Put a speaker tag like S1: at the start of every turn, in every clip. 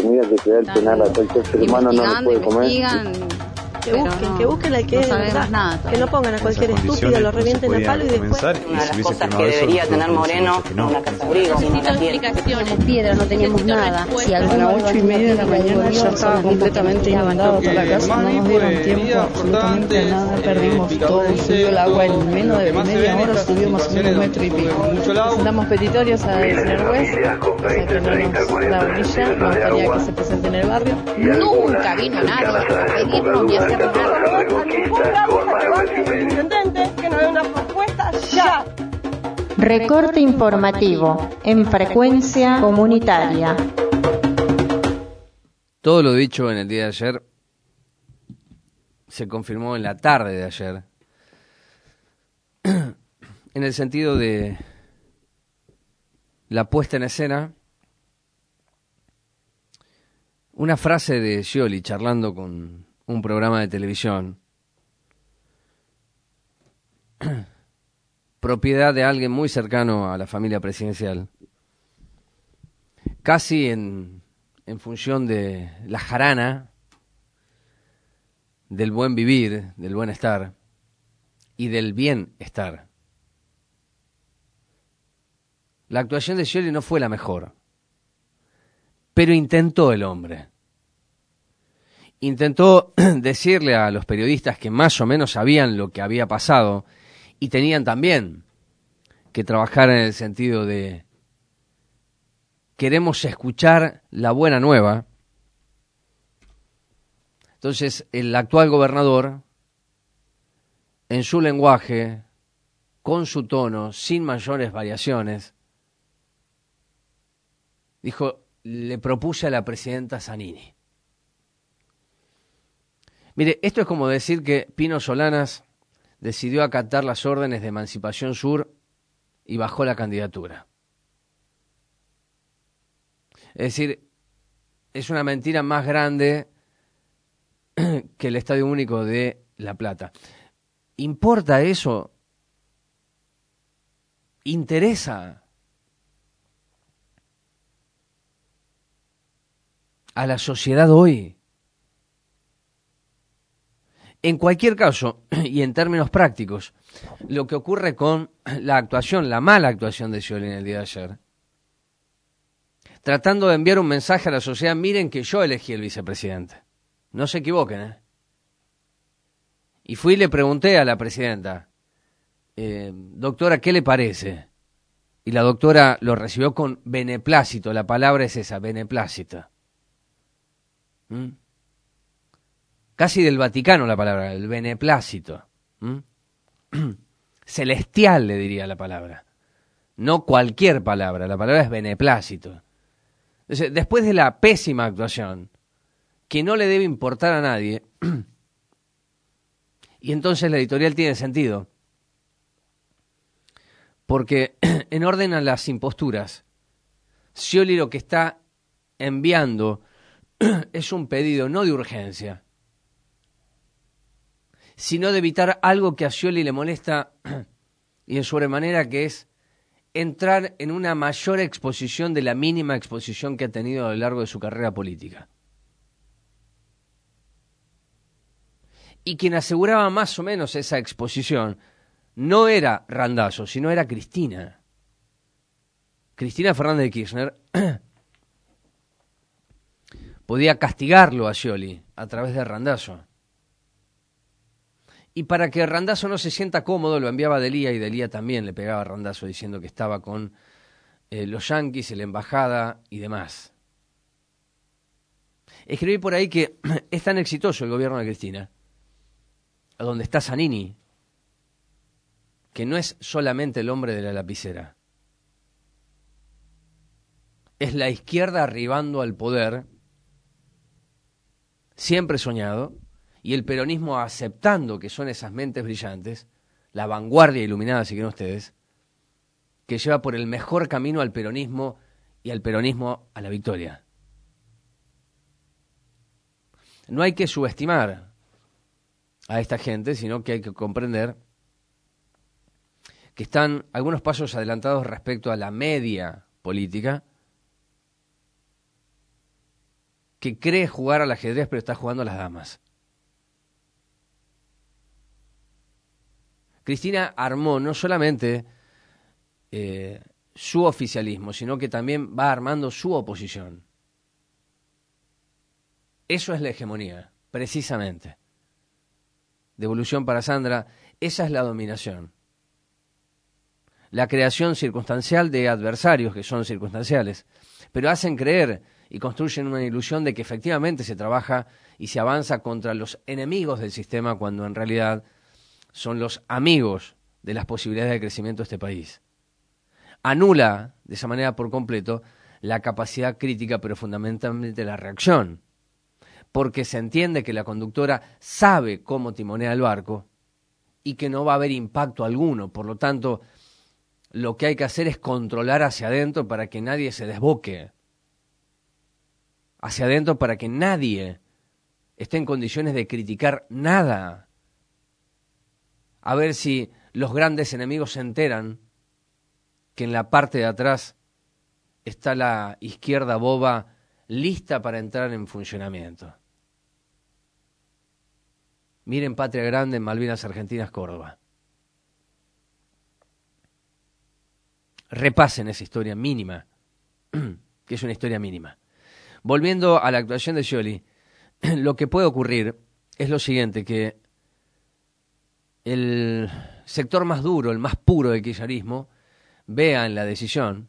S1: comida que se da el penal a cualquier ser humano no lo puede comer.
S2: Que busquen al que es verdad, nada, que no pongan a cualquier estúpido, lo revienten a palo y después.
S3: Una de las cosas que debería tener Moreno es una casa abrigo.
S4: Teníamos piedra, no teníamos nada.
S5: Si a las 8:30 de la mañana ya estaba completamente inundado toda la casa, no nos dieron tiempo absolutamente a nada, perdimos todo, subió el agua en menos de media hora, subió más o menos 1,5 metros. Presentamos petitorios al señor juez, o sea que no nos da brilla, no quería que se presente en el barrio.
S4: Nunca vino nadie a pedirnos ni a hacer nada.
S2: Que nos dé una propuesta ya.
S6: Recorte informativo en frecuencia comunitaria.
S7: Todo lo dicho en el día de ayer se confirmó en la tarde de ayer, en el sentido de la puesta en escena. Una frase de Scioli charlando con un programa de televisión, propiedad de alguien muy cercano a la familia presidencial, casi en función de la jarana del buen vivir, del buen estar y del bienestar. La actuación de Scioli no fue la mejor, pero intentó el hombre. Intentó decirle a los periodistas que más o menos sabían lo que había pasado y tenían también que trabajar en el sentido de queremos escuchar la buena nueva. Entonces, el actual gobernador, en su lenguaje, con su tono, sin mayores variaciones, dijo, le propuse a la presidenta Zanini. Mire, esto es como decir que Pino Solanas decidió acatar las órdenes de Emancipación Sur y bajó la candidatura. Es decir, es una mentira más grande que el Estadio Único de La Plata. ¿Importa eso? ¿Interesa a la sociedad hoy? En cualquier caso, y en términos prácticos, lo que ocurre con la actuación, la mala actuación de Scioli en el día de ayer, tratando de enviar un mensaje a la sociedad, miren que yo elegí el vicepresidente. No se equivoquen, ¿eh? Y fui y le pregunté a la presidenta, doctora, ¿qué le parece? Y la doctora lo recibió con beneplácito, la palabra es esa, beneplácito. Casi del Vaticano la palabra, el beneplácito. Celestial le diría la palabra. No cualquier palabra, la palabra es beneplácito. Entonces, después de la pésima actuación, que no le debe importar a nadie, y entonces la editorial tiene sentido, porque en orden a las imposturas, Scioli lo que está enviando es un pedido no de urgencia, sino de evitar algo que a Scioli le molesta y en sobremanera, que es entrar en una mayor exposición de la mínima exposición que ha tenido a lo largo de su carrera política. Y quien aseguraba más o menos esa exposición no era Randazzo, sino era Cristina. Cristina Fernández de Kirchner podía castigarlo a Scioli a través de Randazzo. Y para que Randazzo no se sienta cómodo, lo enviaba a Delía, y Delía también le pegaba a Randazzo diciendo que estaba con los yanquis, la embajada y demás. Escribí por ahí que es tan exitoso el gobierno de Cristina, a donde está Zanini, que no es solamente el hombre de la lapicera. Es la izquierda arribando al poder, siempre soñado, y el peronismo aceptando que son esas mentes brillantes, la vanguardia iluminada, si quieren ustedes, que lleva por el mejor camino al peronismo y al peronismo a la victoria. No hay que subestimar a esta gente, sino que hay que comprender que están algunos pasos adelantados respecto a la media política, que cree jugar al ajedrez pero está jugando a las damas. Cristina armó no solamente su oficialismo, sino que también va armando su oposición. Eso es la hegemonía, precisamente. Devolución para Sandra, esa es la dominación. La creación circunstancial de adversarios que son circunstanciales, pero hacen creer y construyen una ilusión de que efectivamente se trabaja y se avanza contra los enemigos del sistema, cuando en realidad son los amigos de las posibilidades de crecimiento de este país. Anula de esa manera por completo la capacidad crítica, pero fundamentalmente la reacción, porque se entiende que la conductora sabe cómo timonea el barco y que no va a haber impacto alguno. Por lo tanto, lo que hay que hacer es controlar hacia adentro para que nadie se desboque. Hacia adentro para que nadie esté en condiciones de criticar nada. A ver si los grandes enemigos se enteran que en la parte de atrás está la izquierda boba lista para entrar en funcionamiento. Miren Patria Grande en Malvinas Argentinas, Córdoba. Repasen esa historia mínima, que es una historia mínima. Volviendo a la actuación de Scioli, lo que puede ocurrir es lo siguiente, que el sector más duro, el más puro del kirchnerismo, vea en la decisión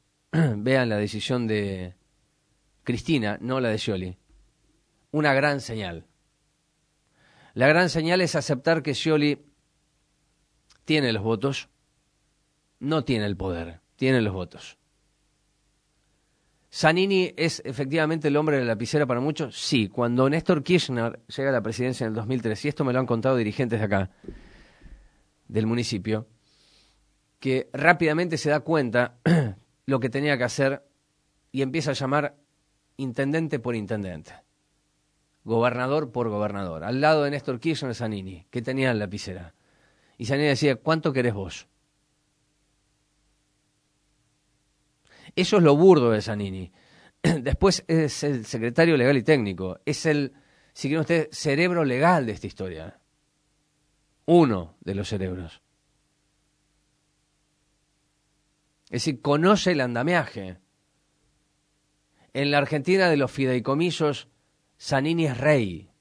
S7: de Cristina, no la de Scioli, una gran señal. La gran señal es aceptar que Scioli tiene los votos, no tiene el poder, tiene los votos. ¿Zanini es efectivamente el hombre de la lapicera para muchos? Sí, cuando Néstor Kirchner llega a la presidencia en el 2003, y esto me lo han contado dirigentes de acá, del municipio, que rápidamente se da cuenta lo que tenía que hacer y empieza a llamar intendente por intendente, gobernador por gobernador. Al lado de Néstor Kirchner, Zanini, que tenía en la lapicera. Y Zanini decía, ¿cuánto querés vos? Eso es lo burdo de Zanini. Después es el secretario legal y técnico. Es el, si quieren ustedes, cerebro legal de esta historia. Uno de los cerebros. Es decir, conoce el andamiaje. En la Argentina de los fideicomisos, Zanini es rey.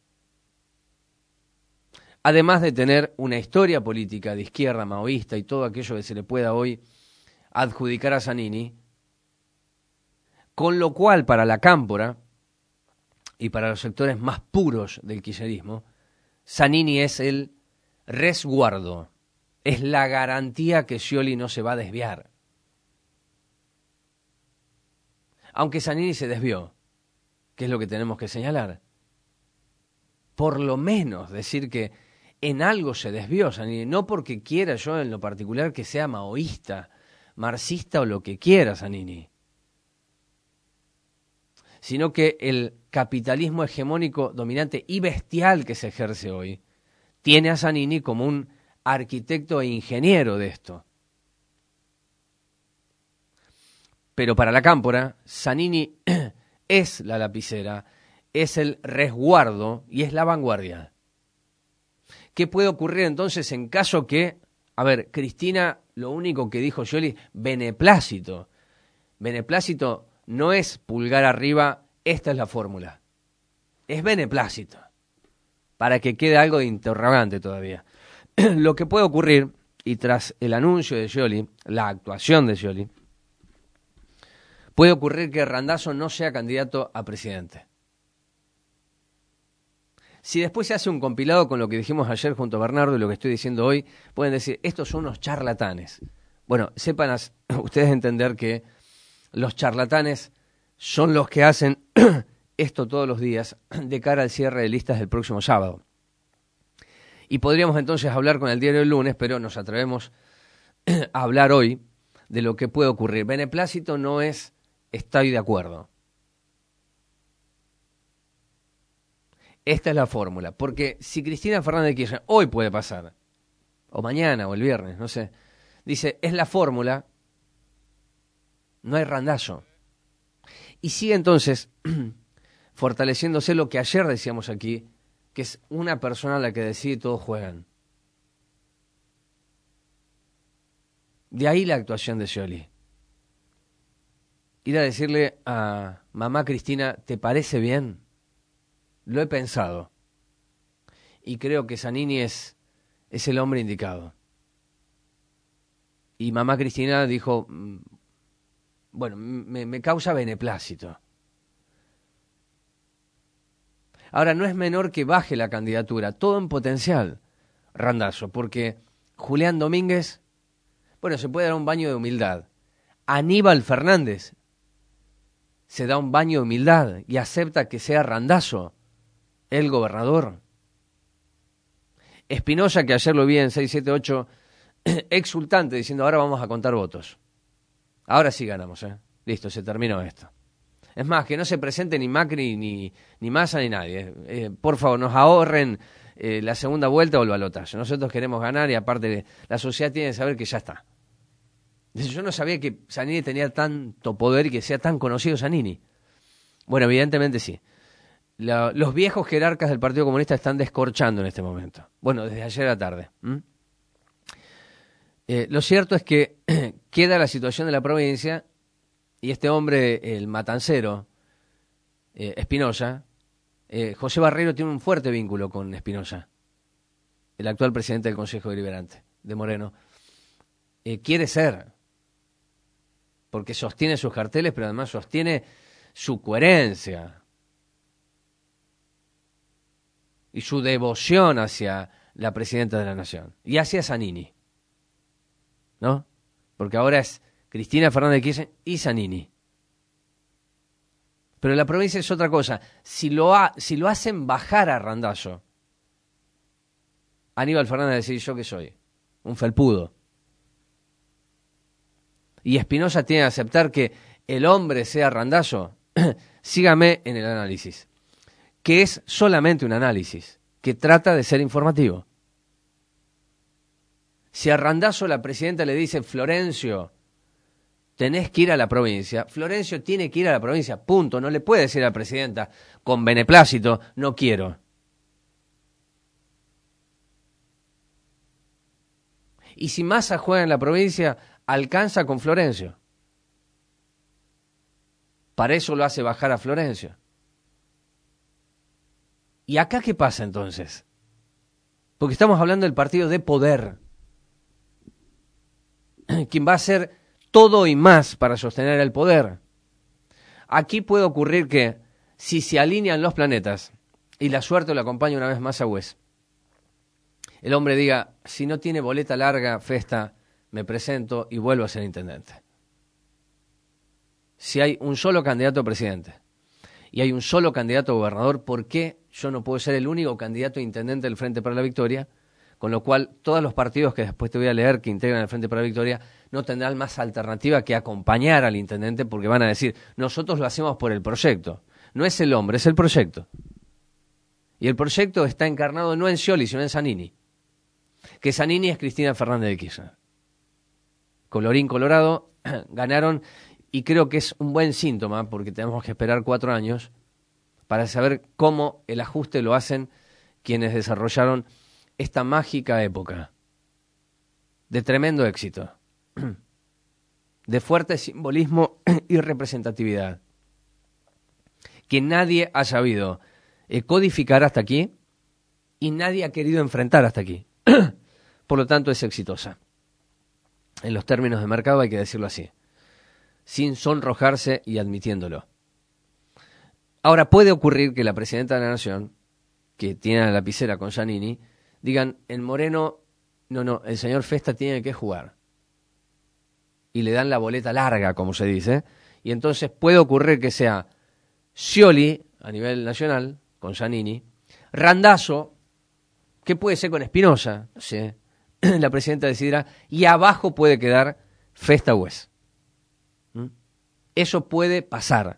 S7: Además de tener una historia política de izquierda, maoísta y todo aquello que se le pueda hoy adjudicar a Zanini, con lo cual para la cámpora y para los sectores más puros del kirchnerismo, Zanini es el resguardo, es la garantía que Scioli no se va a desviar. Aunque Zanini se desvió, que es lo que tenemos que señalar, por lo menos decir que en algo se desvió Zanini, no porque quiera yo en lo particular que sea maoísta, marxista o lo que quiera Zanini, sino que el capitalismo hegemónico, dominante y bestial que se ejerce hoy, tiene a Zanini como un arquitecto e ingeniero de esto. Pero para la cámpora, Zanini es la lapicera, es el resguardo y es la vanguardia. ¿Qué puede ocurrir entonces en caso que, a ver, Cristina, lo único que dijo Scioli, beneplácito? Beneplácito no es pulgar arriba, esta es la fórmula. Es beneplácito, para que quede algo de interrogante todavía. Lo que puede ocurrir, y tras el anuncio de Scioli, la actuación de Scioli, puede ocurrir que Randazzo no sea candidato a presidente. Si después se hace un compilado con lo que dijimos ayer junto a Bernardo y lo que estoy diciendo hoy, pueden decir, estos son unos charlatanes. Bueno, sepan ustedes entender que los charlatanes son los que hacen esto todos los días de cara al cierre de listas del próximo sábado. Y podríamos entonces hablar con el diario del lunes, pero nos atrevemos a hablar hoy de lo que puede ocurrir. Beneplácito no es estoy de acuerdo. Esta es la fórmula, porque si Cristina Fernández de Kirchner hoy puede pasar, o mañana o el viernes, no sé, dice, es la fórmula, no hay Randazzo. Y sigue entonces fortaleciéndose lo que ayer decíamos aquí, que es una persona a la que decide y todos juegan. De ahí la actuación de Scioli. Ir a decirle a mamá Cristina, ¿te parece bien? Lo he pensado. Y creo que Zanini es el hombre indicado. Y mamá Cristina dijo, bueno, me causa beneplácito. Ahora, no es menor que baje la candidatura, todo en potencial, Randazzo, porque Julián Domínguez, bueno, se puede dar un baño de humildad. Aníbal Fernández se da un baño de humildad y acepta que sea Randazzo el gobernador. Espinosa, que ayer lo vi en 678, exultante, diciendo, ahora vamos a contar votos. Ahora sí ganamos, Listo, se terminó esto. Es más, que no se presente ni Macri, ni Massa, ni nadie. Por favor, nos ahorren la segunda vuelta o el balotaje. Nosotros queremos ganar y aparte la sociedad tiene que saber que ya está. Yo no sabía que Zanini tenía tanto poder y que sea tan conocido Zanini. Bueno, evidentemente sí. Los viejos jerarcas del Partido Comunista están descorchando en este momento. Bueno, desde ayer a la tarde. Lo cierto es que queda la situación de la provincia y este hombre, el matancero, Espinosa, José Barreiro tiene un fuerte vínculo con Espinosa, el actual presidente del Consejo Deliberante de Moreno. Quiere ser, porque sostiene sus carteles, pero además sostiene su coherencia y su devoción hacia la presidenta de la Nación y hacia Zanini, ¿no? Porque ahora es Cristina Fernández de Kirchner y Zanini. Pero la provincia es otra cosa. Si lo hacen bajar a Randazzo, Aníbal Fernández decir, ¿yo qué soy? Un felpudo. Y Espinosa tiene que aceptar que el hombre sea Randazzo. Sígame en el análisis, que es solamente un análisis, que trata de ser informativo. Si a Randazzo la presidenta le dice, Florencio, tenés que ir a la provincia, Florencio tiene que ir a la provincia, punto. No le puede decir a la presidenta, con beneplácito, no quiero. Y si Massa juega en la provincia, alcanza con Florencio. Para eso lo hace bajar a Florencio. ¿Y acá qué pasa entonces? Porque estamos hablando del partido de poder. Quien va a hacer todo y más para sostener el poder. Aquí puede ocurrir que, si se alinean los planetas, y la suerte lo acompaña una vez más a Güez, el hombre diga, si no tiene boleta larga, Festa, me presento y vuelvo a ser intendente. Si hay un solo candidato a presidente y hay un solo candidato a gobernador, ¿por qué yo no puedo ser el único candidato a intendente del Frente para la Victoria? Con lo cual, todos los partidos que después te voy a leer que integran el Frente para la Victoria no tendrán más alternativa que acompañar al intendente, porque van a decir, nosotros lo hacemos por el proyecto. No es el hombre, es el proyecto. Y el proyecto está encarnado no en Scioli, sino en Zanini. Que Zanini es Cristina Fernández de Kirchner. Colorín colorado, ganaron, y creo que es un buen síntoma, porque tenemos que esperar 4 años para saber cómo el ajuste lo hacen quienes desarrollaron esta mágica época de tremendo éxito, de fuerte simbolismo y representatividad, que nadie ha sabido codificar hasta aquí y nadie ha querido enfrentar hasta aquí. Por lo tanto, es exitosa. En los términos de mercado hay que decirlo así, sin sonrojarse y admitiéndolo. Ahora, puede ocurrir que la presidenta de la Nación, que tiene la lapicera con Zanini, digan, en Moreno, no, el señor Festa tiene que jugar. Y le dan la boleta larga, como se dice. Y entonces puede ocurrir que sea Scioli, a nivel nacional, con Zanini, Randazzo, que puede ser con Espinosa, no sé, la presidenta decidirá, y abajo puede quedar Festa Güez. Eso puede pasar.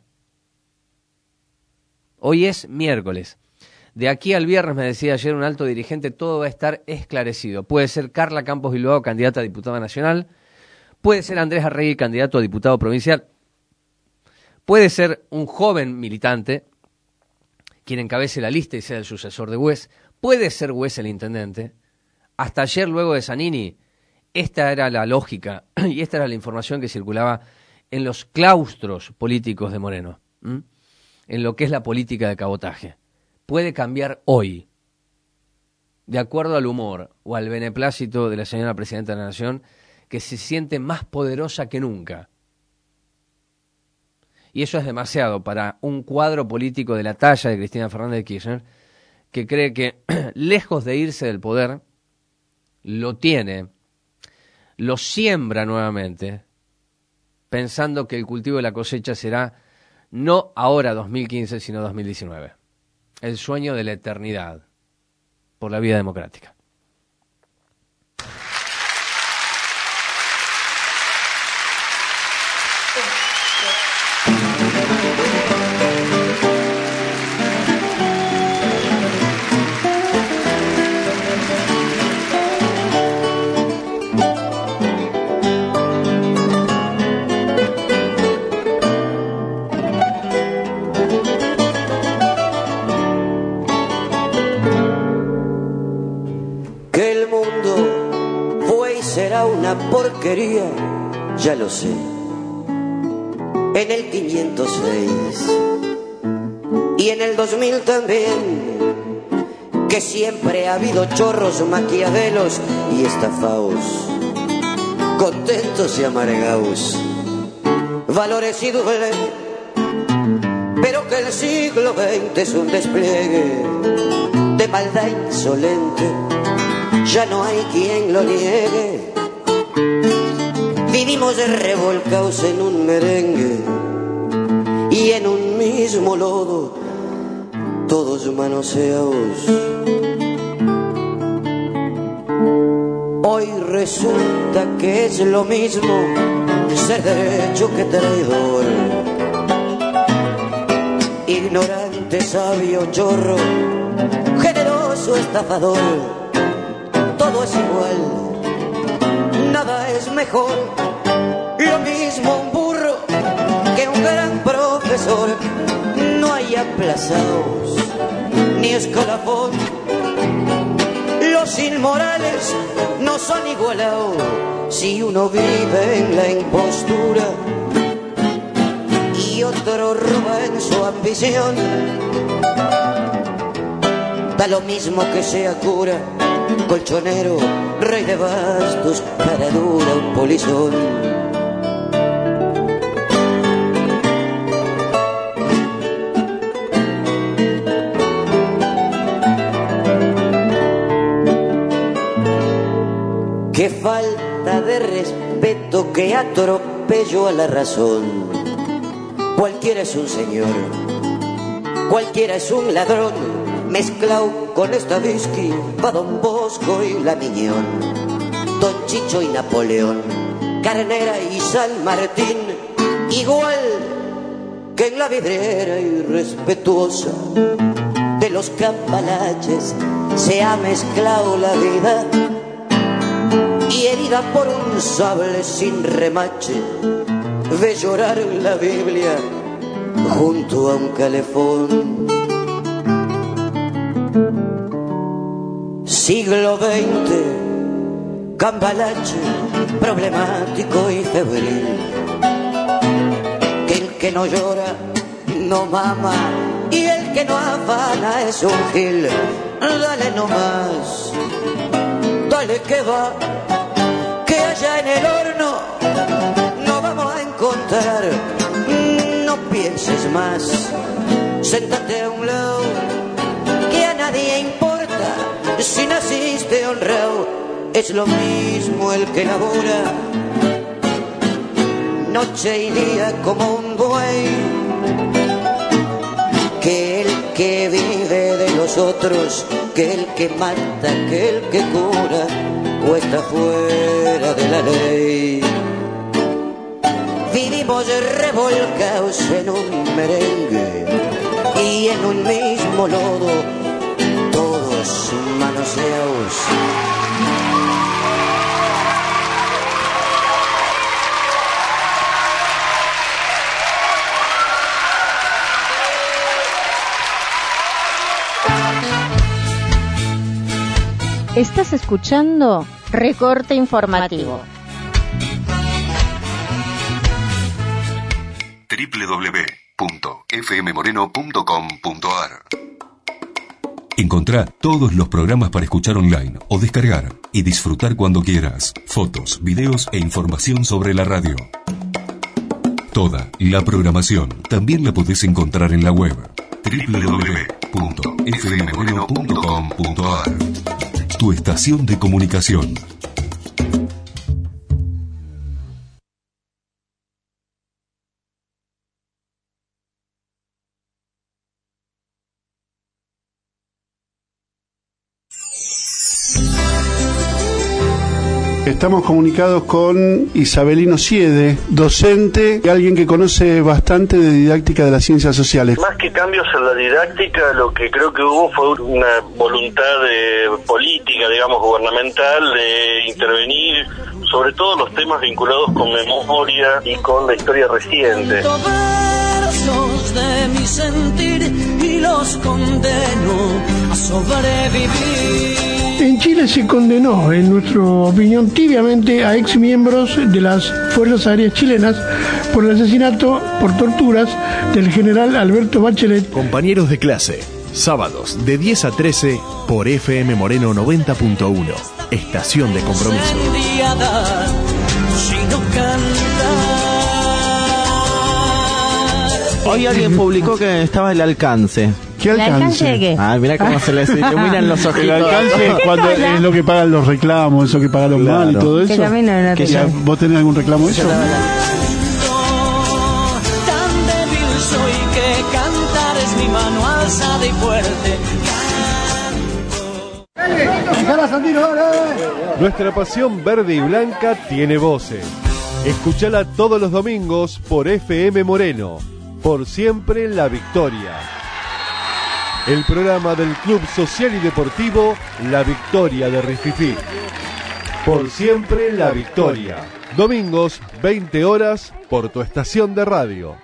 S7: Hoy es miércoles. De aquí al viernes, me decía ayer un alto dirigente, todo va a estar esclarecido. Puede ser Carla Campos Bilbao, candidata a diputada nacional. Puede ser Andrés Arregui, candidato a diputado provincial. Puede ser un joven militante quien encabece la lista y sea el sucesor de Güez. Puede ser Güez el intendente. Hasta ayer, luego de Zanini, esta era la lógica y esta era la información que circulaba en los claustros políticos de Moreno, en lo que es la política de cabotaje. Puede cambiar hoy, de acuerdo al humor o al beneplácito de la señora Presidenta de la Nación, que se siente más poderosa que nunca. Y eso es demasiado para un cuadro político de la talla de Cristina Fernández de Kirchner, que cree que, lejos de irse del poder, lo tiene, lo siembra nuevamente, pensando que el cultivo de la cosecha será no ahora 2015, sino 2019. El sueño de la eternidad por la vía democrática.
S8: Porquería, ya lo sé. En el 506 y en el 2000 también, que siempre ha habido chorros, maquiavelos y estafaos, contentos y amargaos, valores y dobles, pero que el siglo XX es un despliegue de maldad insolente, ya no hay quien lo niegue. Vivimos revolcados en un merengue y en un mismo lodo, todos manoseados. Hoy resulta que es lo mismo ser derecho que traidor, ignorante, sabio, chorro, generoso, estafador. Todo es igual, nada es mejor. Lo mismo un burro que un gran profesor. No hay aplazados ni escalafón. Los inmorales no son igualados si uno vive en la impostura y otro roba en su ambición. Da lo mismo que sea cura, colchonero, rey de bastos, cara dura, un polizón. Qué falta de respeto, qué atropello a la razón. Cualquiera es un señor, cualquiera es un ladrón, mezclado con esta whisky, va Don Bosco y la Miñón, Don Chicho y Napoleón, Carnera y San Martín, igual que en la vidriera irrespetuosa de los cambalaches se ha mezclado la vida. Y herida por un sable sin remache, ve llorar la Biblia junto a un calefón. Siglo XX, cambalache, problemático y febril. Que el que no llora no mama y el que no afana es un gil. Dale nomás, dale que va, que allá en el horno no vamos a encontrar. No pienses más, séntate a un lado, que a nadie importa si naciste honrado. Es lo mismo el que labora noche y día como un buey, que el que vive de los otros, que el que mata, que el que cura o está fuera de la ley. Vivimos revolcados en un merengue y en un mismo lodo, todos manoseados.
S6: Estás escuchando Recorte Informativo.
S9: www.fmmoreno.com.ar. Encontrá todos los programas para escuchar online o descargar y disfrutar cuando quieras. Fotos, videos e información sobre la radio. Toda la programación también la podés encontrar en la web www.fmmoreno.com.ar. Tu estación de comunicación.
S10: Estamos comunicados con Isabelino Siede, docente y alguien que conoce bastante de didáctica de las ciencias sociales.
S11: Más que cambios en la didáctica, lo que creo que hubo fue una voluntad política, digamos, gubernamental, de intervenir sobre todo los temas vinculados con memoria y con la historia reciente.
S12: Versos de mi sentir y los condeno a sobrevivir.
S13: En Chile se condenó, en nuestra opinión, tibiamente a exmiembros de las Fuerzas Aéreas chilenas por el asesinato por torturas del general Alberto Bachelet.
S14: Compañeros de clase, sábados de 10 a 13 por FM Moreno 90.1, estación de compromiso.
S15: Hoy alguien publicó que estaba el alcance.
S10: ¿Qué alcance?
S15: ¿De qué? Ah, mira cómo se les iluminan los ojitos.
S10: El alcance es cuando es lo que pagan los reclamos, eso que pagaron mal y todo eso. ¿Vos tenés algún reclamo de eso?
S12: Tan débil soy que cantar es mi mano alzada y fuerte.
S16: Nuestra pasión verde y blanca tiene voces. Escúchala todos los domingos por FM Moreno. Por siempre la victoria. El programa del Club Social y Deportivo La Victoria de Rififí. Por siempre la victoria. Domingos, 20 horas, por tu estación de radio.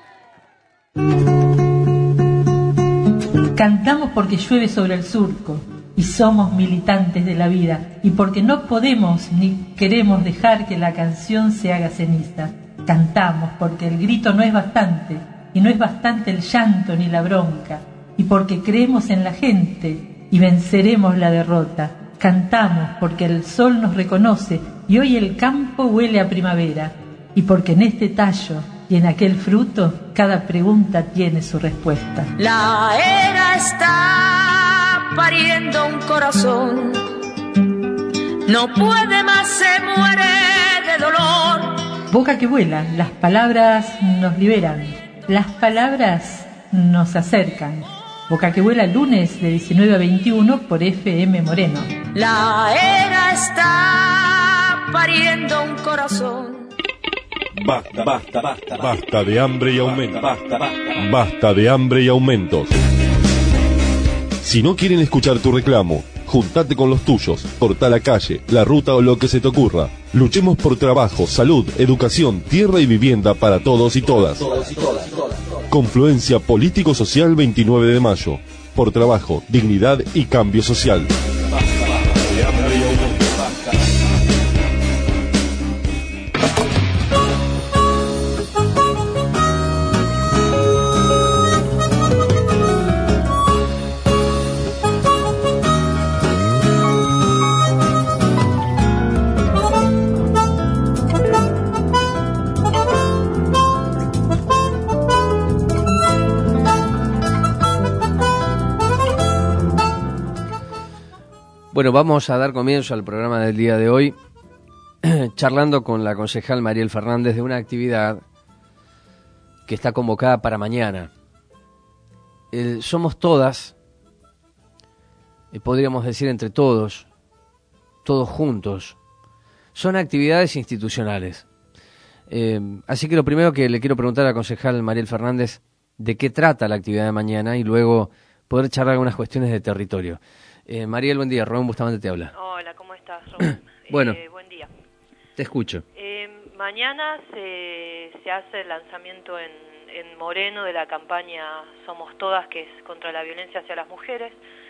S17: Cantamos porque llueve sobre el surco y somos militantes de la vida y porque no podemos ni queremos dejar que la canción se haga ceniza. Cantamos porque el grito no es bastante y no es bastante el llanto ni la bronca. Y porque creemos en la gente y venceremos la derrota. Cantamos porque el sol nos reconoce y hoy el campo huele a primavera. Y porque en este tallo y en aquel fruto cada pregunta tiene su respuesta.
S12: La era está pariendo un corazón. No puede más, se muere de dolor.
S17: Boca que vuela, las palabras nos liberan. Las palabras nos acercan. Boca que vuela, lunes de 19 a 21 por FM Moreno.
S12: La era está pariendo un corazón.
S16: Basta, basta, basta. Basta de hambre y aumentos. Basta de hambre y aumentos. Si no quieren escuchar tu reclamo, juntate con los tuyos, corta la calle, la ruta o lo que se te ocurra. Luchemos por trabajo, salud, educación, tierra y vivienda para todos y todas. Confluencia Político-Social 29 de mayo. Por trabajo, dignidad y cambio social.
S7: Bueno, vamos a dar comienzo al programa del día de hoy charlando con la concejal Mariel Fernández de una actividad que está convocada para mañana. Somos todas, podríamos decir entre todos juntos, son actividades institucionales. Así que lo primero que le quiero preguntar a la concejal Mariel Fernández, de qué trata la actividad de mañana y luego poder charlar algunas cuestiones de territorio. Mariel, buen día. Rubén Bustamante te habla.
S18: Hola, ¿cómo estás, Rubén?
S7: Bueno,
S18: buen día.
S7: Te escucho.
S18: Mañana se hace el lanzamiento en Moreno de la campaña Somos Todas, que es contra la violencia hacia las mujeres,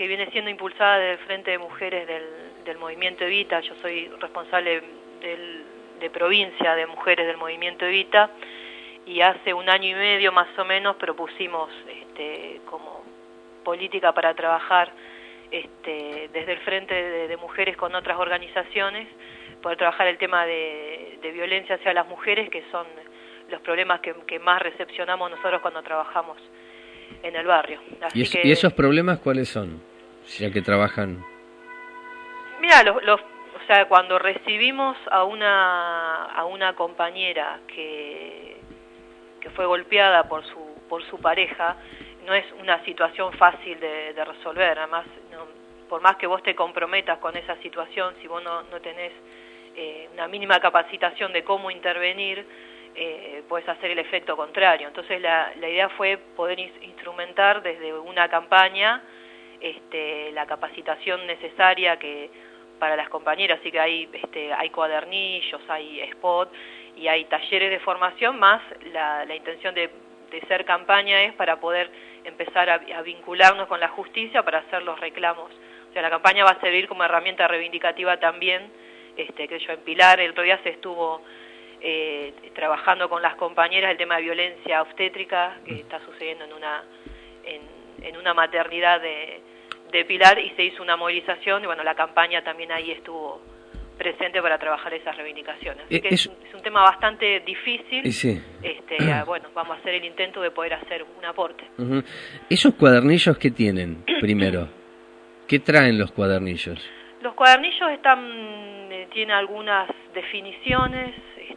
S18: viene siendo impulsada del Frente de Mujeres del Movimiento Evita. Yo soy responsable de provincia de mujeres del Movimiento Evita, y hace 1 año y medio más o menos propusimos como política para trabajar desde el Frente de Mujeres con otras organizaciones, poder trabajar el tema de violencia hacia las mujeres, que son los problemas que más recepcionamos nosotros cuando trabajamos en el barrio. Así
S7: ¿Y esos problemas cuáles son? Ya que trabajan...
S18: Mira, o sea, cuando recibimos a una compañera que fue golpeada por su pareja, no es una situación fácil de resolver. Además, por más que vos te comprometas con esa situación, si vos no tenés una mínima capacitación de cómo intervenir, puedes hacer el efecto contrario. Entonces la idea fue poder instrumentar desde una campaña la capacitación necesaria para las compañeras. Así que hay cuadernillos, hay spot y hay talleres de formación, más la intención de ser campaña es para poder empezar a vincularnos con la justicia para hacer los reclamos. O sea, la campaña va a servir como herramienta reivindicativa también, que yo en Pilar el otro día se estuvo trabajando con las compañeras el tema de violencia obstétrica que está sucediendo en una maternidad de Pilar, y se hizo una movilización, y bueno, la campaña también ahí estuvo presente para trabajar esas reivindicaciones. Así que es un tema bastante difícil.
S7: Sí.
S18: Bueno, vamos a hacer el intento de poder hacer un aporte.
S7: Uh-huh. ¿Esos cuadernillos qué tienen, primero? ¿Qué traen los cuadernillos?
S18: Los cuadernillos tienen algunas definiciones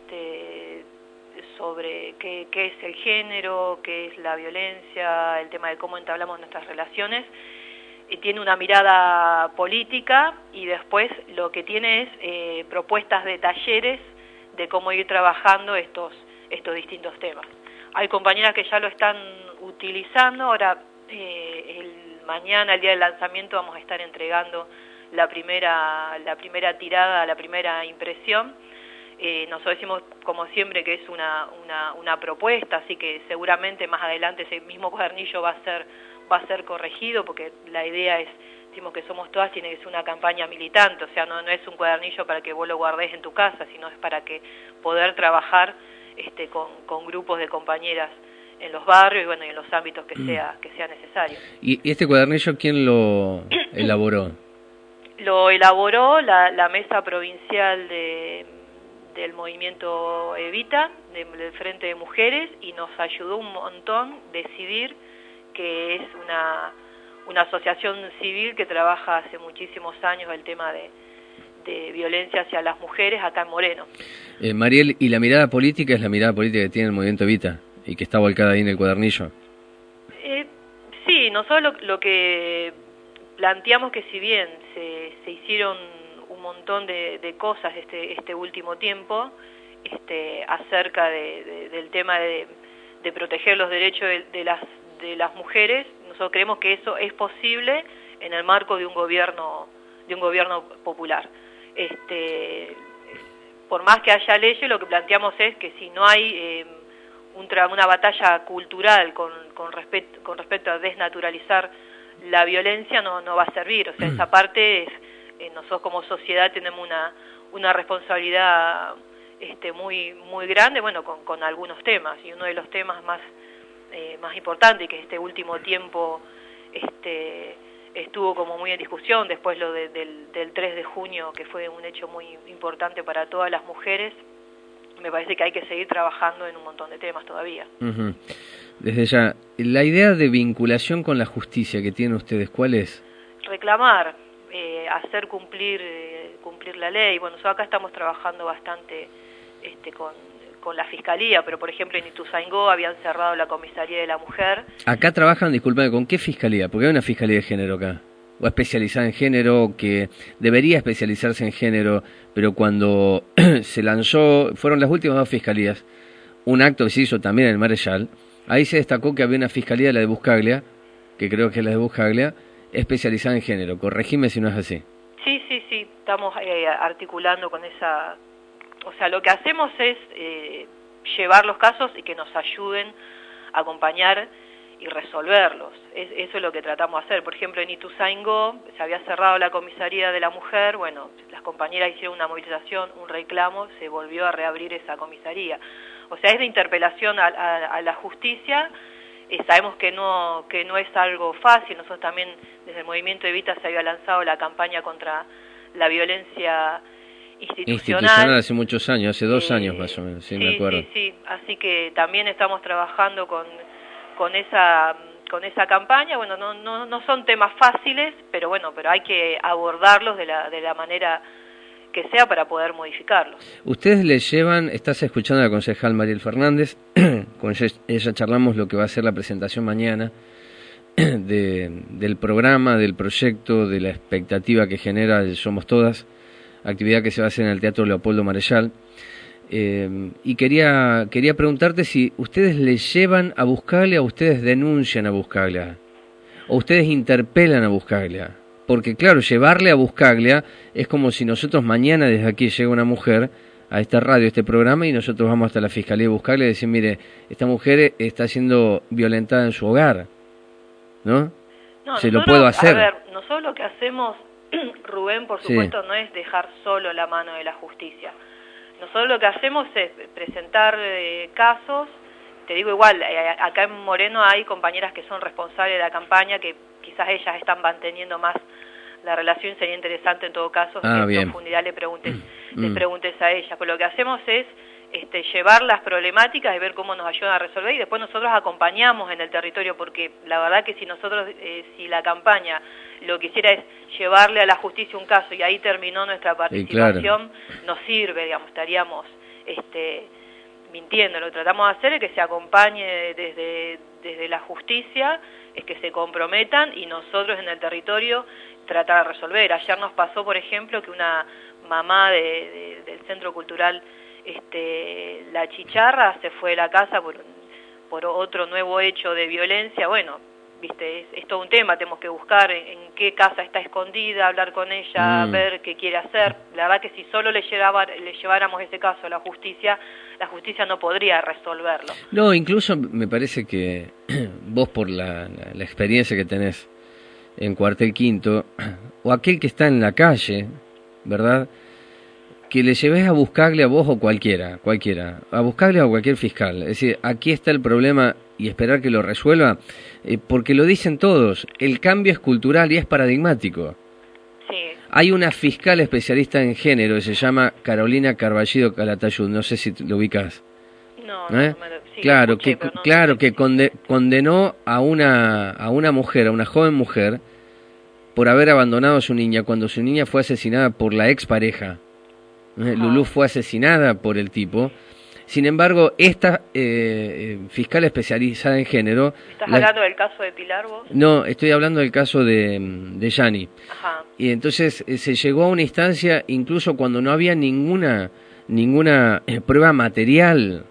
S18: sobre qué es el género, qué es la violencia, el tema de cómo entablamos nuestras relaciones. Tiene una mirada política, y después lo que tiene es propuestas de talleres de cómo ir trabajando estos distintos temas. Hay compañeras que ya lo están utilizando. Ahora, mañana, el día del lanzamiento, vamos a estar entregando la primera tirada, la primera impresión. Nosotros decimos, como siempre, que es una propuesta, así que seguramente más adelante ese mismo cuadernillo va a ser corregido, porque la idea es, decimos que somos todas, tiene que ser una campaña militante. O sea, no es un cuadernillo para que vos lo guardes en tu casa, sino es para que poder trabajar con grupos de compañeras en los barrios y bueno, y en los ámbitos que sea necesario.
S7: ¿Y este cuadernillo quién lo elaboró?
S18: Lo elaboró la mesa provincial del movimiento Evita, del Frente de Mujeres, y nos ayudó un montón decidir que es una asociación civil que trabaja hace muchísimos años el tema de violencia hacia las mujeres acá en Moreno.
S7: Mariel, ¿y la mirada política es la mirada política que tiene el movimiento Evita y que está volcada ahí en el cuadernillo?
S18: Sí, nosotros lo que planteamos, que si bien se hicieron un montón de cosas este último tiempo acerca del tema de proteger los derechos de las mujeres, nosotros creemos que eso es posible en el marco de un gobierno popular. Por más que haya leyes, lo que planteamos es que si no hay una batalla cultural con respecto a desnaturalizar la violencia, no va a servir. O sea, esa parte nosotros como sociedad tenemos una responsabilidad muy grande, bueno, con algunos temas, y uno de los temas más importantes, que este último tiempo estuvo como muy en discusión, después lo del 3 de junio, que fue un hecho muy importante para todas las mujeres. Me parece que hay que seguir trabajando en un montón de temas todavía.
S7: Uh-huh. Desde ya, la idea de vinculación con la justicia que tienen ustedes, ¿cuál es?
S18: Reclamar, hacer cumplir la ley. Bueno, nosotros acá estamos trabajando bastante con la Fiscalía, pero por ejemplo en Ituzaingó habían cerrado la Comisaría de la Mujer.
S7: Acá trabajan, discúlpame, ¿con qué Fiscalía? Porque hay una Fiscalía de Género acá, o especializada en género, que debería especializarse en género, pero cuando se lanzó, fueron las últimas 2 fiscalías, un acto que se hizo también en el Marechal, ahí se destacó que había una fiscalía, la de Buscaglia, que creo que es la de Buscaglia, especializada en género. Corregime si no es así.
S18: Sí, estamos articulando con esa... O sea, lo que hacemos es llevar los casos y que nos ayuden a acompañar resolverlos. Eso es lo que tratamos de hacer. Por ejemplo, en Ituzaingó se había cerrado la comisaría de la mujer, bueno, las compañeras hicieron una movilización, un reclamo, se volvió a reabrir esa comisaría. O sea, es de interpelación a la justicia. Sabemos que no es algo fácil. Nosotros también desde el Movimiento Evita se había lanzado la campaña contra la violencia institucional
S7: hace muchos años, hace 2 años más o menos, sí, me acuerdo.
S18: Sí, así que también estamos trabajando con esa campaña. Bueno, no son temas fáciles, pero hay que abordarlos de la manera que sea para poder modificarlos.
S7: Ustedes le llevan, estás escuchando a la concejal Mariel Fernández, con ella charlamos lo que va a ser la presentación mañana del programa, del proyecto, de la expectativa que genera el Somos Todas, actividad que se va a hacer en el Teatro Leopoldo Marechal. Y quería preguntarte si ustedes le llevan a Buscaglia, o ustedes denuncian a Buscaglia, o ustedes interpelan a Buscaglia. Porque claro, llevarle a Buscaglia es como si nosotros mañana desde aquí llega una mujer a esta radio, a este programa, y nosotros vamos hasta la Fiscalía de Buscaglia y decir, mire, esta mujer está siendo violentada en su hogar, ¿no? Se lo puedo hacer.
S18: A ver, nosotros lo que hacemos, Rubén, por supuesto, no es dejar solo la mano de la justicia. Nosotros lo que hacemos es presentar casos. Te digo igual, acá en Moreno hay compañeras que son responsables de la campaña, que quizás ellas están manteniendo más la relación. Sería interesante en todo caso que en profundidad les preguntes a ellas. Pero lo que hacemos es llevar las problemáticas y ver cómo nos ayudan a resolver, y después nosotros acompañamos en el territorio, porque la verdad que si la campaña lo que hiciera es llevarle a la justicia un caso y ahí terminó nuestra participación, nos sirve, digamos, estaríamos mintiendo. Lo que tratamos de hacer es que se acompañe desde la justicia, es que se comprometan, y nosotros en el territorio tratar de resolver. Ayer nos pasó, por ejemplo, que una mamá del Centro Cultural La Chicharra se fue de la casa por otro nuevo hecho de violencia. Bueno, viste, es todo un tema, tenemos que buscar en qué casa está escondida, hablar con ella, ver qué quiere hacer. La verdad que si solo le lleváramos ese caso a la justicia no podría resolverlo.
S7: No, incluso me parece que vos, por la experiencia que tenés en Cuartel Quinto, o aquel que está en la calle, ¿verdad?, que le lleves a Buscaglia, vos o cualquiera, a Buscaglia o cualquier fiscal, es decir, aquí está el problema y esperar que lo resuelva, porque lo dicen todos, el cambio es cultural y es paradigmático.
S18: Sí.
S7: Hay una fiscal especialista en género que se llama Carolina Carballido Calatayud, no sé si lo ubicás.
S18: No, sí,
S7: claro,
S18: escuché,
S7: que condenó a una mujer, a una joven mujer, por haber abandonado a su niña cuando su niña fue asesinada por la expareja. Lulú fue asesinada por el tipo. Sin embargo, esta fiscal especializada en género...
S18: ¿Estás hablando del caso de Pilar vos?
S7: No, estoy hablando del caso de Yani.
S18: Ajá.
S7: Y entonces se llegó a una instancia, incluso cuando no había ninguna prueba material,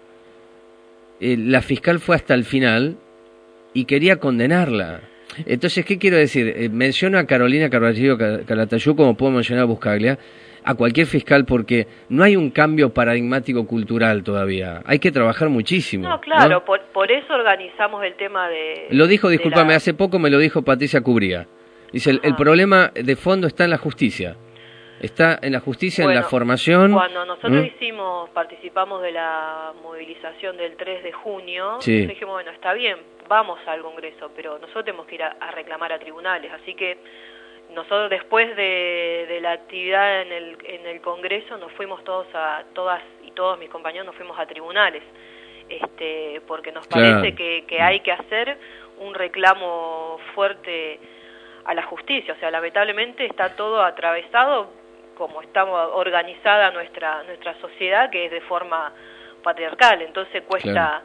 S7: la fiscal fue hasta el final y quería condenarla. Entonces, ¿qué quiero decir? Menciono a Carolina Carballido Calatayud, como puedo mencionar a Buscaglia, a cualquier fiscal, porque no hay un cambio paradigmático cultural todavía. Hay que trabajar muchísimo.
S18: No, claro,
S7: ¿no?
S18: Por eso organizamos el tema de...
S7: Lo dijo, discúlpame, hace poco me lo dijo Patricia Cubría. Dice, el problema de fondo está en la justicia. Está en la justicia, en la formación.
S18: Cuando nosotros participamos de la movilización del 3 de junio, nosotros dijimos, bueno, está bien, vamos al Congreso, pero nosotros tenemos que ir a reclamar a tribunales. Así que nosotros, después de la actividad en el Congreso, nos fuimos todas y todos mis compañeros nos fuimos a tribunales, porque nos parece que hay que hacer un reclamo fuerte a la justicia. O sea, lamentablemente está todo atravesado como está organizada nuestra sociedad, que es de forma patriarcal. Entonces cuesta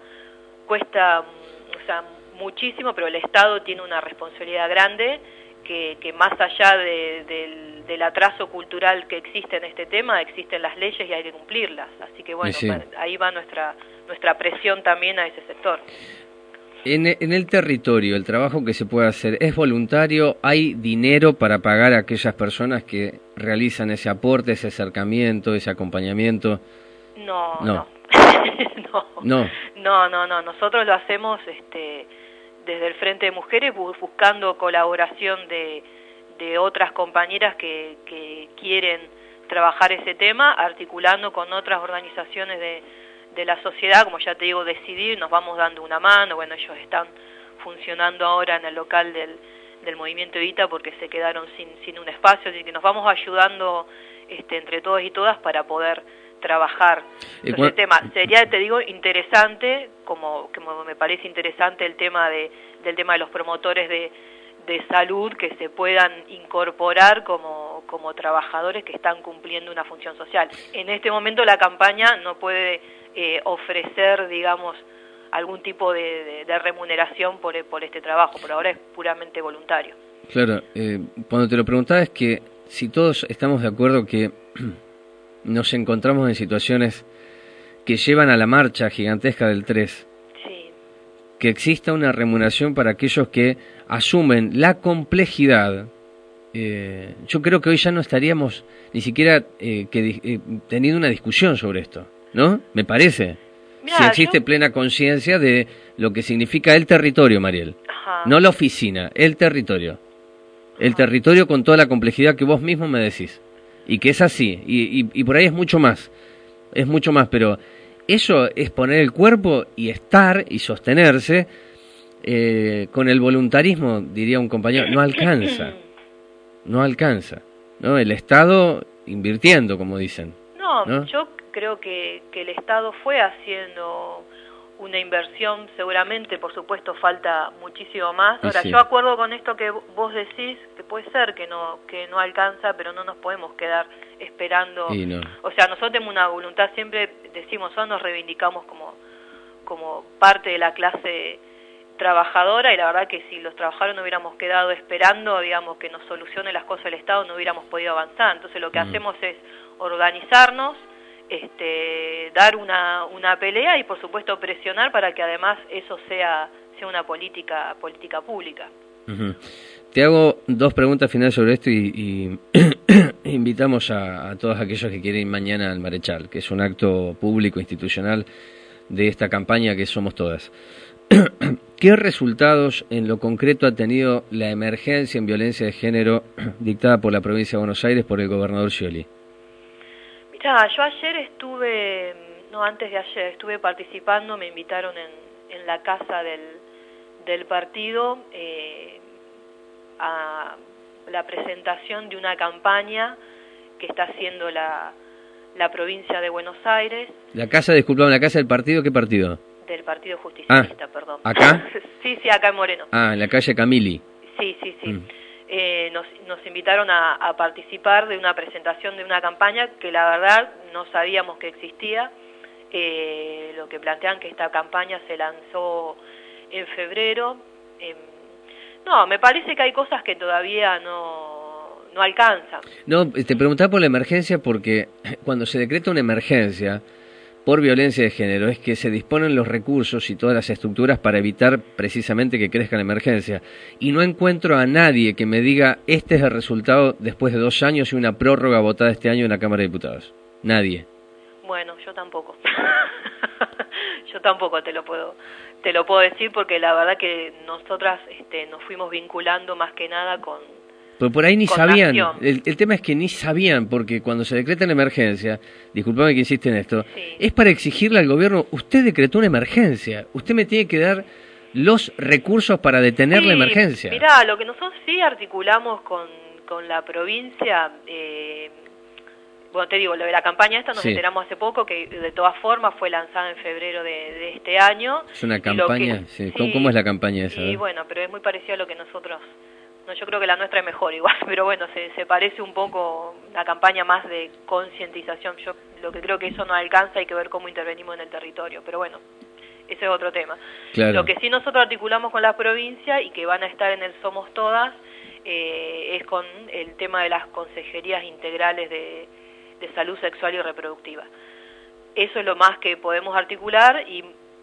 S18: o sea, muchísimo, pero el Estado tiene una responsabilidad grande, que más allá del atraso cultural que existe en este tema, existen las leyes y hay que cumplirlas. Así que bueno, ahí va nuestra presión también a ese sector.
S7: En el territorio, el trabajo que se puede hacer, ¿es voluntario? ¿Hay dinero para pagar a aquellas personas que realizan ese aporte, ese acercamiento, ese acompañamiento?
S18: No. Nosotros lo hacemos desde el Frente de Mujeres buscando colaboración de otras compañeras que quieren trabajar ese tema, articulando con otras organizaciones de la sociedad, como ya te digo, Decidir, nos vamos dando una mano. Bueno, ellos están funcionando ahora en el local del Movimiento Evita porque se quedaron sin un espacio, así que nos vamos ayudando entre todos y todas para poder trabajar ese tema. Sería, te digo, interesante, como me parece interesante el tema del tema de los promotores de salud, que se puedan incorporar como trabajadores que están cumpliendo una función social. En este momento la campaña no puede ofrecer, digamos, algún tipo de remuneración por este trabajo, por ahora es puramente voluntario.
S7: Claro, cuando te lo preguntaba es que si todos estamos de acuerdo que nos encontramos en situaciones que llevan a la marcha gigantesca del 3,
S18: sí,
S7: que exista una remuneración para aquellos que asumen la complejidad, yo creo que hoy ya no estaríamos ni siquiera teniendo una discusión sobre esto, ¿no? Me parece.
S18: Mirá,
S7: si existe plena conciencia de lo que significa el territorio, Mariel.
S18: Ajá.
S7: No la oficina, el territorio. El territorio con toda la complejidad que vos mismo me decís. Y que es así. Y por ahí es mucho más. Es mucho más, pero eso es poner el cuerpo y estar y sostenerse. Con el voluntarismo, diría un compañero, no alcanza. No alcanza. ¿No? El Estado invirtiendo, como dicen.
S18: No, yo creo que el Estado fue haciendo una inversión, seguramente, por supuesto, falta muchísimo más. Ahora, sí, yo acuerdo con esto que vos decís, que puede ser que no alcanza, pero no nos podemos quedar esperando.
S7: No.
S18: O sea, nosotros tenemos una voluntad, siempre decimos, nos reivindicamos como parte de la clase trabajadora, y la verdad que si los trabajadores no hubiéramos quedado esperando, digamos, que nos solucione las cosas el Estado, no hubiéramos podido avanzar. Entonces lo que hacemos es organizarnos, dar una pelea y por supuesto presionar para que además eso sea una política pública.
S7: Uh-huh. Te hago dos preguntas finales sobre esto y invitamos a todos aquellos que quieren ir mañana al Marechal, que es un acto público institucional de esta campaña que somos todas. ¿Qué resultados en lo concreto ha tenido la emergencia en violencia de género dictada por la provincia de Buenos Aires por el gobernador Scioli?
S18: Mirá, yo ayer antes de ayer estuve participando, me invitaron en la casa del partido a la presentación de una campaña que está haciendo la provincia de Buenos Aires.
S7: La casa del partido, ¿qué partido?
S18: Del Partido Justicialista, perdón.
S7: ¿Acá?
S18: Sí, acá en Moreno.
S7: En la calle Camili.
S18: Sí. Nos invitaron a participar de una presentación de una campaña que la verdad no sabíamos que existía. Lo que plantean que esta campaña se lanzó en febrero. Me parece que hay cosas que todavía no alcanzan.
S7: No, te preguntaba por la emergencia porque cuando se decreta una emergencia por violencia de género es que se disponen los recursos y todas las estructuras para evitar precisamente que crezca la emergencia. Y no encuentro a nadie que me diga este es el resultado después de 2 años y una prórroga votada este año en la Cámara de Diputados. Nadie.
S18: Bueno, yo tampoco. Yo tampoco te lo puedo decir porque la verdad que nosotras nos fuimos vinculando más que nada con...
S7: Pero por ahí ni sabían, el tema es que ni sabían, porque cuando se decreta una emergencia, disculpame que insiste en esto, sí, es para exigirle al gobierno, usted decretó una emergencia, usted me tiene que dar los recursos para detener la emergencia.
S18: Mirá, lo que nosotros sí articulamos con la provincia, bueno, te digo, lo de la campaña esta nos enteramos hace poco, que de todas formas fue lanzada en febrero de este año.
S7: ¿Es una campaña? Sí. ¿Cómo es la campaña esa?
S18: Y bueno, pero es muy parecido a lo que nosotros... No, yo creo que la nuestra es mejor igual, pero bueno, se parece un poco una campaña más de concientización. Yo lo que creo que eso no alcanza, hay que ver cómo intervenimos en el territorio, pero bueno, ese es otro tema.
S7: Claro.
S18: Lo que sí nosotros articulamos con la provincia y que van a estar en el Somos Todas es con el tema de las consejerías integrales de salud sexual y reproductiva. Eso es lo más que podemos articular y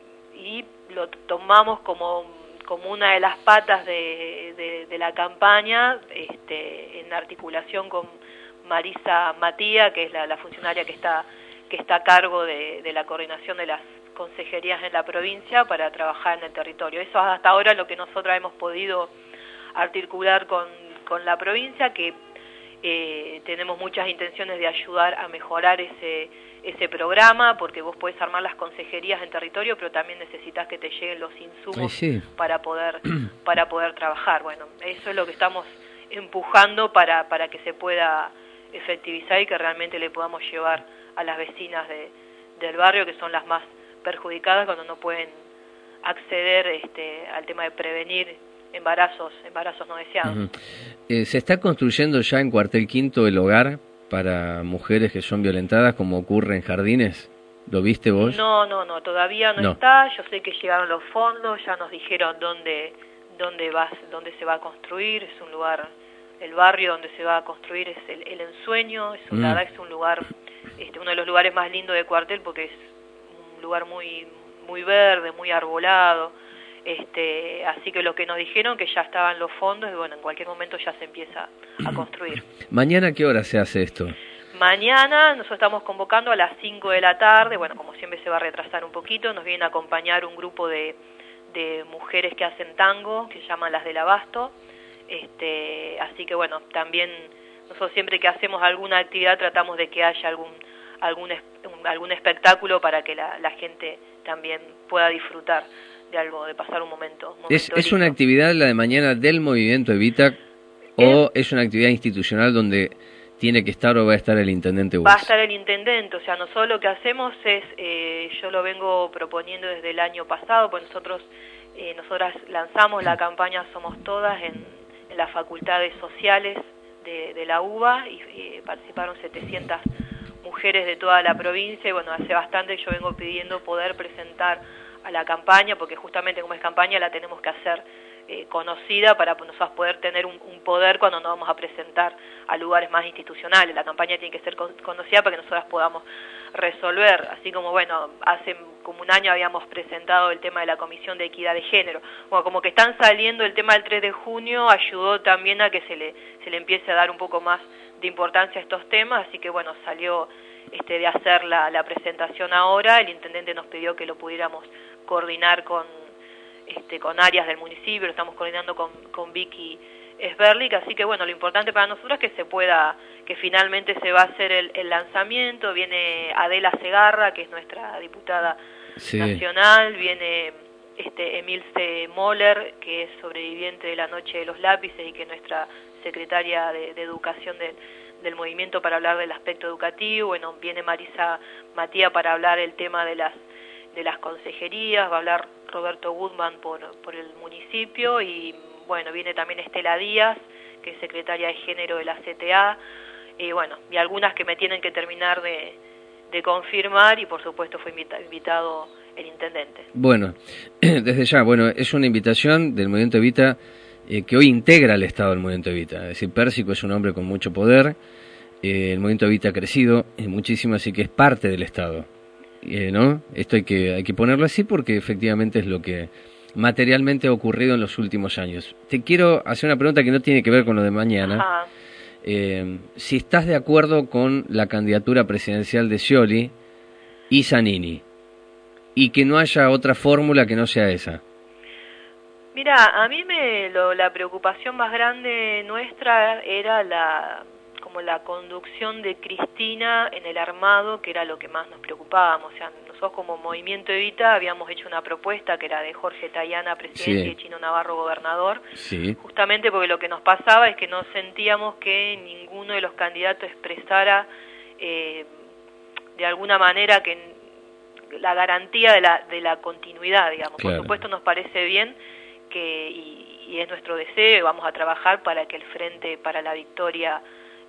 S18: lo tomamos como una de las patas de la campaña, en articulación con Marisa Matía, que es la funcionaria que está a cargo de la coordinación de las consejerías en la provincia para trabajar en el territorio. Eso hasta ahora es lo que nosotros hemos podido articular con la provincia, que tenemos muchas intenciones de ayudar a mejorar ese programa, porque vos podés armar las consejerías en territorio, pero también necesitas que te lleguen los insumos para poder trabajar. Bueno, eso es lo que estamos empujando para que se pueda efectivizar y que realmente le podamos llevar a las vecinas del barrio, que son las más perjudicadas cuando no pueden acceder al tema de prevenir embarazos no deseados.
S7: ¿Se está construyendo ya en Cuartel Quinto el hogar para mujeres que son violentadas, como ocurre en Jardines? ¿Lo viste vos?
S18: No, todavía no está. Yo sé que llegaron los fondos, ya nos dijeron dónde se va a construir. Es un lugar, el barrio donde se va a construir es el Ensueño. La verdad es un lugar, uno de los lugares más lindos de Cuartel, porque es un lugar muy, muy verde, muy arbolado. Así que lo que nos dijeron que ya estaban los fondos, y bueno, en cualquier momento ya se empieza a construir.
S7: ¿Mañana a qué hora se hace esto?
S18: Mañana nosotros estamos convocando a las 5 de la tarde, bueno, como siempre se va a retrasar un poquito, nos viene a acompañar un grupo de mujeres que hacen tango, que se llaman Las del Abasto, así que bueno, también nosotros siempre que hacemos alguna actividad tratamos de que haya algún espectáculo para que la gente también pueda disfrutar de algo, de pasar un momento
S7: ¿Es una actividad la de mañana del Movimiento Evita o es una actividad institucional donde tiene que estar o va a estar el intendente Bus?
S18: Va a estar el intendente, o sea, nosotros lo que hacemos es, yo lo vengo proponiendo desde el año pasado, pues nosotras lanzamos la campaña Somos Todas en las facultades sociales de la UBA y participaron 700 mujeres de toda la provincia y bueno, hace bastante yo vengo pidiendo poder presentar a la campaña, porque justamente como es campaña la tenemos que hacer conocida para nosotros poder tener un poder cuando nos vamos a presentar a lugares más institucionales. La campaña tiene que ser conocida para que nosotras podamos resolver, así como bueno, hace como un año habíamos presentado el tema de la Comisión de Equidad de Género. Bueno, como que están saliendo el tema del 3 de junio, ayudó también a que se le empiece a dar un poco más de importancia a estos temas, así que bueno, salió de hacer la presentación ahora. El intendente nos pidió que lo pudiéramos coordinar con áreas del municipio, lo estamos coordinando con Vicky Sberlik, así que bueno, lo importante para nosotros es que finalmente se va a hacer el lanzamiento. Viene Adela Segarra, que es nuestra diputada nacional, viene Emilce Moller, que es sobreviviente de la Noche de los Lápices y que es nuestra secretaria de Educación del movimiento para hablar del aspecto educativo. Bueno, viene Marisa Matía para hablar el tema de las consejerías, va a hablar Roberto Goodman por el municipio y bueno, viene también Estela Díaz, que es secretaria de Género de la CTA, y bueno, y algunas que me tienen que terminar de confirmar, y por supuesto fue invitado el intendente.
S7: Bueno, desde ya, es una invitación del Movimiento Evita que hoy integra el Estado del Movimiento Evita, es decir, Pérsico es un hombre con mucho poder, el Movimiento Evita ha crecido muchísimo, así que es parte del Estado. ¿No? Esto hay que ponerlo así porque efectivamente es lo que materialmente ha ocurrido en los últimos años. Te quiero hacer una pregunta que no tiene que ver con lo de mañana. Si estás de acuerdo con la candidatura presidencial de Scioli y Zanini y que no haya otra fórmula que no sea esa.
S18: Mira, a mí la preocupación más grande nuestra era la conducción de Cristina en el armado, que era lo que más nos preocupábamos. O sea, nosotros como Movimiento Evita habíamos hecho una propuesta que era de Jorge Tayana, presidente, y de Chino Navarro, gobernador, justamente porque lo que nos pasaba es que no sentíamos que ninguno de los candidatos expresara de alguna manera que la garantía de la continuidad, digamos. Por supuesto nos parece bien y es nuestro deseo, y vamos a trabajar para que el Frente para la Victoria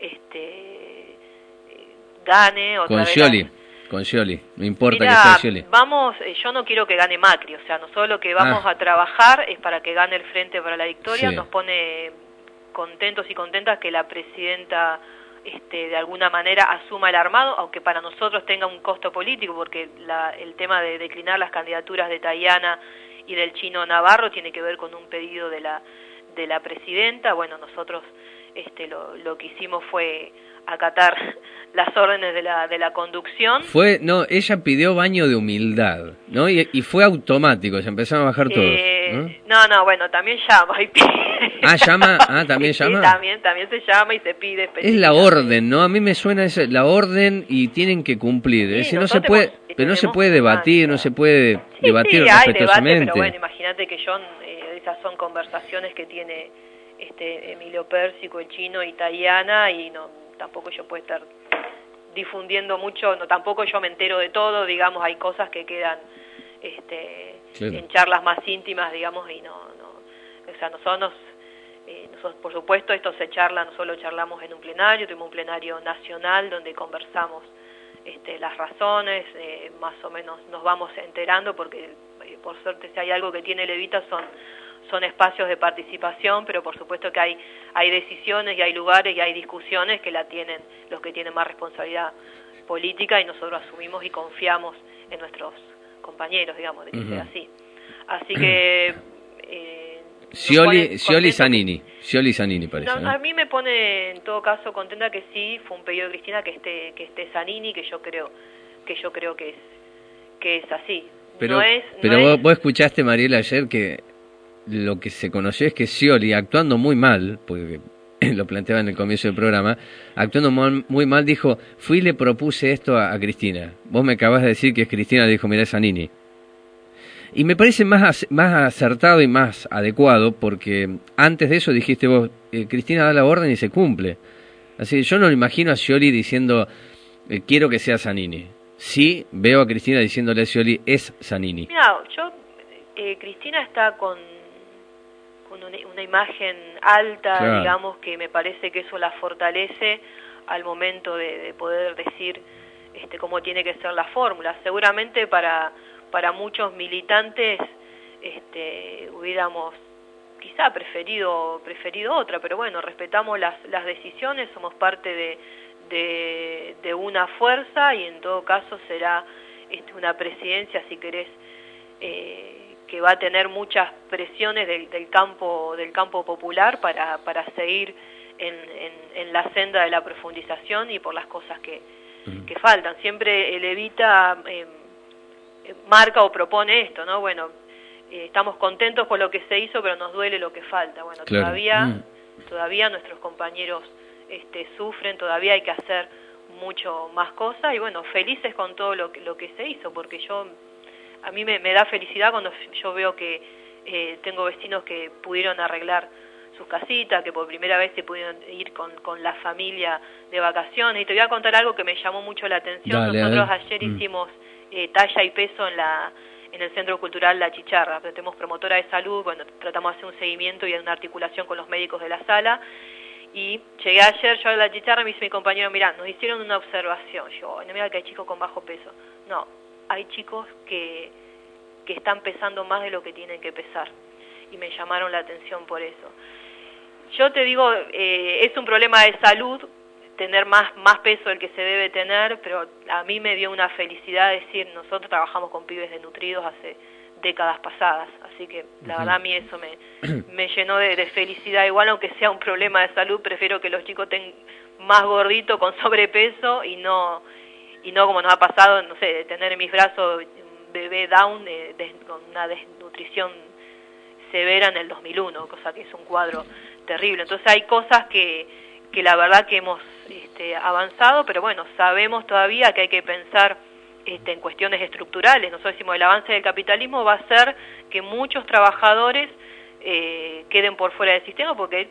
S18: gane otra vez.
S7: Con Scioli, no importa que sea Scioli.
S18: Yo no quiero que gane Macri, o sea, nosotros lo que vamos a trabajar es para que gane el Frente para la Victoria. Nos pone contentos y contentas que la presidenta de alguna manera asuma el armado, aunque para nosotros tenga un costo político, porque el tema de declinar las candidaturas de Tayana y del Chino Navarro tiene que ver con un pedido de la presidenta. Bueno, nosotros lo que hicimos fue acatar las órdenes de la conducción.
S7: Ella pidió baño de humildad, ¿no? Y fue automático, se empezaron a bajar todos, ¿no?
S18: No, bueno, también llama y pide.
S7: ¿Llama? ¿También llama?
S18: Sí, también se llama y se pide.
S7: Es la orden, ¿no? A mí me suena eso, la orden y tienen que cumplir. Es decir, no se puede, pero no se puede debatir, no se puede debatir respetuosamente.
S18: Hay debate, pero bueno, imagínate que esas son conversaciones que tiene Emilio Pérsico, el chino y Tayana, y tampoco yo puedo estar difundiendo mucho, tampoco yo me entero de todo, digamos, hay cosas que quedan en charlas más íntimas, digamos, y o sea, nosotros por supuesto esto se charla, no solo charlamos en un plenario, tuvimos un plenario nacional donde conversamos las razones, más o menos nos vamos enterando, porque por suerte si hay algo que tiene Levita son espacios de participación, pero por supuesto que hay decisiones y hay lugares y hay discusiones que la tienen los que tienen más responsabilidad política, y nosotros asumimos y confiamos en nuestros compañeros, digamos, de que sea así. Así que
S7: Scioli Zanini parece, ¿no?
S18: A mí me pone en todo caso contenta que sí, fue un pedido de Cristina que esté Zanini, que yo creo que es así.
S7: Pero vos escuchaste, Mariela, ayer que lo que se conoció es que Scioli, actuando muy mal, porque lo planteaba en el comienzo del programa, actuando muy mal, dijo, fui y le propuse esto a Cristina. Vos me acabás de decir que es Cristina, le dijo, mirá, Zanini. Y me parece más acertado y más adecuado, porque antes de eso dijiste vos, Cristina da la orden y se cumple. Así que yo no lo imagino a Scioli diciendo, quiero que sea Zanini. Sí, veo a Cristina diciéndole a Scioli, es Zanini.
S18: Mira, Cristina está con una imagen alta, claro, digamos, que me parece que eso la fortalece al momento de poder decir cómo tiene que ser la fórmula. Seguramente para muchos militantes hubiéramos quizá preferido otra, pero bueno, respetamos las decisiones, somos parte de una fuerza, y en todo caso será una presidencia, si querés, que va a tener muchas presiones del campo popular para seguir en la senda de la profundización y por las cosas que faltan. Siempre el Evita marca o propone esto, ¿no? Bueno, estamos contentos con lo que se hizo, pero nos duele lo que falta. Bueno, claro, todavía nuestros compañeros sufren, todavía hay que hacer mucho más cosas, y bueno, felices con todo lo que se hizo, porque a mí me da felicidad cuando yo veo que tengo vecinos que pudieron arreglar sus casitas, que por primera vez se pudieron ir con la familia de vacaciones. Y te voy a contar algo que me llamó mucho la atención. Nosotros ayer hicimos talla y peso en el Centro Cultural La Chicharra. Tenemos promotora de salud, bueno, tratamos de hacer un seguimiento y una articulación con los médicos de la sala. Y llegué ayer yo a La Chicharra y me dice mi compañero, mirá, nos hicieron una observación. Yo, no, mira que hay chicos con bajo peso. No, hay chicos que están pesando más de lo que tienen que pesar, y me llamaron la atención por eso. Yo te digo, es un problema de salud tener más peso del que se debe tener, pero a mí me dio una felicidad decir, nosotros trabajamos con pibes desnutridos hace décadas pasadas, así que la verdad a mí eso me llenó de felicidad. Igual aunque sea un problema de salud, prefiero que los chicos estén más gorditos, con sobrepeso, y no como nos ha pasado, no sé, de tener en mis brazos un bebé down con una desnutrición severa en el 2001, cosa que es un cuadro terrible. Entonces hay cosas que la verdad que hemos avanzado, pero bueno, sabemos todavía que hay que pensar en cuestiones estructurales. Nosotros decimos, el avance del capitalismo va a ser que muchos trabajadores queden por fuera del sistema, porque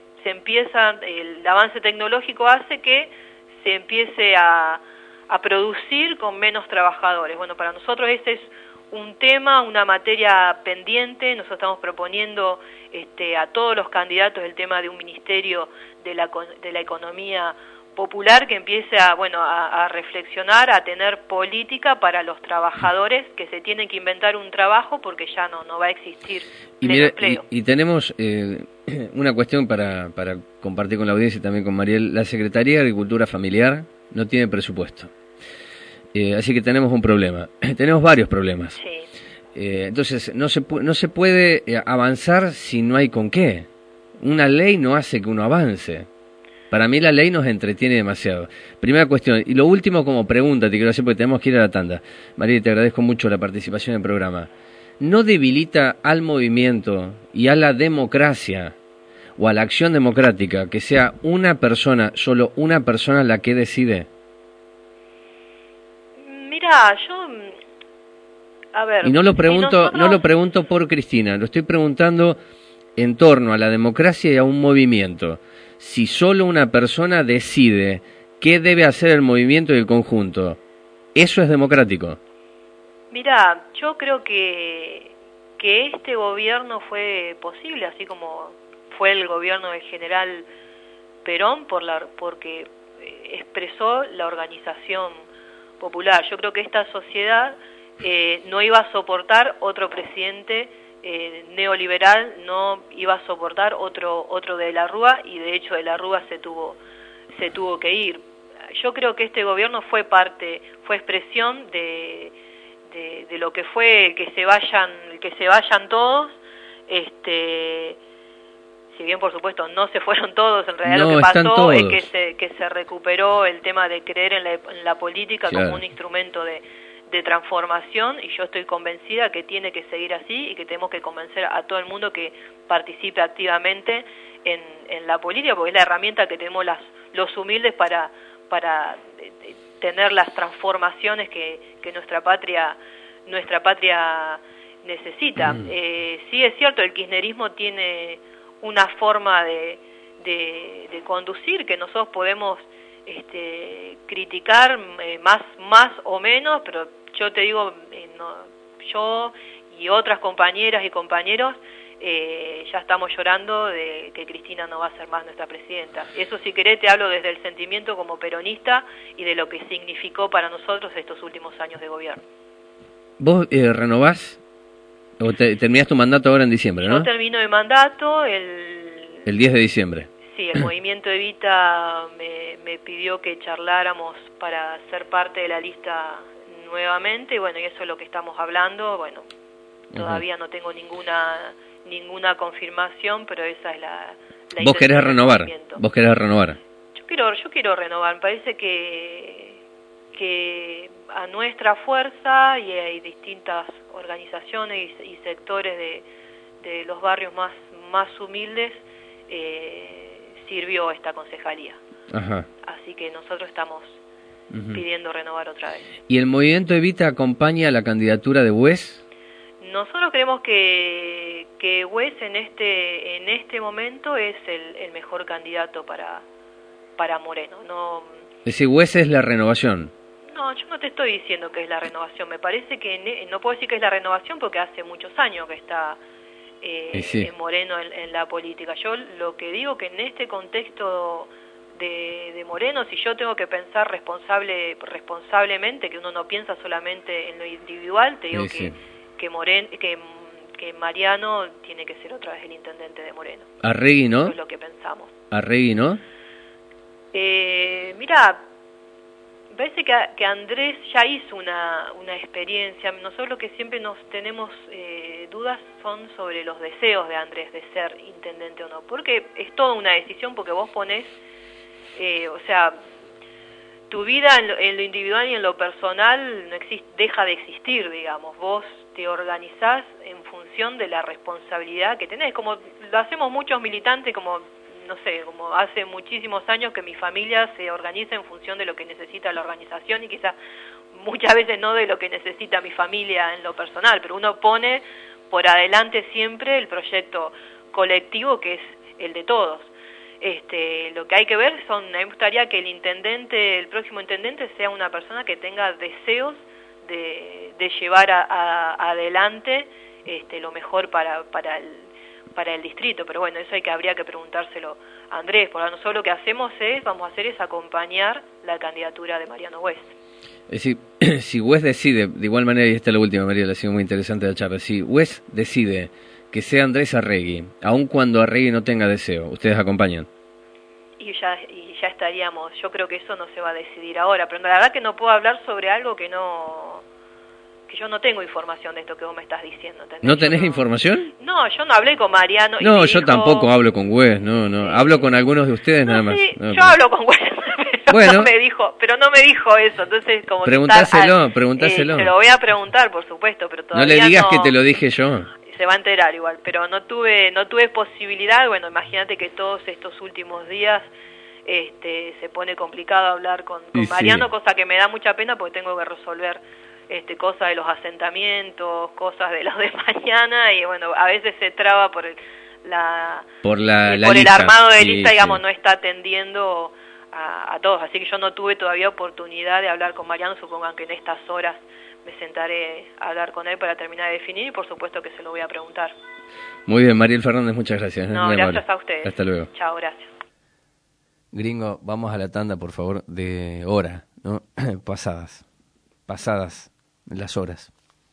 S18: el avance tecnológico hace que se empiece a producir con menos trabajadores. Bueno, para nosotros ese es un tema, una materia pendiente. Nosotros estamos proponiendo a todos los candidatos el tema de un ministerio de la economía popular que empiece a reflexionar, a tener política para los trabajadores, que se tienen que inventar un trabajo porque ya no va a existir empleo.
S7: Y tenemos una cuestión para compartir con la audiencia y también con Mariel. La Secretaría de Agricultura Familiar no tiene presupuesto. Así que tenemos un problema. Tenemos varios problemas.
S18: Sí.
S7: Entonces, no se puede avanzar si no hay con qué. Una ley no hace que uno avance. Para mí la ley nos entretiene demasiado. Primera cuestión. Y lo último como pregunta te quiero hacer porque tenemos que ir a la tanda. María, te agradezco mucho la participación en el programa. ¿No debilita al movimiento y a la democracia o a la acción democrática que sea una persona, solo una persona la que decide?
S18: Mira, yo... A ver,
S7: y no lo pregunto por Cristina, lo estoy preguntando en torno a la democracia y a un movimiento. Si solo una persona decide qué debe hacer el movimiento y el conjunto, ¿eso es democrático?
S18: Mira, yo creo que este gobierno fue posible, así como fue el gobierno del general Perón, porque expresó la organización popular. Yo creo que esta sociedad no iba a soportar otro presidente neoliberal, no iba a soportar otro de la Rúa, y de hecho de la Rúa se tuvo que ir. Yo creo que este gobierno fue expresión de lo que fue que se vayan todos, si bien por supuesto no se fueron todos, en realidad lo que pasó es que se recuperó el tema de creer en la política, claro, como un instrumento de transformación, y yo estoy convencida que tiene que seguir así y que tenemos que convencer a todo el mundo que participe activamente en la política, porque es la herramienta que tenemos los humildes para tener las transformaciones que nuestra patria necesita. Sí es cierto, el kirchnerismo tiene una forma de conducir que nosotros podemos criticar más o menos, pero yo te digo, yo y otras compañeras y compañeros ya estamos llorando de que Cristina no va a ser más nuestra presidenta. Eso, si querés, te hablo desde el sentimiento como peronista y de lo que significó para nosotros estos últimos años de gobierno.
S7: ¿Vos renovás o terminás tu mandato ahora en diciembre, no?
S18: Yo termino de mandato
S7: el 10 de diciembre.
S18: Sí, el Movimiento Evita me pidió que charláramos para ser parte de la lista nuevamente, y bueno, y eso es lo que estamos hablando. Bueno, todavía no tengo ninguna confirmación, pero esa es la
S7: ¿Vos querés renovar? ¿Vos querés renovar?
S18: Yo quiero renovar. Me parece que a nuestra fuerza, y hay distintas organizaciones y sectores de los barrios más humildes, sirvió esta concejalía. Ajá. Así que nosotros estamos pidiendo renovar otra vez.
S7: ¿Y el Movimiento Evita acompaña la candidatura de Bues?
S18: Nosotros creemos que Bues en este momento es el mejor candidato para Moreno. No,
S7: es decir, Bues es la renovación.
S18: No, yo no te estoy diciendo que es la renovación. Me parece que no puedo decir que es la renovación porque hace muchos años que está en Moreno en la política. Yo lo que digo que en este contexto de Moreno, si yo tengo que pensar responsablemente, que uno no piensa solamente en lo individual, te digo que Mariano tiene que ser otra vez el intendente de Moreno.
S7: Arregui, ¿no?
S18: Eso es lo que pensamos.
S7: Arregui, ¿no?
S18: Mira, parece que Andrés ya hizo una experiencia. Nosotros lo que siempre nos tenemos dudas son sobre los deseos de Andrés de ser intendente o no, porque es toda una decisión, porque vos ponés, o sea, tu vida en lo individual y en lo personal deja de existir, digamos. Vos te organizás en función de la responsabilidad que tenés, como lo hacemos muchos militantes, como no sé, como hace muchísimos años que mi familia se organiza en función de lo que necesita la organización, y quizás muchas veces no de lo que necesita mi familia en lo personal, pero uno pone por adelante siempre el proyecto colectivo, que es el de todos. Lo que hay que ver a mí me gustaría que el próximo intendente sea una persona que tenga deseos de llevar adelante lo mejor para el distrito, pero bueno, eso habría que preguntárselo a Andrés, porque nosotros lo que vamos a hacer es acompañar la candidatura de Mariano Bues.
S7: Es decir, si Bues decide, de igual manera, y esta es la última, María, la ha sido muy interesante la charla, si Bues decide que sea Andrés Arregui, aun cuando Arregui no tenga deseo, ¿ustedes acompañan?
S18: Y ya estaríamos, yo creo que eso no se va a decidir ahora, pero la verdad que no puedo hablar sobre algo que no que yo no tengo información de esto que vos me estás diciendo. ¿entendés?
S7: ¿No tenés información?
S18: No, yo no hablé con Mariano.
S7: No, yo tampoco hablo con Wes, no. Hablo con algunos de ustedes nada más.
S18: Sí,
S7: no,
S18: yo hablo con Wes,
S7: bueno,
S18: no me dijo eso, entonces como
S7: preguntáselo.
S18: Se lo voy a preguntar, por supuesto, pero todavía
S7: no le digas que te lo dije yo.
S18: Se va a enterar igual, pero no tuve posibilidad. Bueno, imagínate que todos estos últimos días se pone complicado hablar con Mariano, sí. Cosa que me da mucha pena porque tengo que resolver cosas de los asentamientos, cosas de los de mañana, y bueno, a veces se traba por el armado de lista, digamos, no está atendiendo a todos, así que yo no tuve todavía oportunidad de hablar con Mariano. Supongan que en estas horas me sentaré a hablar con él para terminar de definir, y por supuesto que se lo voy a preguntar.
S7: Muy bien, Mariel Fernández, muchas gracias.
S18: No, gracias a ustedes.
S7: Hasta luego.
S18: Chao, gracias.
S7: Gringo, vamos a la tanda, por favor, de hora, ¿no? Pasadas las horas.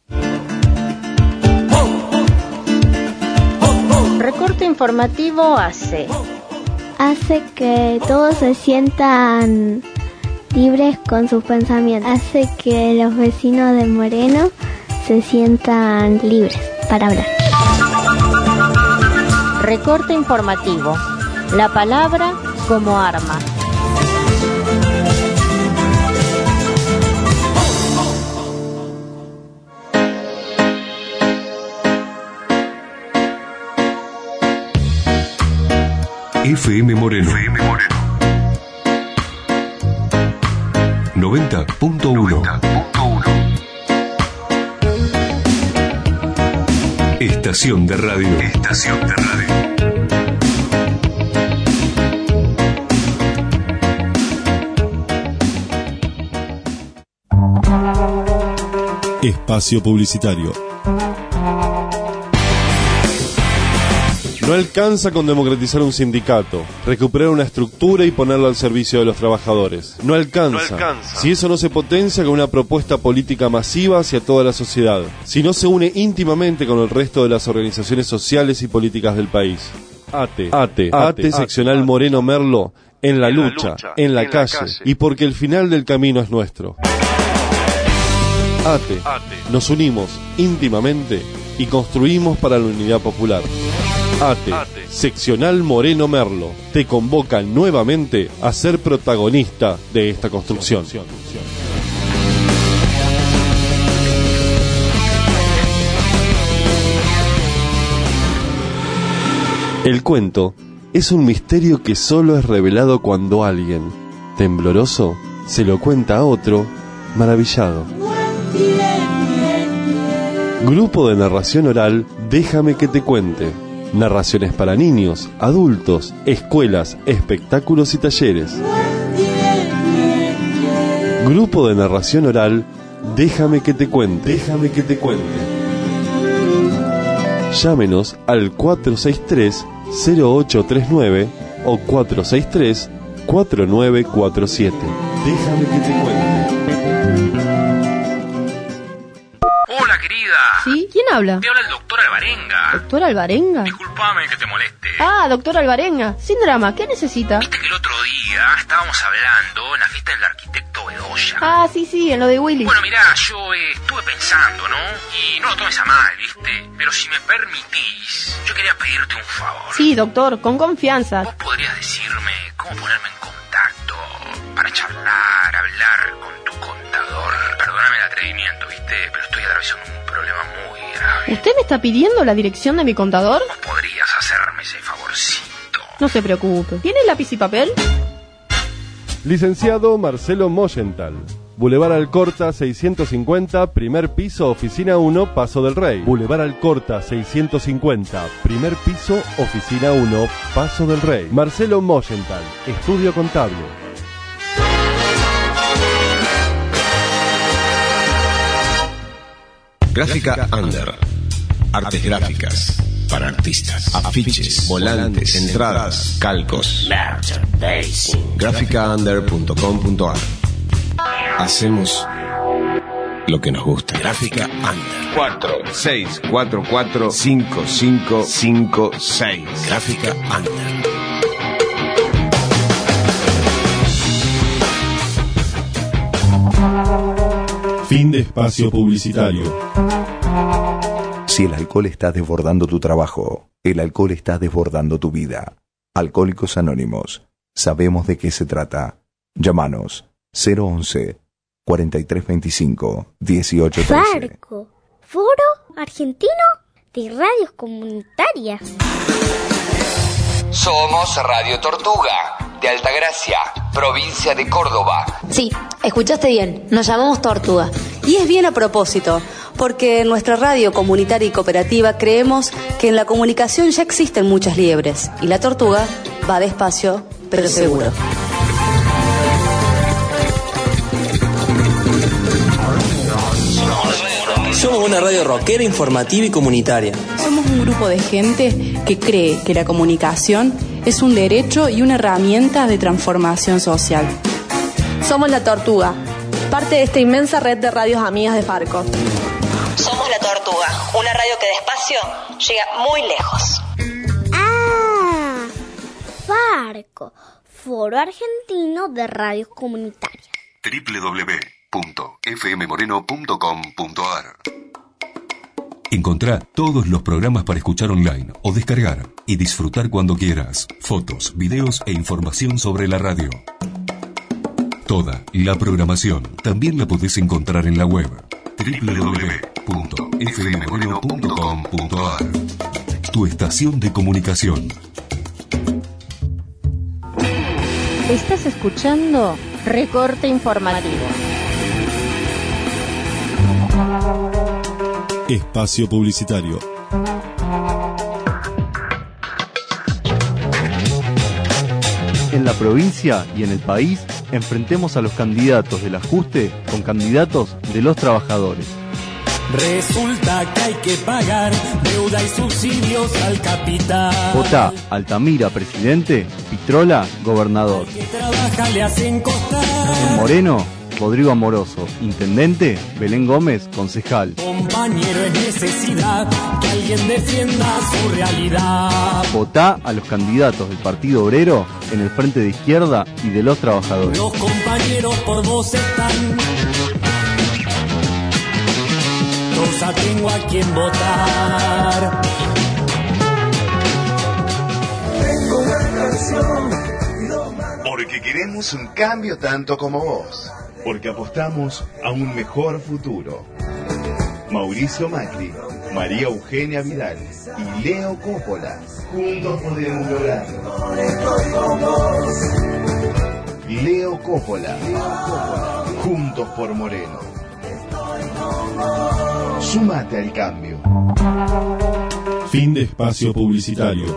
S6: Recorte informativo hace
S19: que todos se sientan libres con sus pensamientos. Hace que los vecinos de Moreno se sientan libres para hablar.
S6: Recorte informativo. La palabra como arma.
S9: FM Moreno. 90.1. Estación de radio.
S16: Espacio publicitario. No alcanza con democratizar un sindicato, recuperar una estructura y ponerlo al servicio de los trabajadores. No alcanza. Si eso no se potencia con una propuesta política masiva hacia toda la sociedad. Si no se une íntimamente con el resto de las organizaciones sociales y políticas del país. ATE, seccional Moreno Merlo, en la lucha, en la calle, y porque el final del camino es nuestro. ATE, nos unimos íntimamente y construimos para la unidad popular. ATE, seccional Moreno Merlo, te convoca nuevamente a ser protagonista de esta construcción. El cuento es un misterio que solo es revelado cuando alguien, tembloroso, se lo cuenta a otro, maravillado. Grupo de narración oral, déjame que te cuente. Narraciones para niños, adultos, escuelas, espectáculos y talleres. Grupo de narración oral, déjame que te cuente. Llámenos al 463-0839 o 463-4947. Déjame que te cuente.
S20: Hola, querida.
S2: ¿Sí? ¿Quién habla?
S20: Te habla el doctor Alvarenga.
S2: ¿Doctor Alvarenga?
S20: Disculpame que te moleste.
S2: Ah, doctor Alvarenga. Sin drama, ¿qué necesita?
S20: Viste que el otro día estábamos hablando en la fiesta del arquitecto Bedoya.
S2: Ah, sí, en lo de Willy.
S20: Bueno, mirá, yo estuve pensando, ¿no? Y no lo tomes a mal, ¿viste? Pero si me permitís, yo quería pedirte un favor.
S2: Sí, doctor, con confianza.
S20: ¿Vos podrías decirme cómo ponerme en contacto para charlar, hablar con tu contador? Perdóname el atrevimiento, ¿viste? Pero estoy atravesando un problema muy grave.
S2: ¿Usted me está pidiendo la dirección de mi contador?
S20: ¿Vos podrías hacerme ese favorcito?
S2: No se preocupe. ¿Tiene lápiz y papel?
S16: Licenciado Marcelo Moyenthal. Boulevard Alcorta 650, primer piso, oficina 1, Paso del Rey. Boulevard Alcorta 650, primer piso, oficina 1, Paso del Rey. Marcelo Moyenthal, estudio contable.
S21: Gráfica Under. Artes gráficas para artistas. Afiches, volantes, entradas, calcos. Graficaunder.com.ar. Hacemos lo que nos gusta. Gráfica Under. 46445556. Gráfica Under.
S16: Fin de espacio publicitario.
S21: Si el alcohol está desbordando tu trabajo, el alcohol está desbordando tu vida. Alcohólicos Anónimos. Sabemos de qué se trata. Llámanos 011 4325 1813.
S19: Farco, Foro Argentino de Radios Comunitarias.
S20: Somos Radio Tortuga, de Altagracia, provincia de Córdoba.
S1: Sí, escuchaste bien, nos llamamos Tortuga.
S22: Y es bien a propósito, porque en nuestra radio comunitaria y cooperativa creemos que en la comunicación ya existen muchas liebres, y la tortuga va despacio, pero seguro.
S23: Somos una radio rockera, informativa y comunitaria.
S24: Somos un grupo de gente que cree que la comunicación es un derecho y una herramienta de transformación social.
S2: Somos La Tortuga, parte de esta inmensa red de radios amigas de Farco.
S3: Somos La Tortuga, una radio que despacio llega muy lejos.
S19: Ah, Farco, Foro Argentino de Radios Comunitarias.
S9: www.fmmoreno.com.ar. Encontrá todos los programas para escuchar online o descargar y disfrutar cuando quieras. Fotos, videos e información sobre la radio. Toda la programación también la podés encontrar en la web www.fmmoreno.com.ar. Tu estación de comunicación.
S6: Estás escuchando Recorte Informativo.
S16: Espacio publicitario.
S25: En la provincia y en el país, enfrentemos a los candidatos del ajuste con candidatos de los trabajadores.
S12: Resulta que hay que pagar deuda y subsidios al capital.
S25: Votá Altamira presidente, Pitrola gobernador.
S12: Que trabaja le hacen costar.
S25: En Moreno, Rodrigo Amoroso, intendente, Belén Gómez, concejal.
S12: Compañero, es necesidad que alguien defienda su realidad.
S25: Votá a los candidatos del Partido Obrero en el Frente de Izquierda y de los Trabajadores.
S12: Los compañeros por vos están. Rosa, tengo a quien votar.
S21: Tengo una canción. Porque queremos un cambio tanto como vos.
S26: Porque apostamos a un mejor futuro. Mauricio Macri, María Eugenia Vidal y Leo Coppola. Juntos podemos lograrlo. Leo Coppola. Juntos por Moreno. Súmate al cambio.
S16: Fin de espacio publicitario.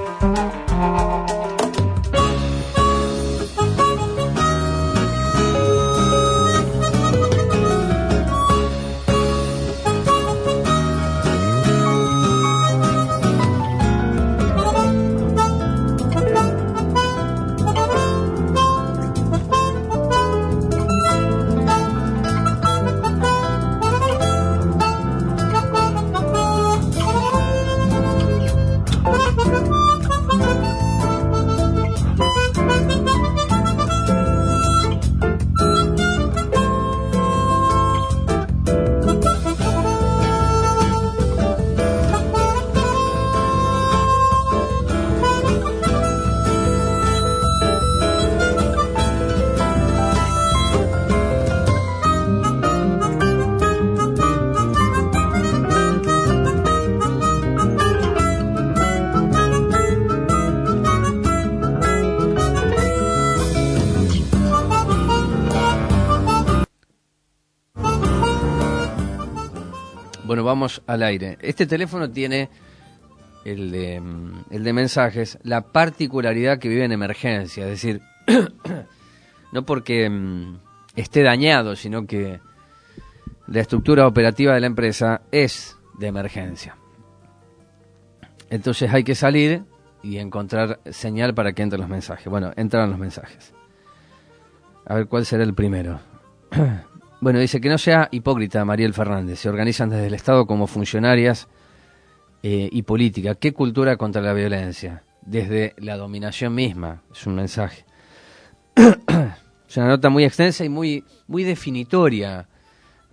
S7: Bueno, vamos al aire. Este teléfono tiene, el de mensajes, la particularidad que vive en emergencia. Es decir, no porque esté dañado, sino que la estructura operativa de la empresa es de emergencia. Entonces hay que salir y encontrar señal para que entren los mensajes. Bueno, entran los mensajes. A ver cuál será el primero. Bueno, dice que no sea hipócrita Mariel Fernández. Se organizan desde el Estado como funcionarias y política. ¿Qué cultura contra la violencia? Desde la dominación misma. Es un mensaje. Es una nota muy extensa y muy definitoria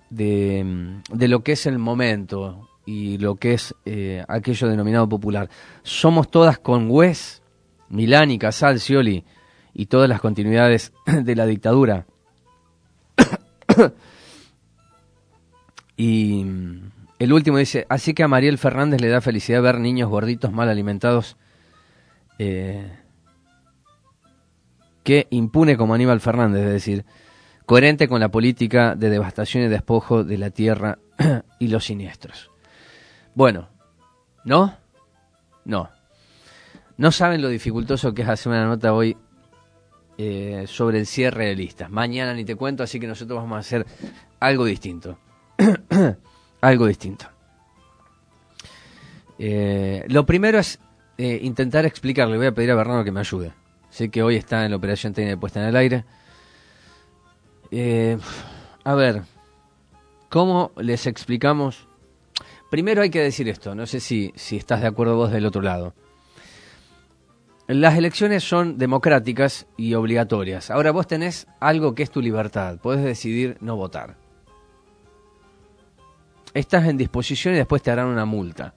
S7: de lo que es el momento y lo que es aquello denominado popular. Somos todas con Güez, Milani, Casal, Scioli y todas las continuidades de la dictadura. Y el último dice, así que a Mariel Fernández le da felicidad ver niños gorditos mal alimentados, que impune como Aníbal Fernández, es decir, coherente con la política de devastación y despojo de la tierra y los siniestros. Bueno, ¿no? No. No saben lo dificultoso que es hacer una nota hoy sobre el cierre de listas. Mañana ni te cuento, así que nosotros vamos a hacer algo distinto. Algo distinto. Lo primero es intentar explicarle. Voy a pedir a Bernardo que me ayude. Sé que hoy está en la operación técnica puesta en el aire. A ver, ¿cómo les explicamos? Primero hay que decir esto, no sé si estás de acuerdo vos del otro lado. Las elecciones son democráticas y obligatorias. Ahora vos tenés algo que es tu libertad, podés decidir no votar. Estás en disposición y después te harán una multa,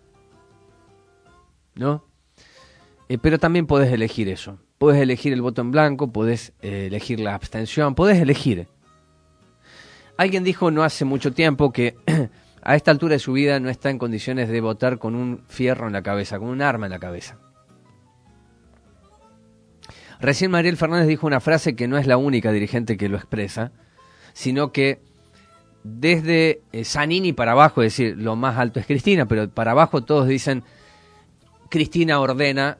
S7: ¿no? Pero también podés elegir eso. Podés elegir el voto en blanco, podés elegir la abstención, podés elegir. Alguien dijo no hace mucho tiempo que a esta altura de su vida no está en condiciones de votar con un fierro en la cabeza, con un arma en la cabeza. Recién Mariel Fernández dijo una frase que no es la única dirigente que lo expresa, sino que desde Zanini para abajo, es decir, lo más alto es Cristina, pero para abajo todos dicen Cristina ordena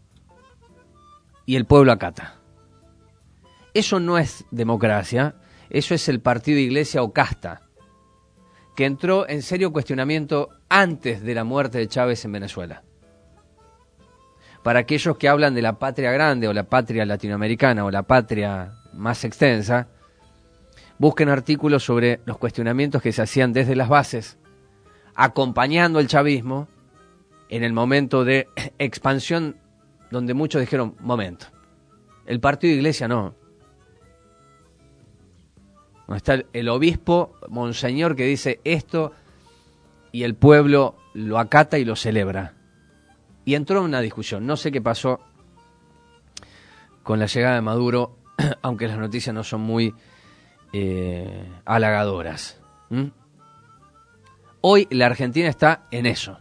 S7: y el pueblo acata. Eso no es democracia, eso es el partido Iglesia o casta, que entró en serio cuestionamiento antes de la muerte de Chávez en Venezuela. Para aquellos que hablan de la patria grande o la patria latinoamericana o la patria más extensa, busquen artículos sobre los cuestionamientos que se hacían desde las bases, acompañando el chavismo en el momento de expansión, donde muchos dijeron, momento, el partido Iglesia no. Donde está el obispo, monseñor, que dice esto y el pueblo lo acata y lo celebra. Y entró en una discusión. No sé qué pasó con la llegada de Maduro, aunque las noticias no son muy halagadoras. Hoy la Argentina está en eso.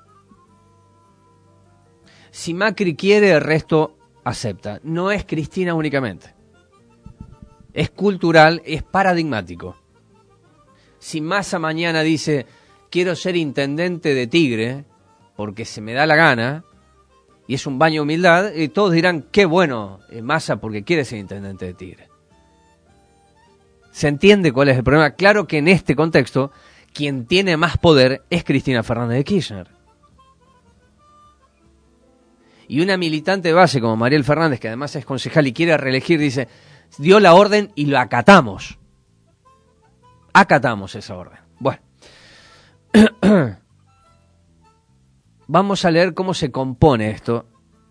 S7: Si Macri quiere, el resto acepta. No es Cristina únicamente. Es cultural, es paradigmático. Si Massa mañana dice, quiero ser intendente de Tigre, porque se me da la gana, y es un baño de humildad, y todos dirán, qué bueno Massa porque quiere ser intendente de Tigre. ¿Se entiende cuál es el problema? Claro que en este contexto, quien tiene más poder es Cristina Fernández de Kirchner. Y una militante de base como Mariel Fernández, que además es concejal y quiere reelegir, dice, dio la orden y lo acatamos. Acatamos esa orden. Bueno. Vamos a leer cómo se compone esto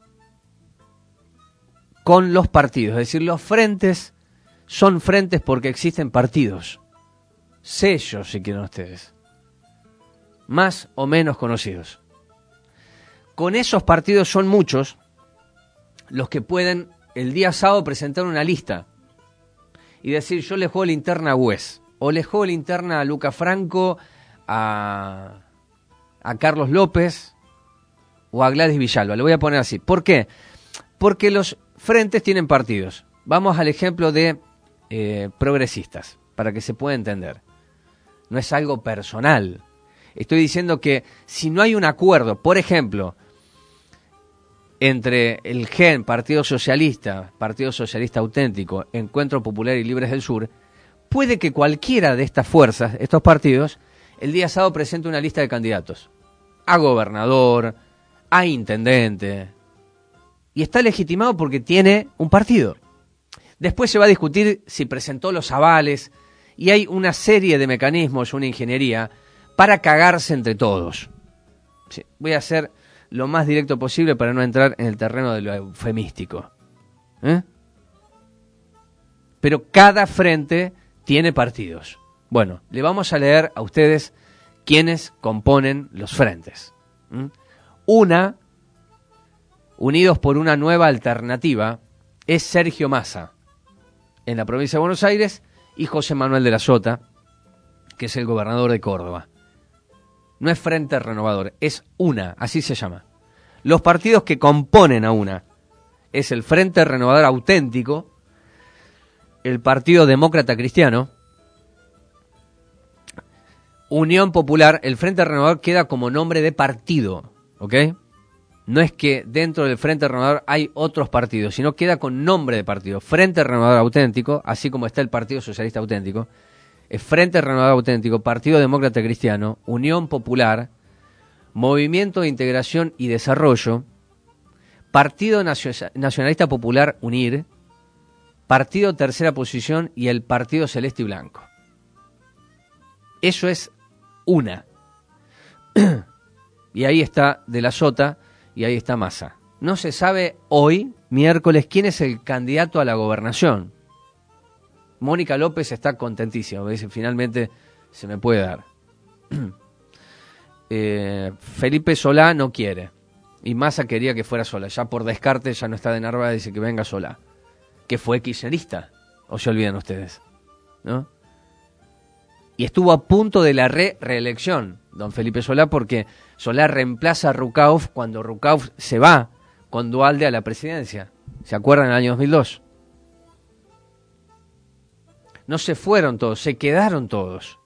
S7: con los partidos. Es decir, los frentes son frentes porque existen partidos. Sellos, si quieren ustedes. Más o menos conocidos. Con esos partidos son muchos los que pueden el día sábado presentar una lista y decir, yo le juego linterna a Güez, o le juego linterna a Luca Franco, a Carlos López o a Gladys Villalba. Lo voy a poner así. ¿Por qué? Porque los frentes tienen partidos. Vamos al ejemplo de progresistas, para que se pueda entender. No es algo personal. Estoy diciendo que si no hay un acuerdo, por ejemplo, entre el GEN, Partido Socialista Auténtico, Encuentro Popular y Libres del Sur, puede que cualquiera de estas fuerzas, estos partidos, el día sábado presente una lista de candidatos. A gobernador, a intendente. Y está legitimado porque tiene un partido. Después se va a discutir si presentó los avales, y hay una serie de mecanismos, una ingeniería, para cagarse entre todos. Sí, voy a ser lo más directo posible para no entrar en el terreno de lo eufemístico. Pero cada frente tiene partidos. Bueno, le vamos a leer a ustedes quiénes componen los frentes. Una, Unidos por una Nueva Alternativa, es Sergio Massa, en la provincia de Buenos Aires, y José Manuel de la Sota, que es el gobernador de Córdoba. No es Frente Renovador, es una, así se llama. Los partidos que componen a una es el Frente Renovador Auténtico, el Partido Demócrata Cristiano, Unión Popular. El Frente Renovador queda como nombre de partido, ¿ok? No es que dentro del Frente Renovador hay otros partidos, sino queda con nombre de partido. Frente Renovador Auténtico, así como está el Partido Socialista Auténtico, es Frente Renovador Auténtico, Partido Demócrata Cristiano, Unión Popular, Movimiento de Integración y Desarrollo, Partido Nacionalista Popular UNIR, Partido Tercera Posición y el Partido Celeste y Blanco. Eso es una. Y ahí está De la Sota y ahí está Massa. No se sabe hoy, miércoles, quién es el candidato a la gobernación. Mónica López está contentísima, dice, finalmente se me puede dar. Felipe Solá no quiere. Y Massa quería que fuera Solá. Ya por descarte ya no está de Narváez, dice que venga Solá. Que fue kirchnerista, o se olvidan ustedes, ¿no? Y estuvo a punto de la reelección, don Felipe Solá, porque Solá reemplaza a Rucauf cuando Rucauf se va con Duhalde a la presidencia. ¿Se acuerdan en el año 2002? No se fueron todos, se quedaron todos.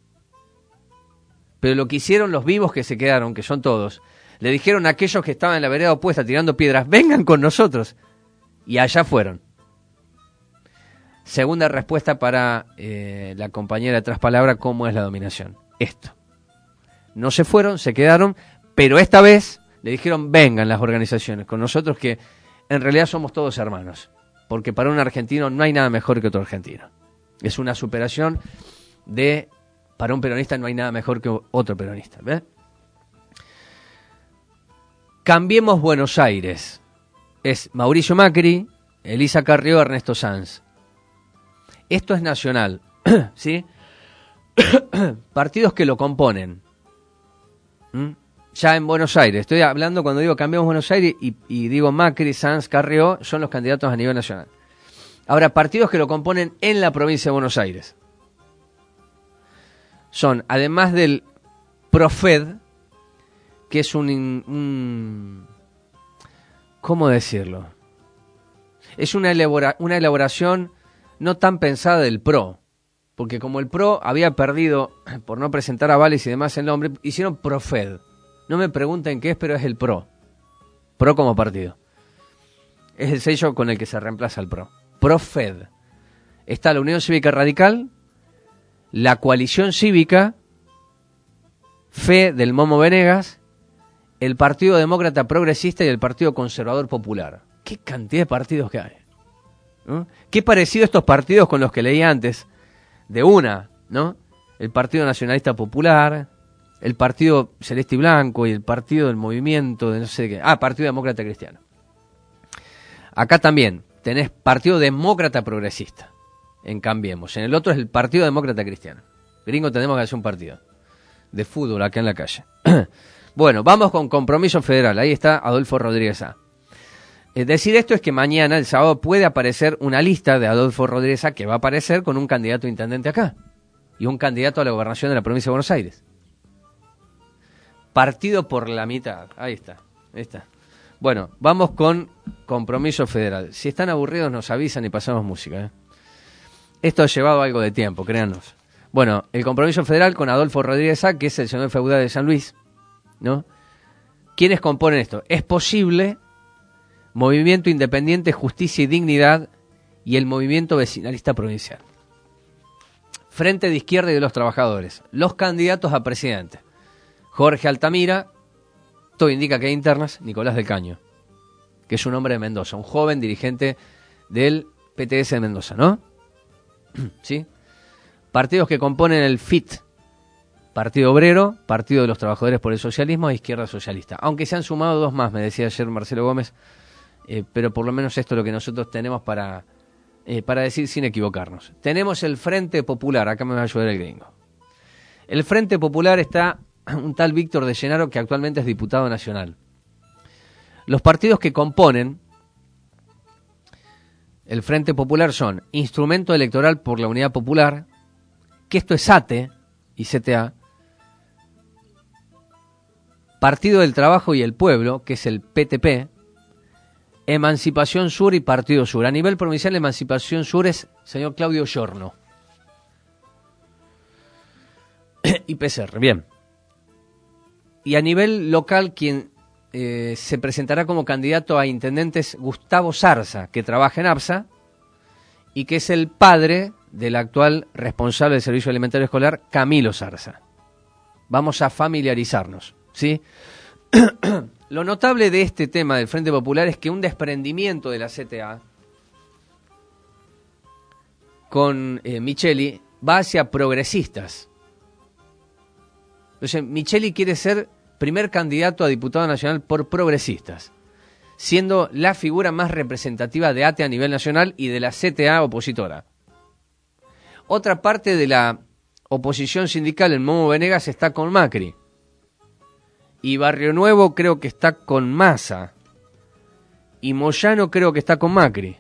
S7: Pero lo que hicieron los vivos que se quedaron, que son todos, le dijeron a aquellos que estaban en la vereda opuesta tirando piedras, vengan con nosotros. Y allá fueron. Segunda respuesta para la compañera de Traspalabra, ¿cómo es la dominación? Esto. No se fueron, se quedaron, pero esta vez le dijeron, vengan las organizaciones con nosotros, que en realidad somos todos hermanos. Porque para un argentino no hay nada mejor que otro argentino. Es una superación de, para un peronista no hay nada mejor que otro peronista. ¿Ves? Cambiemos Buenos Aires. Es Mauricio Macri, Elisa Carrió, Ernesto Sanz. Esto es nacional, ¿sí? Partidos que lo componen. Ya en Buenos Aires. Estoy hablando cuando digo cambiemos Buenos Aires y digo Macri, Sanz, Carrió, son los candidatos a nivel nacional. Ahora, partidos que lo componen en la provincia de Buenos Aires. Son, además del PROFED, que es un ¿cómo decirlo? Es una elaboración no tan pensada del PRO, porque como el PRO había perdido, por no presentar avales y demás el nombre, hicieron PROFED. No me pregunten qué es, pero es el PRO. PRO como partido. Es el sello con el que se reemplaza el PRO. PROFED. Está la Unión Cívica Radical, la Coalición Cívica, FE del Momo Venegas, el Partido Demócrata Progresista y el Partido Conservador Popular. ¿Qué cantidad de partidos que hay? ¿No? Qué parecido estos partidos con los que leí antes, de una, ¿no? El Partido Nacionalista Popular, el Partido Celeste y Blanco y el Partido del Movimiento de no sé qué. Partido Demócrata Cristiano. Acá también tenés Partido Demócrata Progresista, en Cambiemos. En el otro es el Partido Demócrata Cristiano. Gringo, tenemos que hacer un partido de fútbol acá en la calle. Bueno, vamos con Compromiso Federal. Ahí está Adolfo Rodríguez A. Decir esto es que mañana, el sábado, puede aparecer una lista de Adolfo Rodríguez A que va a aparecer con un candidato a intendente acá y un candidato a la gobernación de la provincia de Buenos Aires. Partido por la mitad. Ahí está. Bueno, vamos con Compromiso Federal. Si están aburridos nos avisan y pasamos música. Esto ha llevado algo de tiempo, créanos. Bueno, el Compromiso Federal con Adolfo Rodríguez A, que es el señor feudal de San Luis, ¿no? ¿Quiénes componen esto? Es posible, Movimiento Independiente, Justicia y Dignidad y el Movimiento Vecinalista Provincial. Frente de Izquierda y de los Trabajadores. Los candidatos a presidente: Jorge Altamira, todo indica que hay internas, Nicolás del Caño, que es un hombre de Mendoza, un joven dirigente del PTS de Mendoza, ¿no? ¿Sí? Partidos que componen el FIT: Partido Obrero, Partido de los Trabajadores por el Socialismo e Izquierda Socialista. Aunque se han sumado dos más, me decía ayer Marcelo Gómez, pero por lo menos esto es lo que nosotros tenemos para para decir sin equivocarnos. Tenemos el Frente Popular, acá me va a ayudar el gringo. El Frente Popular está un tal Víctor de Llenaro, que actualmente es diputado nacional. Los partidos que componen el Frente Popular son Instrumento Electoral por la Unidad Popular, que esto es ATE y CTA, Partido del Trabajo y el Pueblo, que es el PTP, Emancipación Sur y Partido Sur. A nivel provincial, Emancipación Sur es señor Claudio Giorno. Y PCR, bien. Y a nivel local, quien se presentará como candidato a intendente es Gustavo Zarza, que trabaja en APSA y que es el padre del actual responsable del Servicio Alimentario Escolar, Camilo Zarza. Vamos a familiarizarnos, ¿sí? Lo notable de este tema del Frente Popular es que un desprendimiento de la CTA con Micheli va hacia progresistas. Entonces, Micheli quiere ser primer candidato a diputado nacional por progresistas, siendo la figura más representativa de ATE a nivel nacional y de la CTA opositora. Otra parte de la oposición sindical en Momo Venegas está con Macri. Y Barrio Nuevo creo que está con Massa. Y Moyano creo que está con Macri.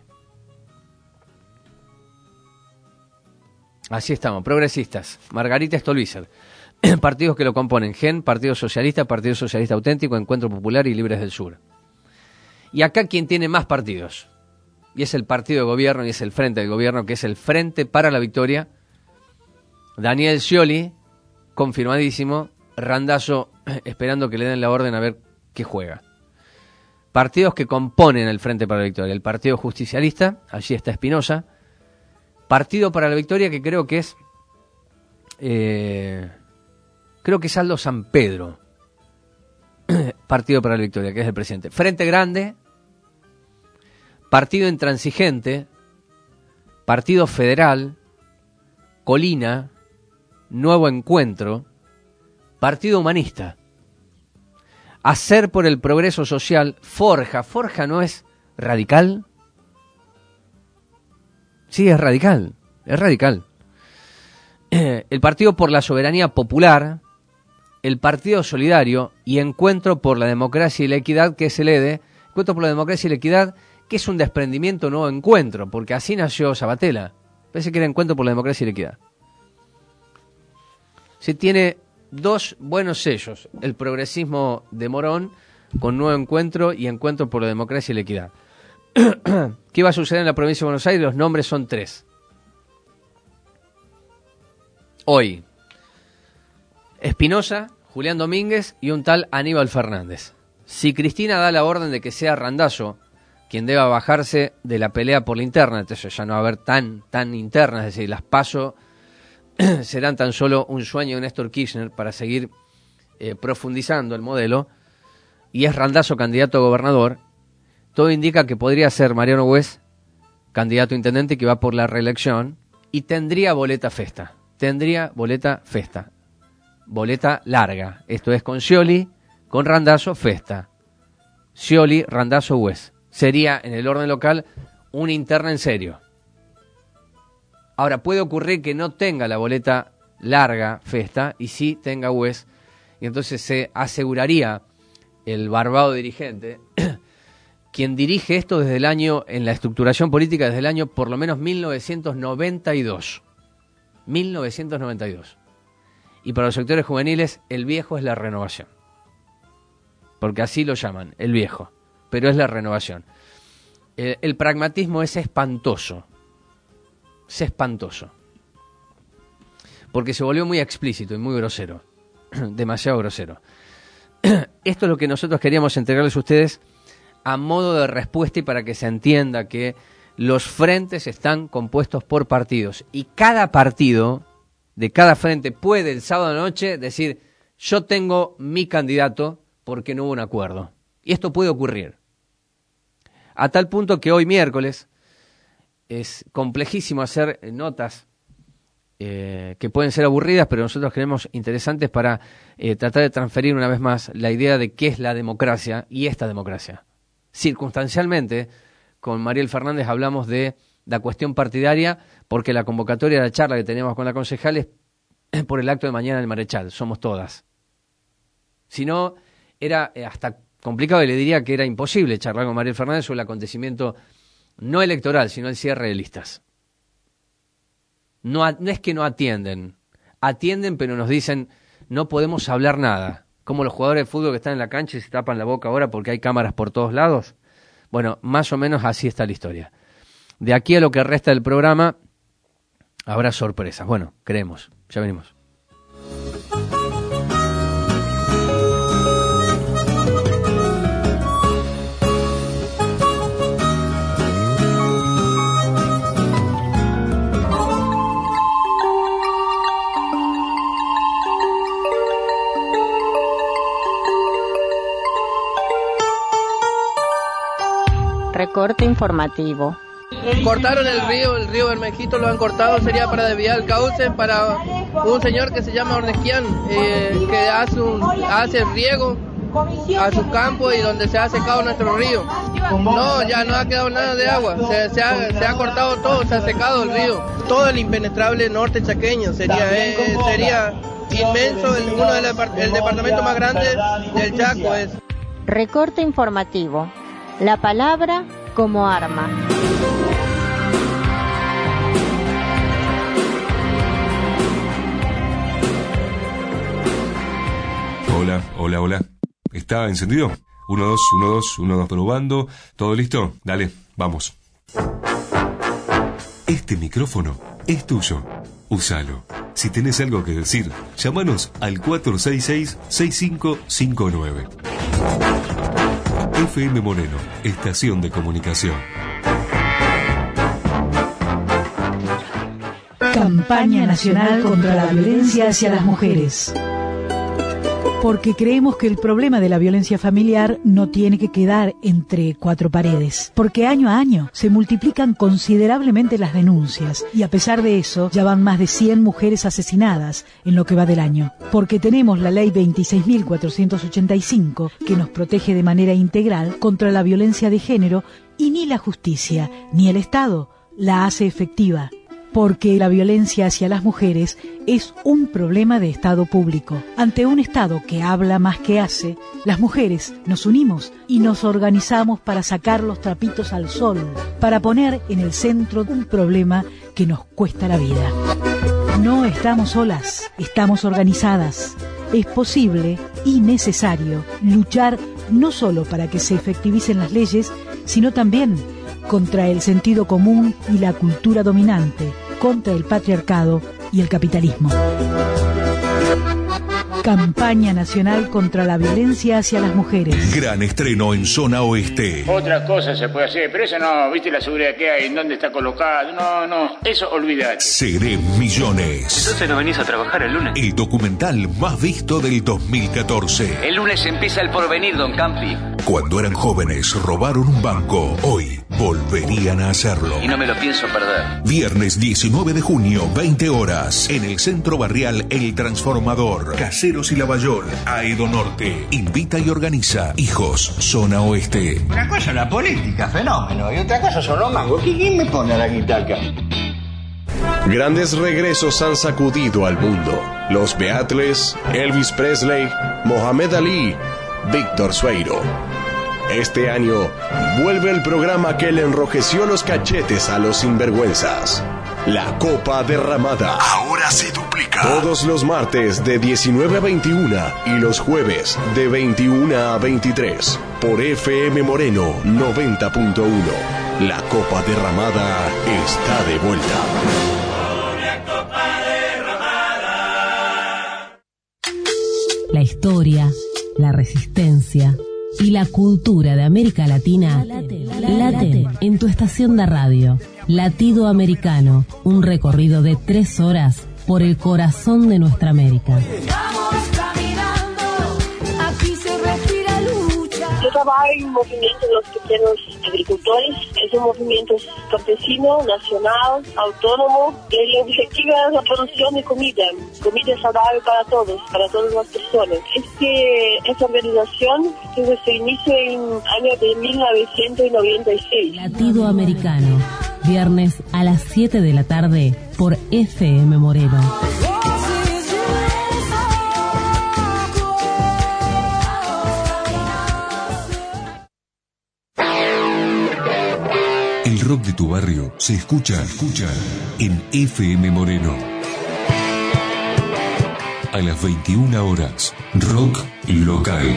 S7: Así estamos, progresistas. Margarita Stolbizer. Partidos que lo componen: GEN, Partido Socialista Auténtico, Encuentro Popular y Libres del Sur. Y acá quien tiene más partidos, y es el partido de gobierno y es el frente del gobierno, que es el Frente para la Victoria. Daniel Scioli, confirmadísimo. Randazzo esperando que le den la orden a ver qué juega. Partidos que componen el Frente para la Victoria: el Partido Justicialista, allí está Espinosa. Partido para la Victoria, que creo que es Aldo San Pedro. Partido para la Victoria, que es el presidente. Frente Grande, Partido Intransigente, Partido Federal, Colina, Nuevo Encuentro, Partido Humanista, Hacer por el Progreso Social, Forja. ¿Forja no es radical? Sí, es radical, es radical. El Partido por la Soberanía Popular, el Partido Solidario y Encuentro por la Democracia y la Equidad, que es el EDE. Encuentro por la Democracia y la Equidad, que es un desprendimiento Nuevo Encuentro, porque así nació Sabatella. Parece que era Encuentro por la Democracia y la Equidad. Se tiene dos buenos sellos: el progresismo de Morón con Nuevo Encuentro y Encuentro por la Democracia y la Equidad. ¿Qué va a suceder en la provincia de Buenos Aires? Los nombres son 3. Hoy, Espinosa, Julián Domínguez y un tal Aníbal Fernández. Si Cristina da la orden de que sea Randazzo quien deba bajarse de la pelea por la interna, entonces ya no va a haber tan interna, es decir, las PASO serán tan solo un sueño de Néstor Kirchner para seguir profundizando el modelo, y es Randazzo candidato a gobernador. Todo indica que podría ser Mariano Güez candidato a intendente, que va por la reelección, y tendría boleta festa. Boleta larga. Esto es con Scioli, con Randazzo, festa. Scioli, Randazzo, Güez. Sería, en el orden local, una interna en serio. Ahora, puede ocurrir que no tenga la boleta larga, festa, y sí tenga Güez, y entonces se aseguraría el barbado dirigente, quien dirige esto desde el año, en la estructuración política, desde el año por lo menos 1992. 1992. Y para los sectores juveniles, el viejo es la renovación. Porque así lo llaman, el viejo. Pero es la renovación. El pragmatismo es espantoso. Es espantoso. Porque se volvió muy explícito y muy grosero. Demasiado grosero. Esto es lo que nosotros queríamos entregarles a ustedes a modo de respuesta, y para que se entienda que los frentes están compuestos por partidos. Y cada partido de cada frente puede el sábado noche decir: yo tengo mi candidato porque no hubo un acuerdo. Y esto puede ocurrir. A tal punto que hoy miércoles es complejísimo hacer notas que pueden ser aburridas, pero nosotros creemos interesantes para tratar de transferir una vez más la idea de qué es la democracia y esta democracia. Circunstancialmente, con Mariel Fernández hablamos de la cuestión partidaria, porque la convocatoria de la charla que teníamos con la concejal es por el acto de mañana del Marechal, somos todas. Si no, era hasta complicado y le diría que era imposible charlar con Mariel Fernández sobre el acontecimiento no electoral, sino el cierre de listas. No es que no atienden, pero nos dicen no podemos hablar nada. Como los jugadores de fútbol que están en la cancha y se tapan la boca ahora porque hay cámaras por todos lados. Bueno, más o menos así está la historia. De aquí a lo que resta del programa habrá sorpresas. Bueno, creemos. Ya venimos.
S6: Recorte informativo.
S4: Cortaron el río Bermejito, lo han cortado, sería para desviar el cauce para un señor que se llama Ornequian, que hace riego a su campo y donde se ha secado nuestro río. No, ya no ha quedado nada de agua, se ha cortado todo, se ha secado el río. Todo el impenetrable norte chaqueño sería inmenso, el departamento más grande del Chaco es.
S6: Recorte informativo. La palabra como arma.
S9: Hola. ¿Está encendido? 1, 2, 1, 2, 1, 2, probando. ¿Todo listo? Dale, vamos. Este micrófono es tuyo. Úsalo. Si tenés algo que decir, llámanos al 466-6559. FM Moreno, estación de comunicación.
S5: Campaña Nacional contra la Violencia hacia las Mujeres. Porque creemos que el problema de la violencia familiar no tiene que quedar entre cuatro paredes. Porque año a año se multiplican considerablemente las denuncias y a pesar de eso ya van más de 100 mujeres asesinadas en lo que va del año. Porque tenemos la ley 26.485 que nos protege de manera integral contra la violencia de género y ni la justicia ni el Estado la hace efectiva. Porque la violencia hacia las mujeres es un problema de Estado público. Ante un Estado que habla más que hace, las mujeres nos unimos y nos organizamos para sacar los trapitos al sol, para poner en el centro un problema que nos cuesta la vida. No estamos solas, estamos organizadas. Es posible y necesario luchar no solo para que se efectivicen las leyes, sino también contra el sentido común y la cultura dominante, contra el patriarcado y el capitalismo. Campaña Nacional contra la Violencia hacia las Mujeres.
S9: Gran estreno en Zona Oeste.
S8: Otra cosa se puede hacer, pero eso no, ¿viste la seguridad que hay? ¿En dónde está colocado? No, eso olvidate.
S9: Seré Millones.
S8: Entonces no venís a trabajar el lunes.
S9: El documental más visto del 2014.
S8: El lunes empieza El Porvenir, don Campi.
S9: Cuando eran jóvenes robaron un banco, hoy volverían a hacerlo.
S8: Y no me lo pienso perder.
S9: Viernes 19 de junio, 20 horas, en el Centro Barrial El Transformador. Caseros y Lavallol, Aedo Norte. Invita y organiza Hijos, Zona Oeste.
S11: Una cosa es la política, fenómeno, y otra cosa son los mangos. ¿Quién me pone la guitarra?
S13: Grandes regresos han sacudido al mundo. Los Beatles, Elvis Presley, Mohamed Ali, Víctor Sueiro. Este año vuelve el programa que le enrojeció los cachetes a los sinvergüenzas. La Copa Derramada.
S9: Ahora se duplica.
S13: Todos los martes de 19 a 21 y los jueves de 21 a 23. Por FM Moreno 90.1. La Copa Derramada está de vuelta.
S14: La historia, la resistencia y la cultura de América Latina laten en tu estación de radio. Latido Americano, un recorrido de 3 horas por el corazón de nuestra América.
S27: Estamos caminando, aquí se respira lucha. Yo trabajo en un movimiento de los pequeños agricultores, es un movimiento campesino, nacional, autónomo. El objetivo es la producción de comida saludable para todas las personas. Esta organización tuvo su inicio en el año de 1996.
S14: Latido Americano, Viernes a las 7 de la tarde por FM Moreno.
S9: El rock de tu barrio se escucha en FM Moreno. A las 21 horas, rock local.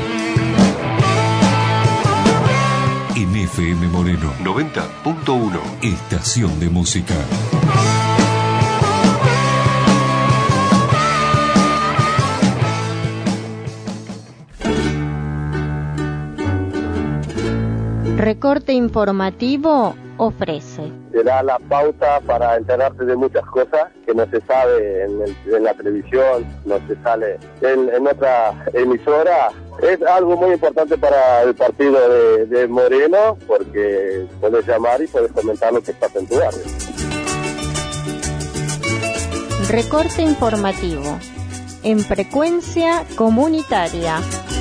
S9: En FM Moreno 90.1, estación de música.
S6: Recorte informativo ofrece.
S1: Te da la pauta para enterarte de muchas cosas que no se sabe en la televisión, no se sale en otra emisora. Es algo muy importante para el partido de Moreno, porque puedes llamar y puedes comentar lo que pasa en tu barrio.
S6: Recorte informativo en frecuencia comunitaria.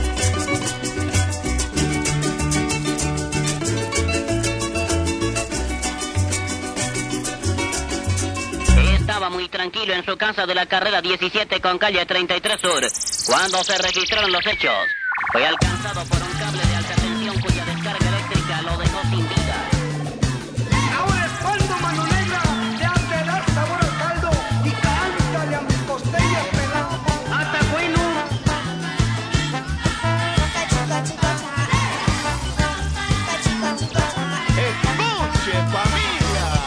S10: Estaba muy tranquilo en su casa de la carrera 17 con calle 33 Sur, cuando se registraron los hechos. Fue alcanzado por un cable de alta tensión cuya descarga eléctrica lo dejó sin vida.
S15: Ahora es cuando, mano negra, te has de dar sabor al caldo y cántale a mis costellas pelado. Hasta bueno. Escuche, familia.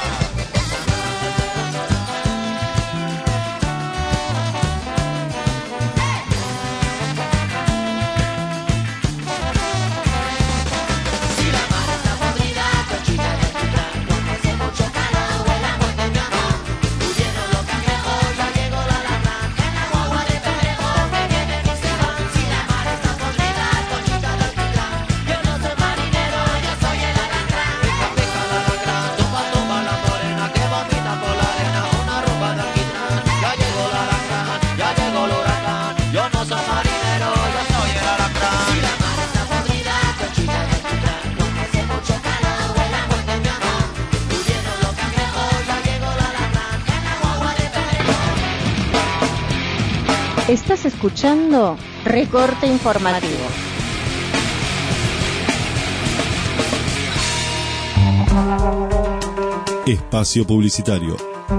S6: Estás escuchando Recorte Informativo.
S16: Espacio publicitario.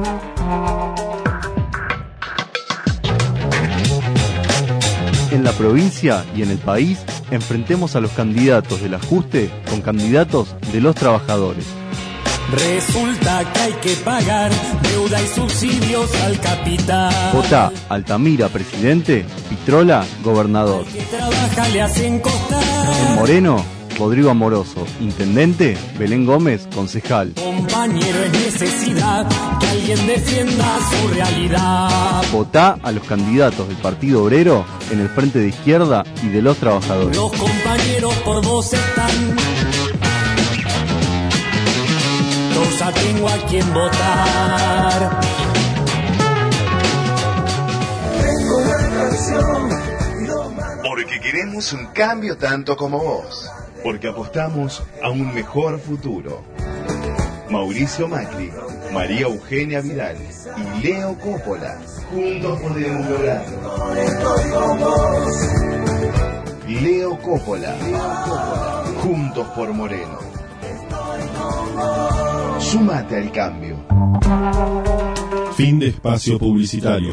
S25: En la provincia y en el país, enfrentemos a los candidatos del ajuste con candidatos de los trabajadores.
S12: Resulta que hay que pagar deuda y subsidios al capital.
S25: Votá Altamira presidente, Pitrola gobernador.
S12: Que trabaja le hacen costar.
S25: En Moreno, Rodrigo Amoroso, intendente, Belén Gómez, concejal.
S12: Compañero, es necesidad que alguien defienda su realidad.
S25: Votá a los candidatos del Partido Obrero en el Frente de Izquierda y de los Trabajadores.
S12: Los compañeros por vos están. Ya tengo a quien votar.
S26: Porque queremos un cambio tanto como vos. Porque apostamos a un mejor futuro. Mauricio Macri, María Eugenia Vidal y Leo Coppola. Juntos podemos lograrlo. Leo Coppola. Juntos por Moreno. Súmate al cambio.
S16: Fin de espacio publicitario.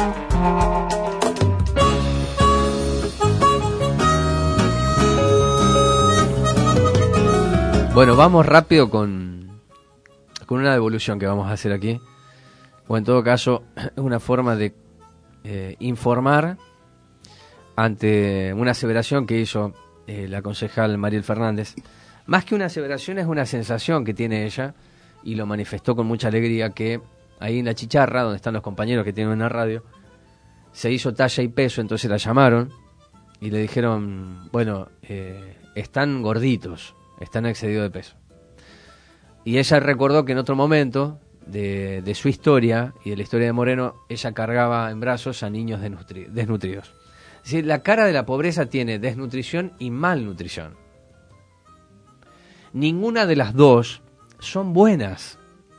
S7: Bueno, vamos rápido con una devolución que vamos a hacer aquí. O en todo caso, una forma de informar ante una aseveración que hizo la concejal Mariel Fernández. Más que una aseveración, es una sensación que tiene ella, y lo manifestó con mucha alegría, que ahí en la chicharra, donde están los compañeros que tienen una radio, se hizo talla y peso. Entonces la llamaron y le dijeron, bueno, están gorditos, están excedidos de peso. Y ella recordó que en otro momento de su historia y de la historia de Moreno, ella cargaba en brazos a niños desnutridos. Es decir, la cara de la pobreza tiene desnutrición y malnutrición. Ninguna de las dos son buenas.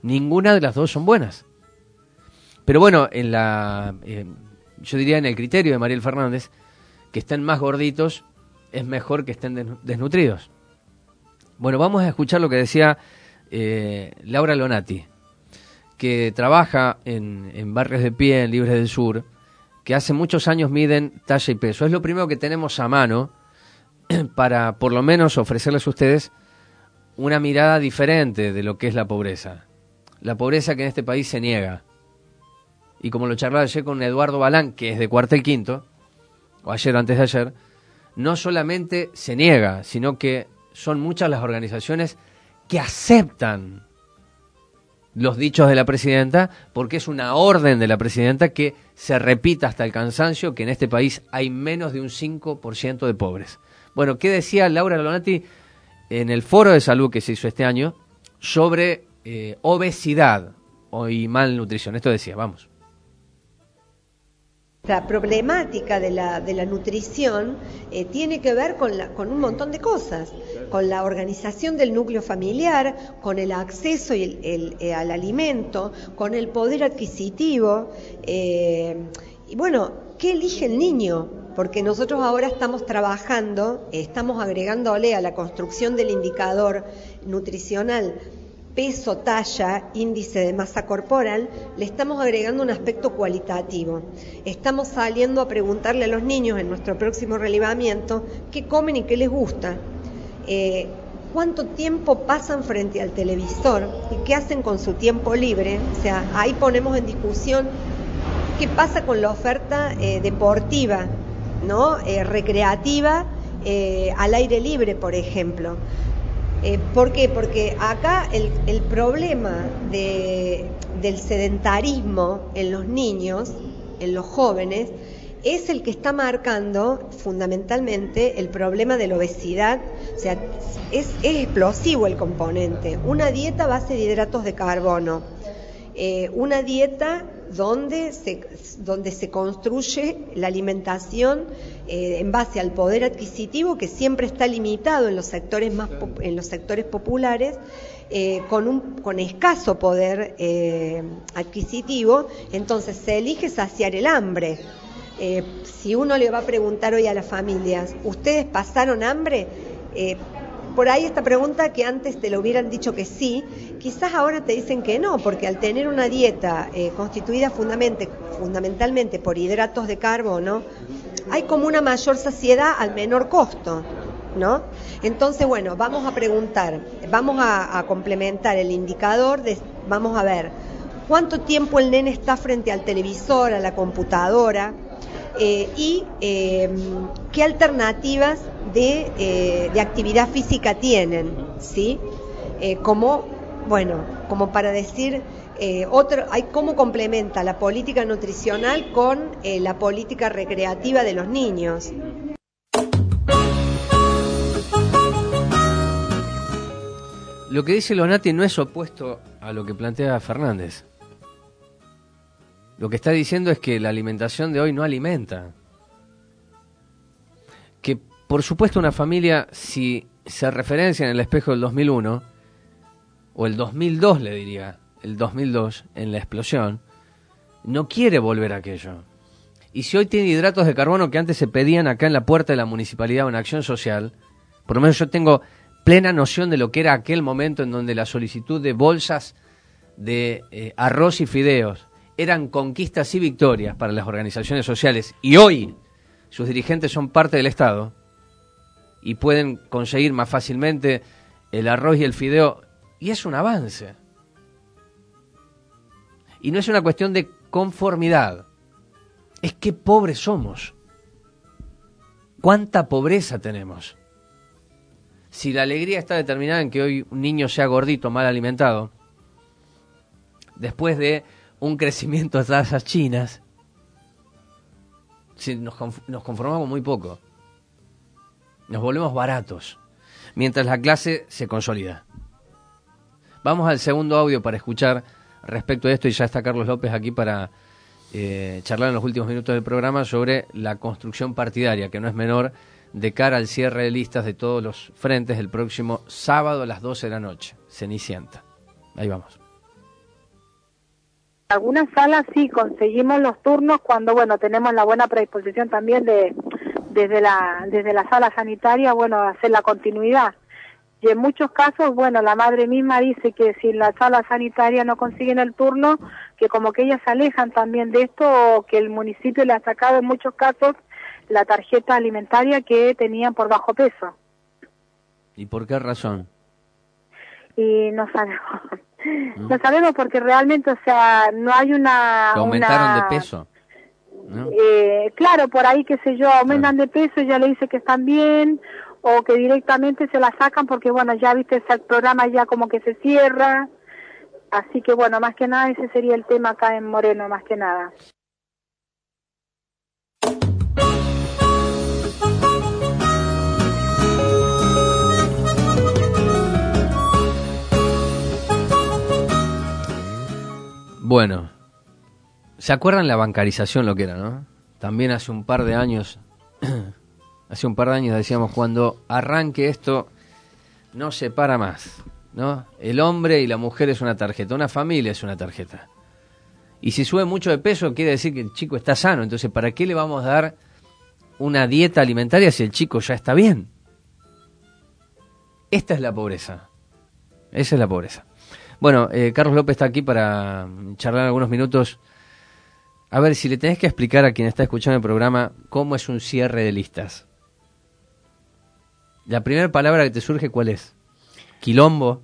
S7: Ninguna de las dos son buenas. Pero bueno, yo diría en el criterio de Mariel Fernández, que estén más gorditos es mejor que estén desnutridos. Bueno, vamos a escuchar lo que decía Laura Lonati, que trabaja en Barrios de Pie, en Libres del Sur, que hace muchos años miden talla y peso. Es lo primero que tenemos a mano para, por lo menos, ofrecerles a ustedes una mirada diferente de lo que es la pobreza. La pobreza que en este país se niega. Y como lo charlaba ayer con Eduardo Balán, que es de Cuartel Quinto, o ayer o antes de ayer, no solamente se niega, sino que son muchas las organizaciones que aceptan los dichos de la presidenta, porque es una orden de la presidenta que se repita hasta el cansancio que en este país hay menos de un 5% de pobres. Bueno, ¿qué decía Laura Lonati en el foro de salud que se hizo este año sobre obesidad y malnutrición? Esto decía, vamos.
S2: La problemática de la nutrición tiene que ver con un montón de cosas, con la organización del núcleo familiar, con el acceso al alimento, con el poder adquisitivo, y bueno, ¿qué elige el niño? Porque nosotros ahora estamos trabajando, estamos agregándole a la construcción del indicador nutricional peso, talla, índice de masa corporal, le estamos agregando un aspecto cualitativo. Estamos saliendo a preguntarle a los niños en nuestro próximo relevamiento qué comen y qué les gusta, cuánto tiempo pasan frente al televisor y qué hacen con su tiempo libre. O sea, ahí ponemos en discusión qué pasa con la oferta deportiva, ¿no? Recreativa, al aire libre, por ejemplo. ¿Por qué? Porque acá el problema del sedentarismo en los niños, en los jóvenes, es el que está marcando fundamentalmente el problema de la obesidad. O sea, es explosivo el componente. Una dieta a base de hidratos de carbono, una dieta donde se construye la alimentación en base al poder adquisitivo, que siempre está limitado en los sectores populares, con escaso poder adquisitivo. Entonces se elige saciar el hambre. Si uno le va a preguntar hoy a las familias, ¿ustedes pasaron hambre? Por ahí esta pregunta, que antes te lo hubieran dicho que sí, quizás ahora te dicen que no, porque al tener una dieta constituida fundamentalmente por hidratos de carbono, hay como una mayor saciedad al menor costo, ¿no? Entonces, bueno, vamos a preguntar, vamos a complementar el indicador, vamos a ver cuánto tiempo el nene está frente al televisor, a la computadora, y qué alternativas de actividad física tienen, ¿sí? Como para decir, hay cómo complementa la política nutricional con la política recreativa de los niños.
S7: Lo que dice Lonati no es opuesto a lo que plantea Fernández. Lo que está diciendo es que la alimentación de hoy no alimenta. Que, por supuesto, una familia, si se referencia en el espejo del 2001, o el 2002, le diría, el 2002, en la explosión, no quiere volver a aquello. Y si hoy tiene hidratos de carbono que antes se pedían acá en la puerta de la municipalidad o en Acción Social, por lo menos yo tengo plena noción de lo que era aquel momento en donde la solicitud de bolsas de arroz y fideos eran conquistas y victorias para las organizaciones sociales, y hoy sus dirigentes son parte del Estado y pueden conseguir más fácilmente el arroz y el fideo, y es un avance. Y no es una cuestión de conformidad, es que pobres somos. ¿Cuánta pobreza tenemos? Si la alegría está determinada en que hoy un niño sea gordito, mal alimentado, después de un crecimiento de tasas chinas, si nos conformamos muy poco, nos volvemos baratos, mientras la clase se consolida. Vamos al segundo audio para escuchar respecto a esto, y ya está Carlos López aquí para charlar en los últimos minutos del programa sobre la construcción partidaria, que no es menor, de cara al cierre de listas de todos los frentes el próximo sábado a las 12 de la noche, Cenicienta. Ahí vamos.
S3: Algunas salas sí conseguimos los turnos cuando, bueno, tenemos la buena predisposición también desde la sala sanitaria, bueno, hacer la continuidad. Y en muchos casos, bueno, la madre misma dice que si en la sala sanitaria no consiguen el turno, que como que ellas se alejan también de esto, o que el municipio le ha sacado en muchos casos la tarjeta alimentaria que tenían por bajo peso.
S7: ¿Y por qué razón?
S3: Y no sabemos. No sabemos porque realmente, o sea, no hay una...
S7: ¿Aumentaron de peso? ¿No?
S3: Claro, por ahí, qué sé yo, aumentan de peso y ya le dice que están bien, o que directamente se la sacan porque, bueno, ya viste, el programa ya como que se cierra. Así que, bueno, más que nada ese sería el tema acá en Moreno, más que nada.
S7: Bueno, ¿se acuerdan la bancarización lo que era, no? También hace un par de años decíamos, cuando arranque esto, no se para más, ¿no? El hombre y la mujer es una tarjeta, una familia es una tarjeta. Y si sube mucho de peso, quiere decir que el chico está sano. Entonces, ¿para qué le vamos a dar una dieta alimentaria si el chico ya está bien? Esta es la pobreza. Esa es la pobreza. Bueno, Carlos López está aquí para charlar algunos minutos. A ver, si le tenés que explicar a quien está escuchando el programa cómo es un cierre de listas. La primera palabra que te surge, ¿cuál es? ¿Quilombo?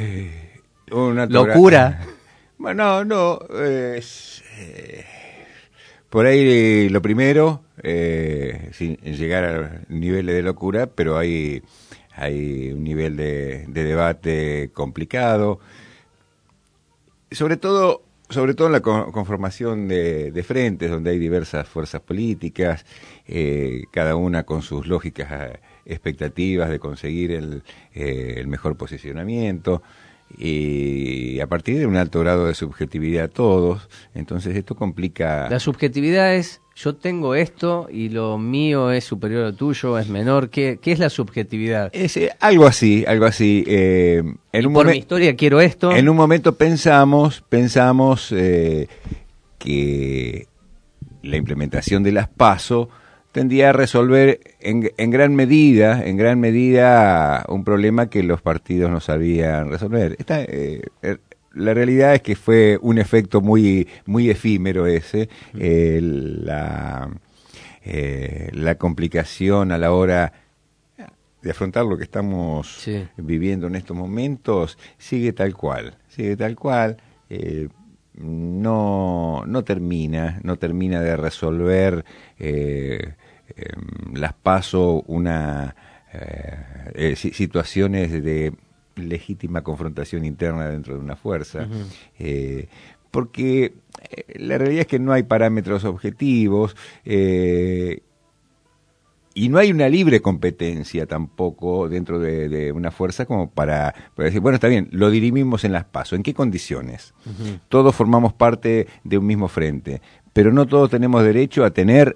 S7: ¿Locura?
S17: Bueno, no. Por ahí lo primero, sin llegar a niveles de locura, pero hay un nivel de debate complicado. Sobre todo en la conformación de frentes, donde hay diversas fuerzas políticas, cada una con sus lógicas expectativas de conseguir el mejor posicionamiento, y a partir de un alto grado de subjetividad todos, entonces esto complica...
S7: La subjetividad es, yo tengo esto y lo mío es superior al tuyo, es menor. ¿Qué es la subjetividad?
S17: Es algo así.
S7: Por mi historia quiero esto.
S17: En un momento pensamos que la implementación de las PASO tendía a resolver en gran medida un problema que los partidos no sabían resolver. La realidad es que fue un efecto muy efímero ese, la complicación a la hora de afrontar lo que estamos viviendo en estos momentos sigue tal cual, no termina de resolver las PASO situaciones de legítima confrontación interna dentro de una fuerza, porque la realidad es que no hay parámetros objetivos, y no hay una libre competencia tampoco dentro de una fuerza como para decir, bueno, está bien, lo dirimimos en las PASO. ¿En qué condiciones? Todos formamos parte de un mismo frente, pero no todos tenemos derecho a tener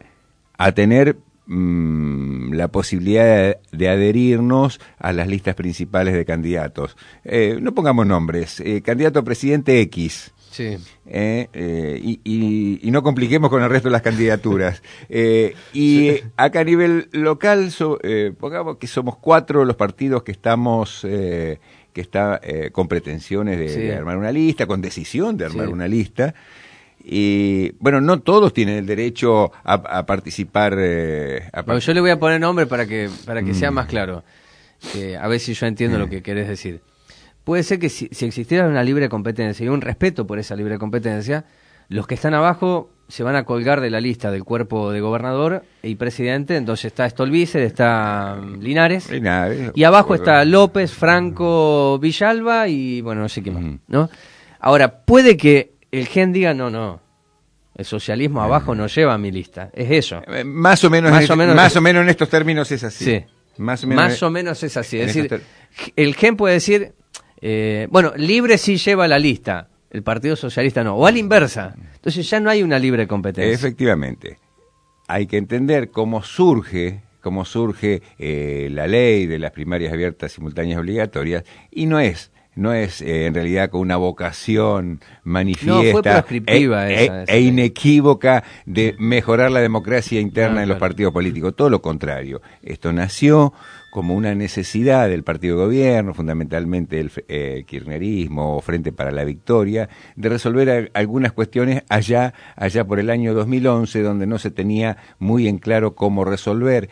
S17: la posibilidad de adherirnos a las listas principales de candidatos. No pongamos nombres, candidato a presidente X.
S7: Sí.
S17: Y no compliquemos con el resto de las candidaturas. Acá a nivel local, pongamos que somos 4 los partidos que estamos con pretensiones de armar una lista, con decisión de armar una lista. Y bueno, no todos tienen el derecho a participar.
S7: Bueno, yo le voy a poner nombre para que sea más claro. A ver si yo entiendo lo que querés decir. Puede ser que si existiera una libre competencia y un respeto por esa libre competencia, los que están abajo se van a colgar de la lista del cuerpo de gobernador y presidente. Entonces está Stolbizer, está Linares, y abajo está López, Franco, Villalba y bueno, no sé qué más, ¿no? Ahora, puede que el GEN diga, no, el socialismo abajo no lleva mi lista, es eso.
S17: Más o menos en estos términos es así.
S7: Sí, más o menos es así. Es decir, el GEN puede decir, bueno, libre sí lleva la lista, el Partido Socialista no, o a la inversa. Entonces ya no hay una libre competencia.
S17: Efectivamente. Hay que entender cómo surge la ley de las primarias abiertas, simultáneas, obligatorias, y no es en realidad con una vocación manifiesta
S7: fue prescriptiva esa
S17: inequívoca de mejorar la democracia interna en los partidos políticos. Todo lo contrario. Esto nació como una necesidad del partido de gobierno, fundamentalmente el kirchnerismo o Frente para la Victoria, de resolver algunas cuestiones allá por el año 2011, donde no se tenía muy en claro cómo resolver,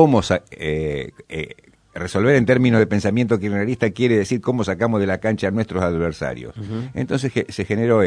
S17: resolver en términos de pensamiento kirchnerista quiere decir cómo sacamos de la cancha a nuestros adversarios. Entonces se generó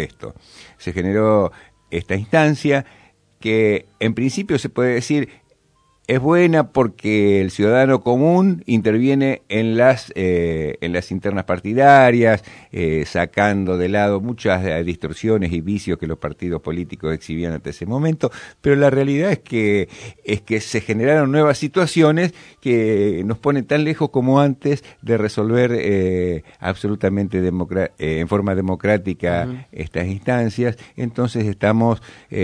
S17: esta instancia que en principio se puede decir es buena porque el ciudadano común interviene en las internas partidarias, sacando de lado muchas distorsiones y vicios que los partidos políticos exhibían hasta ese momento, pero la realidad es que se generaron nuevas situaciones que nos ponen tan lejos como antes de resolver absolutamente en forma democrática estas instancias. Entonces estamos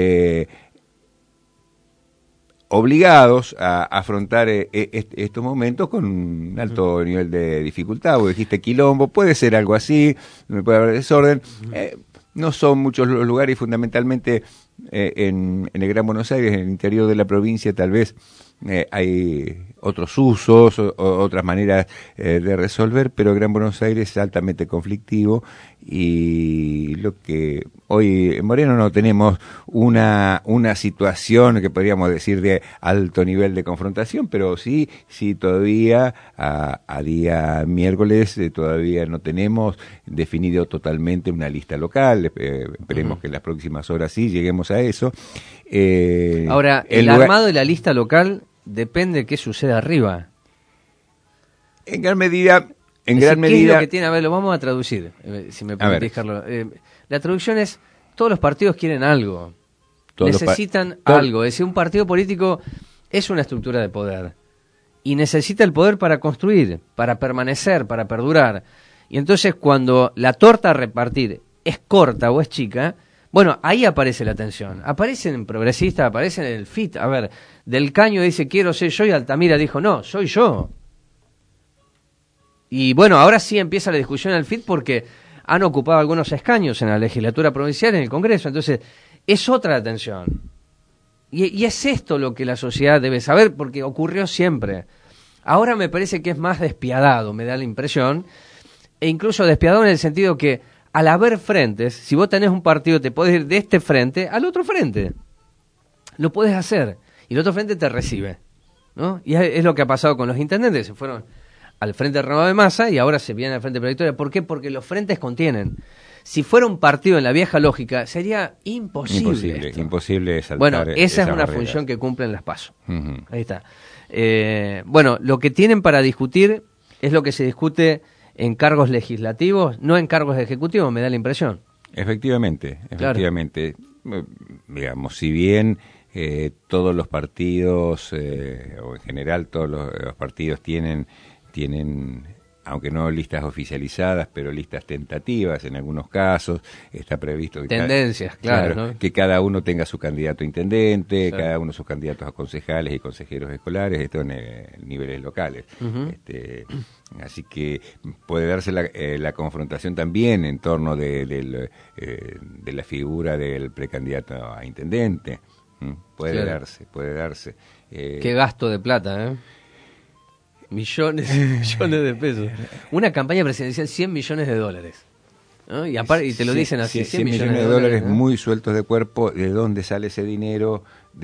S17: obligados a afrontar estos momentos con un alto nivel de dificultad. Vos dijiste quilombo, puede ser algo así, puede haber desorden. No son muchos los lugares, fundamentalmente en el Gran Buenos Aires, en el interior de la provincia, tal vez hay otros usos, otras maneras de resolver, pero Gran Buenos Aires es altamente conflictivo y lo que hoy en Moreno no tenemos una situación que podríamos decir de alto nivel de confrontación, pero sí todavía a día miércoles todavía no tenemos definido totalmente una lista local. Esperemos que en las próximas horas sí lleguemos a eso.
S7: Ahora, el armado de la lista local depende de qué suceda arriba.
S17: En gran medida...
S7: ¿Qué es lo que tiene? A ver, lo vamos a traducir, si me permitís, Carlos. La traducción es, todos los partidos quieren algo, necesitan algo. Es decir, un partido político es una estructura de poder y necesita el poder para construir, para permanecer, para perdurar. Y entonces cuando la torta a repartir es corta o es chica, bueno, ahí aparece la tensión. Aparecen en progresistas, aparecen en el FIT. A ver, Del Caño dice quiero ser yo y Altamira dijo no, soy yo. Y bueno, ahora sí empieza la discusión en el FIT porque han ocupado algunos escaños en la legislatura provincial, en el Congreso. Entonces, es otra la tensión. Y es esto lo que la sociedad debe saber, porque ocurrió siempre. Ahora me parece que es más despiadado, me da la impresión, e incluso despiadado en el sentido que al haber frentes, si vos tenés un partido, te podés ir de este frente al otro frente. Lo podés hacer. Y el otro frente te recibe, ¿no? Y es lo que ha pasado con los intendentes. Se fueron al Frente Renovado de Massa y ahora se vienen al Frente para la Victoria. ¿Por qué? Porque los frentes contienen. Si fuera un partido en la vieja lógica, sería imposible saltar. Bueno, esa es una función que cumplen las PASO. Ahí está. Bueno, lo que tienen para discutir es lo que se discute en cargos legislativos, no en cargos ejecutivos, me da la impresión.
S17: Efectivamente. Digamos, si bien todos los partidos, o en general todos los partidos tienen, aunque no listas oficializadas, pero listas tentativas en algunos casos, está previsto que
S7: tendencias, ¿no?
S17: Que cada uno tenga su candidato a intendente, cada uno sus candidatos a concejales y consejeros escolares, esto en niveles locales. Así que puede darse la confrontación también en torno de la figura del precandidato a intendente. Puede darse.
S7: Qué gasto de plata, millones de pesos. Una campaña presidencial, $100 millones, ¿no? Y te lo dicen así, 100 millones de dólares,
S17: ¿no? Muy sueltos de cuerpo. ¿De dónde sale ese dinero?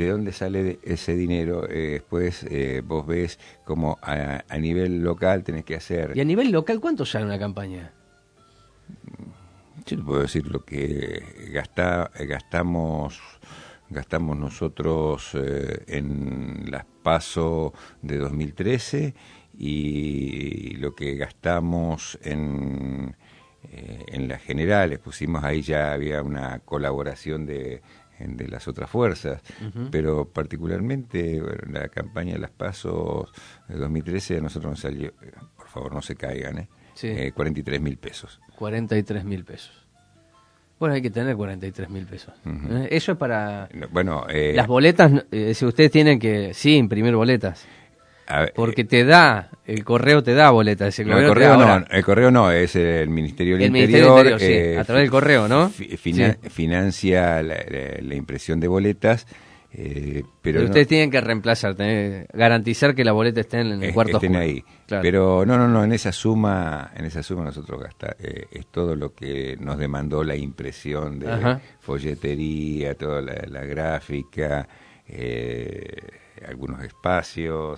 S17: Después vos ves como a nivel local tenés que hacer...
S7: ¿Y a nivel local cuánto sale una campaña?
S17: Yo te puedo decir lo que gastamos nosotros en las PASO de 2013 y lo que gastamos en las generales. Pusimos ahí, ya había una colaboración de las otras fuerzas, pero particularmente la campaña de las PASO de 2013 a nosotros nos salió, por favor no se caigan, 43.000 pesos.
S7: 43.000 pesos. Bueno, hay que tener 43.000 pesos. Eso es para...
S17: Bueno,
S7: las boletas, si ustedes tienen que, imprimir boletas. Porque el correo te da boletas. El
S17: correo no, es el Ministerio del
S7: Interior, sí, a través del correo, ¿no?
S17: Financia la impresión de boletas. Pero
S7: ustedes tienen que reemplazar, garantizar que la boleta esté en el cuarto
S17: estén ahí. Claro. Pero no, en esa suma nosotros gastamos, es todo lo que nos demandó la impresión de folletería, toda la gráfica, algunos espacios,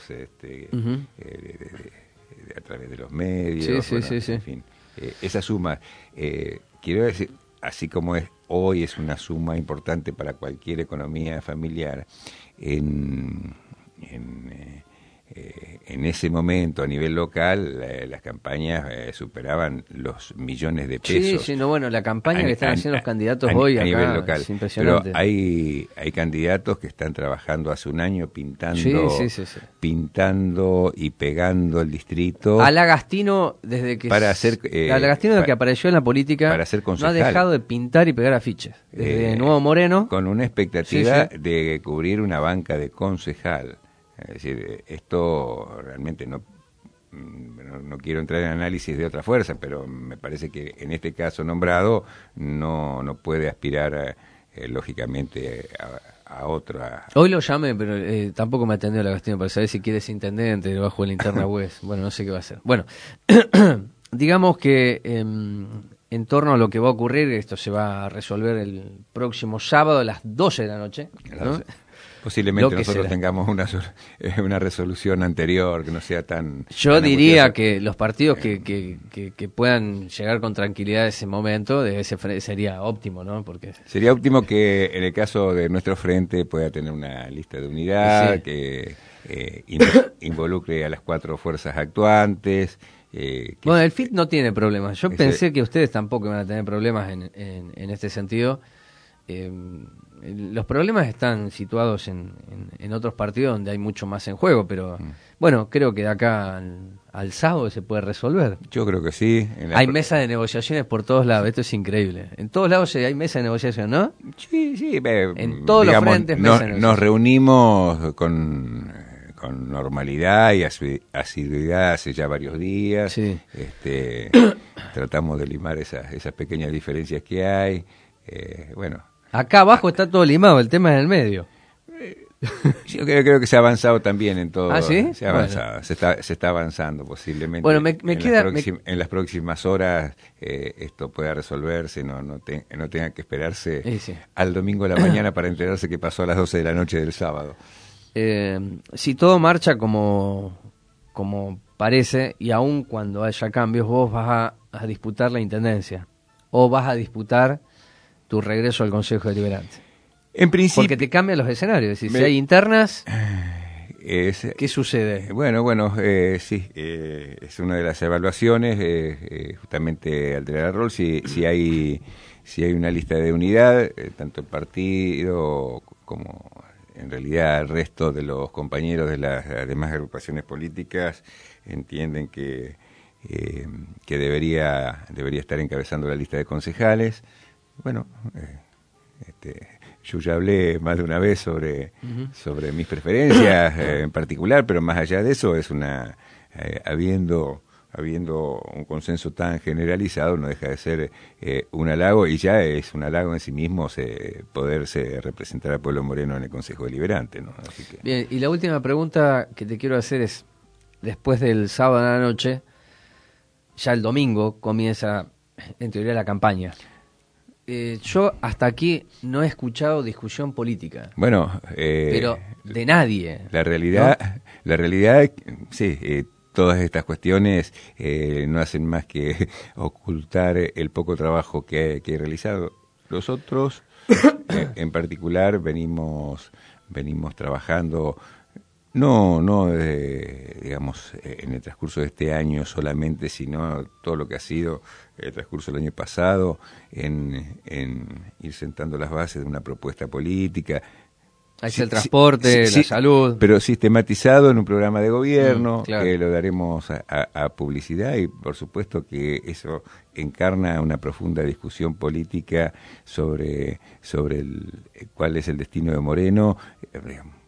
S17: a través de los medios, en fin, esa suma, quiero decir, así como hoy es una suma importante para cualquier economía familiar, en ese momento a nivel local las campañas superaban los millones de pesos.
S7: Sí, la campaña que están haciendo los candidatos hoy
S17: a
S7: acá
S17: nivel local.
S7: Es impresionante.
S17: Pero hay candidatos que están trabajando hace un año pintando y pegando el distrito.
S7: A Lagastino, desde que que apareció en la política,
S17: para ser concejal,
S7: no ha dejado de pintar y pegar afiches. Desde Nuevo Moreno,
S17: con una expectativa de cubrir una banca de concejal. Es decir, esto realmente no quiero entrar en análisis de otra fuerza, pero me parece que en este caso nombrado no puede aspirar lógicamente a otra.
S7: Hoy lo llamé, pero tampoco me atendió Lagastino para saber si quiere ser intendente debajo de la interna web. Bueno, no sé qué va a hacer. Bueno, digamos que en torno a lo que va a ocurrir, esto se va a resolver el próximo sábado a las 12 de la noche, ¿no?
S17: Posiblemente nosotros tengamos una resolución anterior que no sea tan...
S7: Yo diría que los partidos que puedan llegar con tranquilidad a ese momento sería óptimo, ¿no? Porque
S17: sería óptimo que en el caso de nuestro frente pueda tener una lista de unidad que involucre a las 4 fuerzas actuantes.
S7: Bueno, el FIT no tiene problemas. Yo pensé que ustedes tampoco van a tener problemas en este sentido. Los problemas están situados en otros partidos donde hay mucho más en juego, pero bueno, creo que de acá al sábado se puede resolver.
S17: Yo creo que sí.
S7: Hay mesas de negociaciones por todos lados, esto es increíble. En todos lados hay mesas de negociación, ¿no?
S17: Sí.
S7: En todos los frentes
S17: nos reunimos con normalidad y asiduidad hace ya varios días. Sí. Tratamos de limar esas pequeñas diferencias que hay.
S7: Acá abajo está todo limado, el tema es en el medio.
S17: Yo creo que se ha avanzado también en todo.
S7: ¿Ah, sí?
S17: Se ha avanzado, se está avanzando posiblemente.
S7: Bueno,
S17: en las próximas horas esto pueda resolverse, no tenga que esperarse al domingo de la mañana para enterarse qué pasó a las 12 de la noche del sábado.
S7: Si todo marcha como parece, y aun cuando haya cambios, vos vas a disputar la intendencia o vas a disputar tu regreso al Consejo Deliberante.
S17: En principio,
S7: porque te cambian los escenarios. Si hay internas, ¿qué sucede?
S17: Bueno, sí, es una de las evaluaciones, justamente alterar el rol. Si hay una lista de unidad, tanto el partido como en realidad el resto de los compañeros de las demás agrupaciones políticas entienden que debería estar encabezando la lista de concejales. Bueno, yo ya hablé más de una vez sobre mis preferencias en particular, pero más allá de eso es habiendo un consenso tan generalizado, no deja de ser un halago, y ya es un halago en sí mismo poderse representar al pueblo moreno en el Consejo Deliberante, ¿no? Así que...
S7: Bien, y la última pregunta que te quiero hacer es, después del sábado a la noche, ya el domingo comienza en teoría la campaña. Yo hasta aquí no he escuchado discusión política.
S17: Bueno,
S7: pero de nadie.
S17: La realidad, sí, todas estas cuestiones no hacen más que ocultar el poco trabajo que he realizado. Nosotros, en particular, venimos trabajando. No, digamos, en el transcurso de este año solamente, sino todo lo que ha sido el transcurso del año pasado, en ir sentando las bases de una propuesta política.
S7: Ahí está el transporte, la salud.
S17: Pero sistematizado en un programa de gobierno,
S7: claro.
S17: Que lo daremos a publicidad, y por supuesto que eso encarna una profunda discusión política sobre cuál es el destino de Moreno.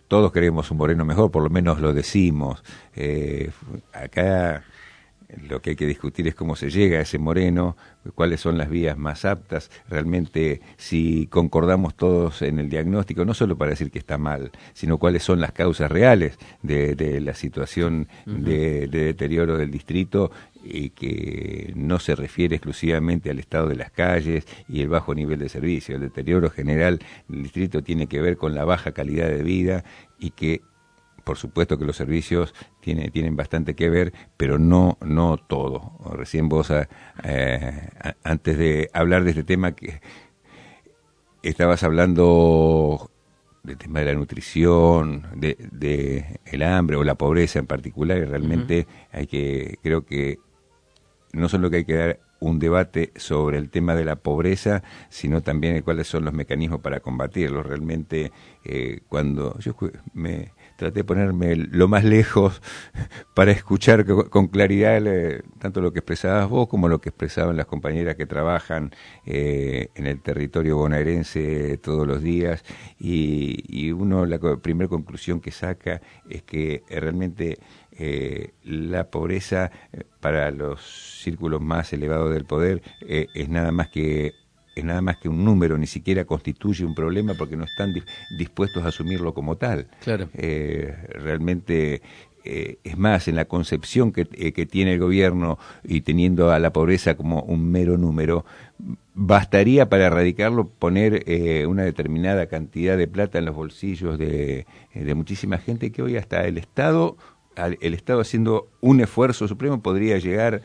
S17: todos queremos un Moreno mejor, por lo menos lo decimos. Acá lo que hay que discutir es cómo se llega a ese Moreno, cuáles son las vías más aptas, realmente si concordamos todos en el diagnóstico, no solo para decir que está mal, sino cuáles son las causas reales de la situación de deterioro del distrito, y que no se refiere exclusivamente al estado de las calles y el bajo nivel de servicio. El deterioro general del distrito tiene que ver con la baja calidad de vida, y que por supuesto que los servicios tienen bastante que ver, pero no todo. Recién vos, antes de hablar de este tema, que estabas hablando del tema de la nutrición, de el hambre o la pobreza en particular, y realmente creo que no solo que hay que dar un debate sobre el tema de la pobreza, sino también de cuáles son los mecanismos para combatirlo. Realmente, cuando yo me traté de ponerme lo más lejos para escuchar con claridad tanto lo que expresabas vos como lo que expresaban las compañeras que trabajan en el territorio bonaerense todos los días, y uno, la primera conclusión que saca es que realmente la pobreza para los círculos más elevados del poder es nada más que un número, ni siquiera constituye un problema, porque no están dispuestos a asumirlo como tal. Claro. Realmente, es más, en la concepción que tiene el gobierno, y teniendo a la pobreza como un mero número, bastaría para erradicarlo poner una determinada cantidad de plata en los bolsillos de muchísima gente, que hoy hasta el Estado haciendo un esfuerzo supremo podría llegar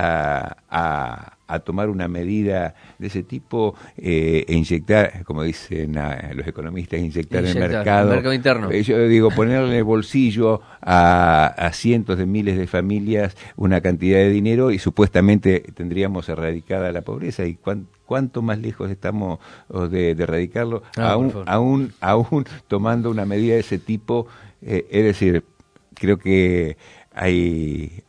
S17: a tomar una medida de ese tipo, e inyectar, como dicen los economistas, inyectar en el mercado interno. Yo digo, ponerle en el bolsillo a cientos de miles de familias una cantidad de dinero, y supuestamente tendríamos erradicada la pobreza. ¿Y cuánto más lejos estamos de erradicarlo? Aún tomando una medida de ese tipo. Es decir, creo que hay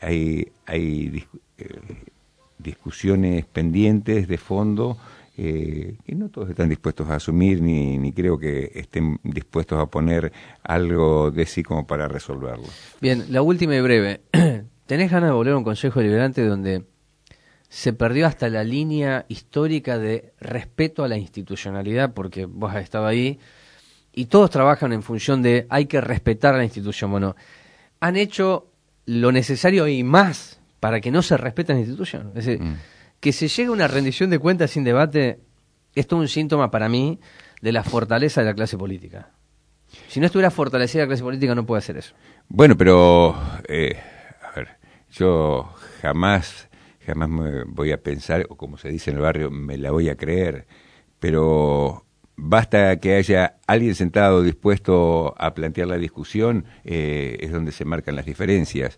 S17: discusiones pendientes de fondo, que no todos están dispuestos a asumir, ni creo que estén dispuestos a poner algo de sí como para resolverlo.
S7: Bien, la última y breve. ¿Tenés ganas de volver a un Consejo Deliberante donde se perdió hasta la línea histórica de respeto a la institucionalidad? Porque vos has estado ahí y todos trabajan en función de hay que respetar a la institución. Bueno, han hecho lo necesario y más para que no se respete la institución. Es decir, que se llegue a una rendición de cuentas sin debate es todo un síntoma para mí de la fortaleza de la clase política. Si no estuviera fortalecida la clase política, no puede hacer eso.
S17: Bueno, pero a ver, yo jamás me voy a pensar, o como se dice en el barrio, me la voy a creer, pero basta que haya alguien sentado dispuesto a plantear la discusión, es donde se marcan las diferencias.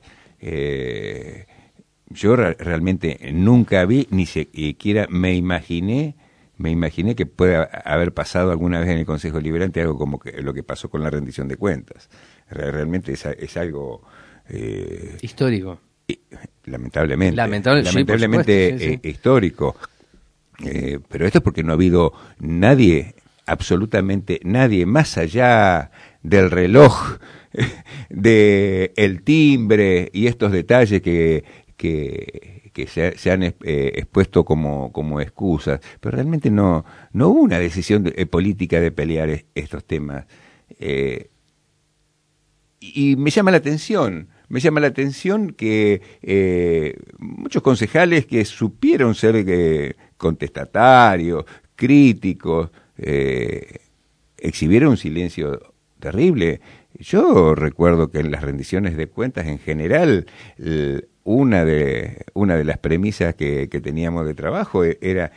S17: Yo realmente nunca vi, ni siquiera me imaginé que pueda haber pasado alguna vez en el Consejo Deliberante algo como lo que pasó con la rendición de cuentas. Realmente es algo
S7: histórico.
S17: Lamentablemente
S7: sí,
S17: histórico. Pero esto es porque no ha habido nadie, absolutamente nadie, más allá del reloj, de el timbre y estos detalles que se han expuesto como excusas, pero realmente no hubo una decisión política de pelear estos temas. Y me llama la atención que muchos concejales que supieron ser contestatarios, críticos, exhibieron un silencio terrible. Yo recuerdo que en las rendiciones de cuentas en general, una de las premisas que teníamos de trabajo era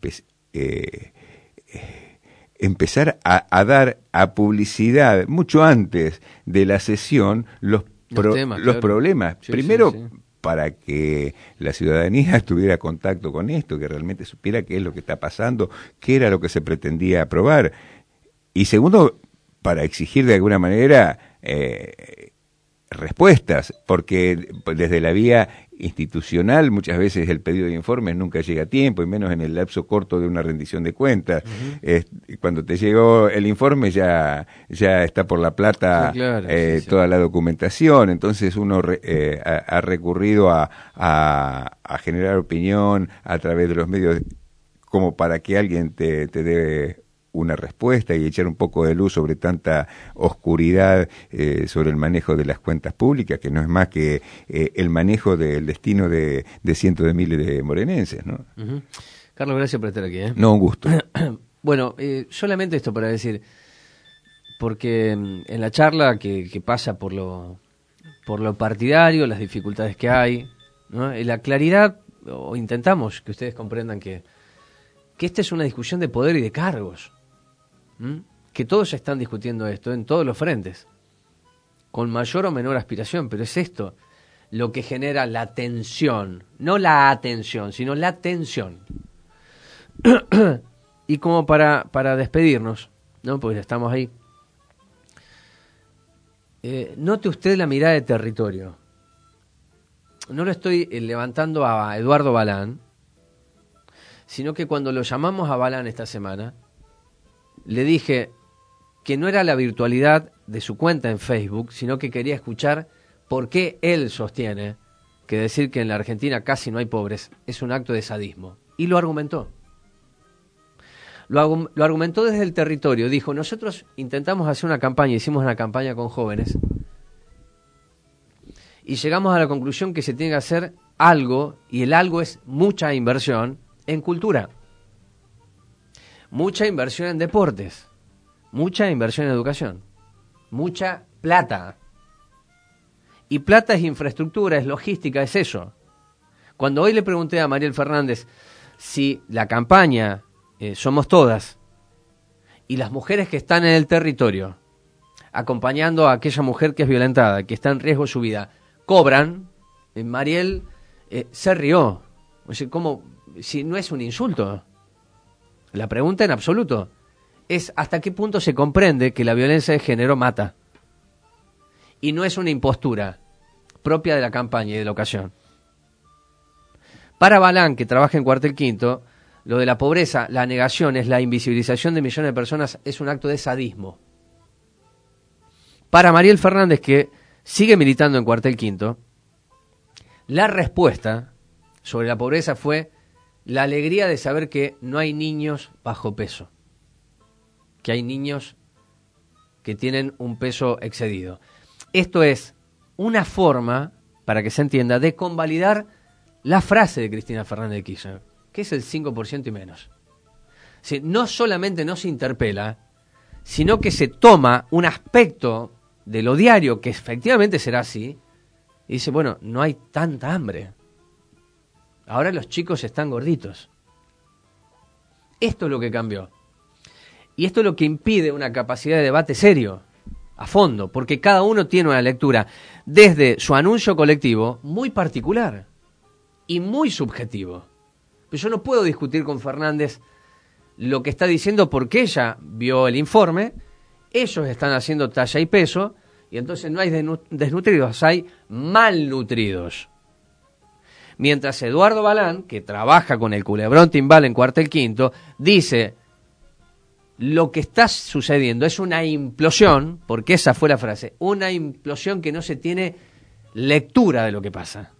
S17: empezar a dar a publicidad mucho antes de la sesión los problemas. Sí, primero, sí. Para que la ciudadanía tuviera contacto con esto, que realmente supiera qué es lo que está pasando, qué era lo que se pretendía aprobar. Y segundo, para exigir de alguna manera respuestas, porque desde la vía institucional, muchas veces el pedido de informes nunca llega a tiempo, y menos en el lapso corto de una rendición de cuentas. Cuando te llegó el informe ya está por la plata, sí, claro, toda la documentación. Entonces uno ha recurrido a generar opinión a través de los medios como para que alguien te dé una respuesta y echar un poco de luz sobre tanta oscuridad sobre el manejo de las cuentas públicas, que no es más que el manejo del destino de cientos de miles de morenenses, ¿no?
S7: Carlos, gracias por estar aquí.
S17: No, un gusto.
S7: Bueno, solamente esto para decir, porque en la charla que pasa por lo partidario, las dificultades que hay, ¿no? La claridad, o intentamos que ustedes comprendan que esta es una discusión de poder y de cargos. Que todos están discutiendo esto en todos los frentes, con mayor o menor aspiración, pero es esto lo que genera la tensión, no la atención, sino la tensión. Y como para despedirnos, ¿no? Porque estamos ahí, note usted la mirada de territorio. No lo estoy levantando a Eduardo Balán, sino que cuando lo llamamos a Balán esta semana, le dije que no era la virtualidad de su cuenta en Facebook, sino que quería escuchar por qué él sostiene que decir que en la Argentina casi no hay pobres es un acto de sadismo. Y lo argumentó. Lo argumentó desde el territorio. Dijo, nosotros intentamos hacer una campaña, hicimos una campaña con jóvenes, y llegamos a la conclusión que se tiene que hacer algo, y el algo es mucha inversión en cultura. Mucha inversión en deportes, mucha inversión en educación, mucha plata. Y plata es infraestructura, es logística, es eso. Cuando hoy le pregunté a Mariel Fernández si la campaña Somos Todas y las mujeres que están en el territorio acompañando a aquella mujer que es violentada, que está en riesgo su vida, cobran, Mariel se rió. O sea, ¿cómo? Si no es un insulto. La pregunta en absoluto es hasta qué punto se comprende que la violencia de género mata. Y no es una impostura propia de la campaña y de la ocasión. Para Balán, que trabaja en Cuartel Quinto, lo de la pobreza, la negación, es la invisibilización de millones de personas, es un acto de sadismo. Para Mariel Fernández, que sigue militando en Cuartel Quinto, la respuesta sobre la pobreza fue la alegría de saber que no hay niños bajo peso, que hay niños que tienen un peso excedido. Esto es una forma, para que se entienda, de convalidar la frase de Cristina Fernández de Kirchner, que es el 5% y menos. Si no solamente no se interpela, sino que se toma un aspecto de lo diario, que efectivamente será así, y dice, bueno, no hay tanta hambre. Ahora los chicos están gorditos. Esto es lo que cambió. Y esto es lo que impide una capacidad de debate serio, a fondo, porque cada uno tiene una lectura desde su anuncio colectivo muy particular y muy subjetivo. Pero yo no puedo discutir con Fernández lo que está diciendo porque ella vio el informe, ellos están haciendo talla y peso, y entonces no hay desnutridos, hay malnutridos. Mientras Eduardo Balán, que trabaja con el culebrón timbal en Cuartel Quinto, dice lo que está sucediendo es una implosión, porque esa fue la frase, una implosión que no se tiene lectura de lo que pasa.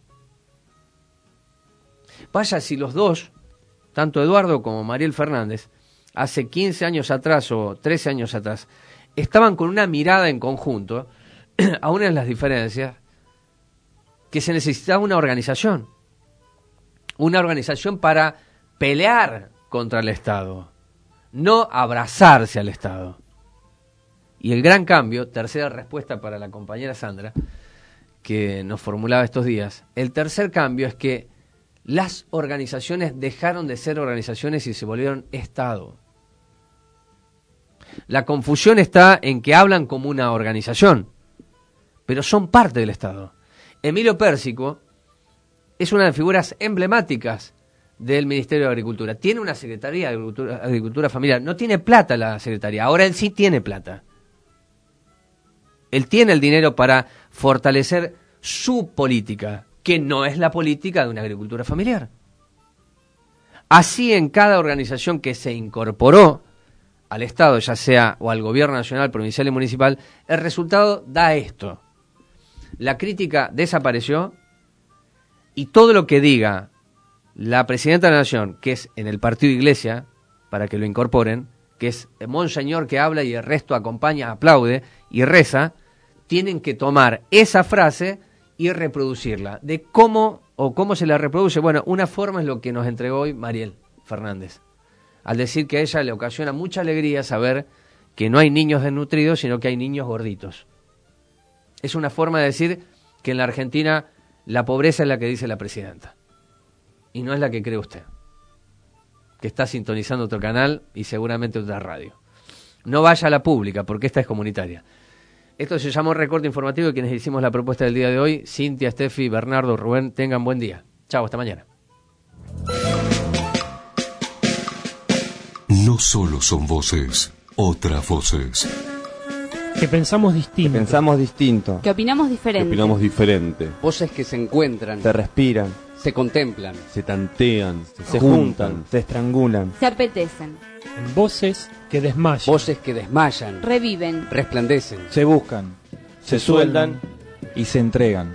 S7: Vaya si los dos, tanto Eduardo como Mariel Fernández, hace 15 años atrás o 13 años atrás, estaban con una mirada en conjunto, aún en las diferencias, que se necesitaba una organización para pelear contra el Estado, no abrazarse al Estado. Y el gran cambio, tercera respuesta para la compañera Sandra, que nos formulaba estos días, el tercer cambio es que las organizaciones dejaron de ser organizaciones y se volvieron Estado. La confusión está en que hablan como una organización, pero son parte del Estado. Emilio Pérsico es una de las figuras emblemáticas del Ministerio de Agricultura. Tiene una Secretaría de Agricultura Familiar. No tiene plata la Secretaría. Ahora él sí tiene plata. Él tiene el dinero para fortalecer su política que no es la política de una agricultura familiar. Así en cada organización que se incorporó al Estado, ya sea o al gobierno nacional, provincial y municipal, el resultado da esto. La crítica desapareció y todo lo que diga la presidenta de la Nación, que es en el partido Iglesia, para que lo incorporen, que es monseñor que habla y el resto acompaña, aplaude y reza, tienen que tomar esa frase y reproducirla. ¿De cómo se la reproduce? Bueno, una forma es lo que nos entregó hoy Mariel Fernández, al decir que a ella le ocasiona mucha alegría saber que no hay niños desnutridos, sino que hay niños gorditos. Es una forma de decir que en la Argentina la pobreza es la que dice la presidenta, y no es la que cree usted, que está sintonizando otro canal y seguramente otra radio. No vaya a la pública, porque esta es comunitaria. Esto se llamó Recorte Informativo y quienes hicimos la propuesta del día de hoy, Cintia, Steffi, Bernardo, Rubén, tengan buen día. Chau, hasta mañana.
S9: No solo son voces, otras voces.
S18: Que pensamos distinto.
S19: Que pensamos distinto.
S20: Que opinamos diferente.
S16: Que opinamos diferente.
S21: Voces que se encuentran.
S19: Se respiran.
S21: Se contemplan.
S16: Se tantean.
S19: Se juntan. Se estrangulan.
S20: Se apetecen.
S18: En voces que desmayan.
S21: Voces que desmayan.
S20: Reviven.
S21: Resplandecen.
S19: Se buscan. Se sueldan y se entregan.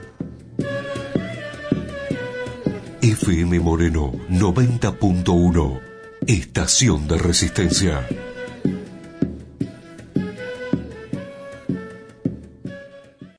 S9: FM Moreno 90.1. Estación de Resistencia.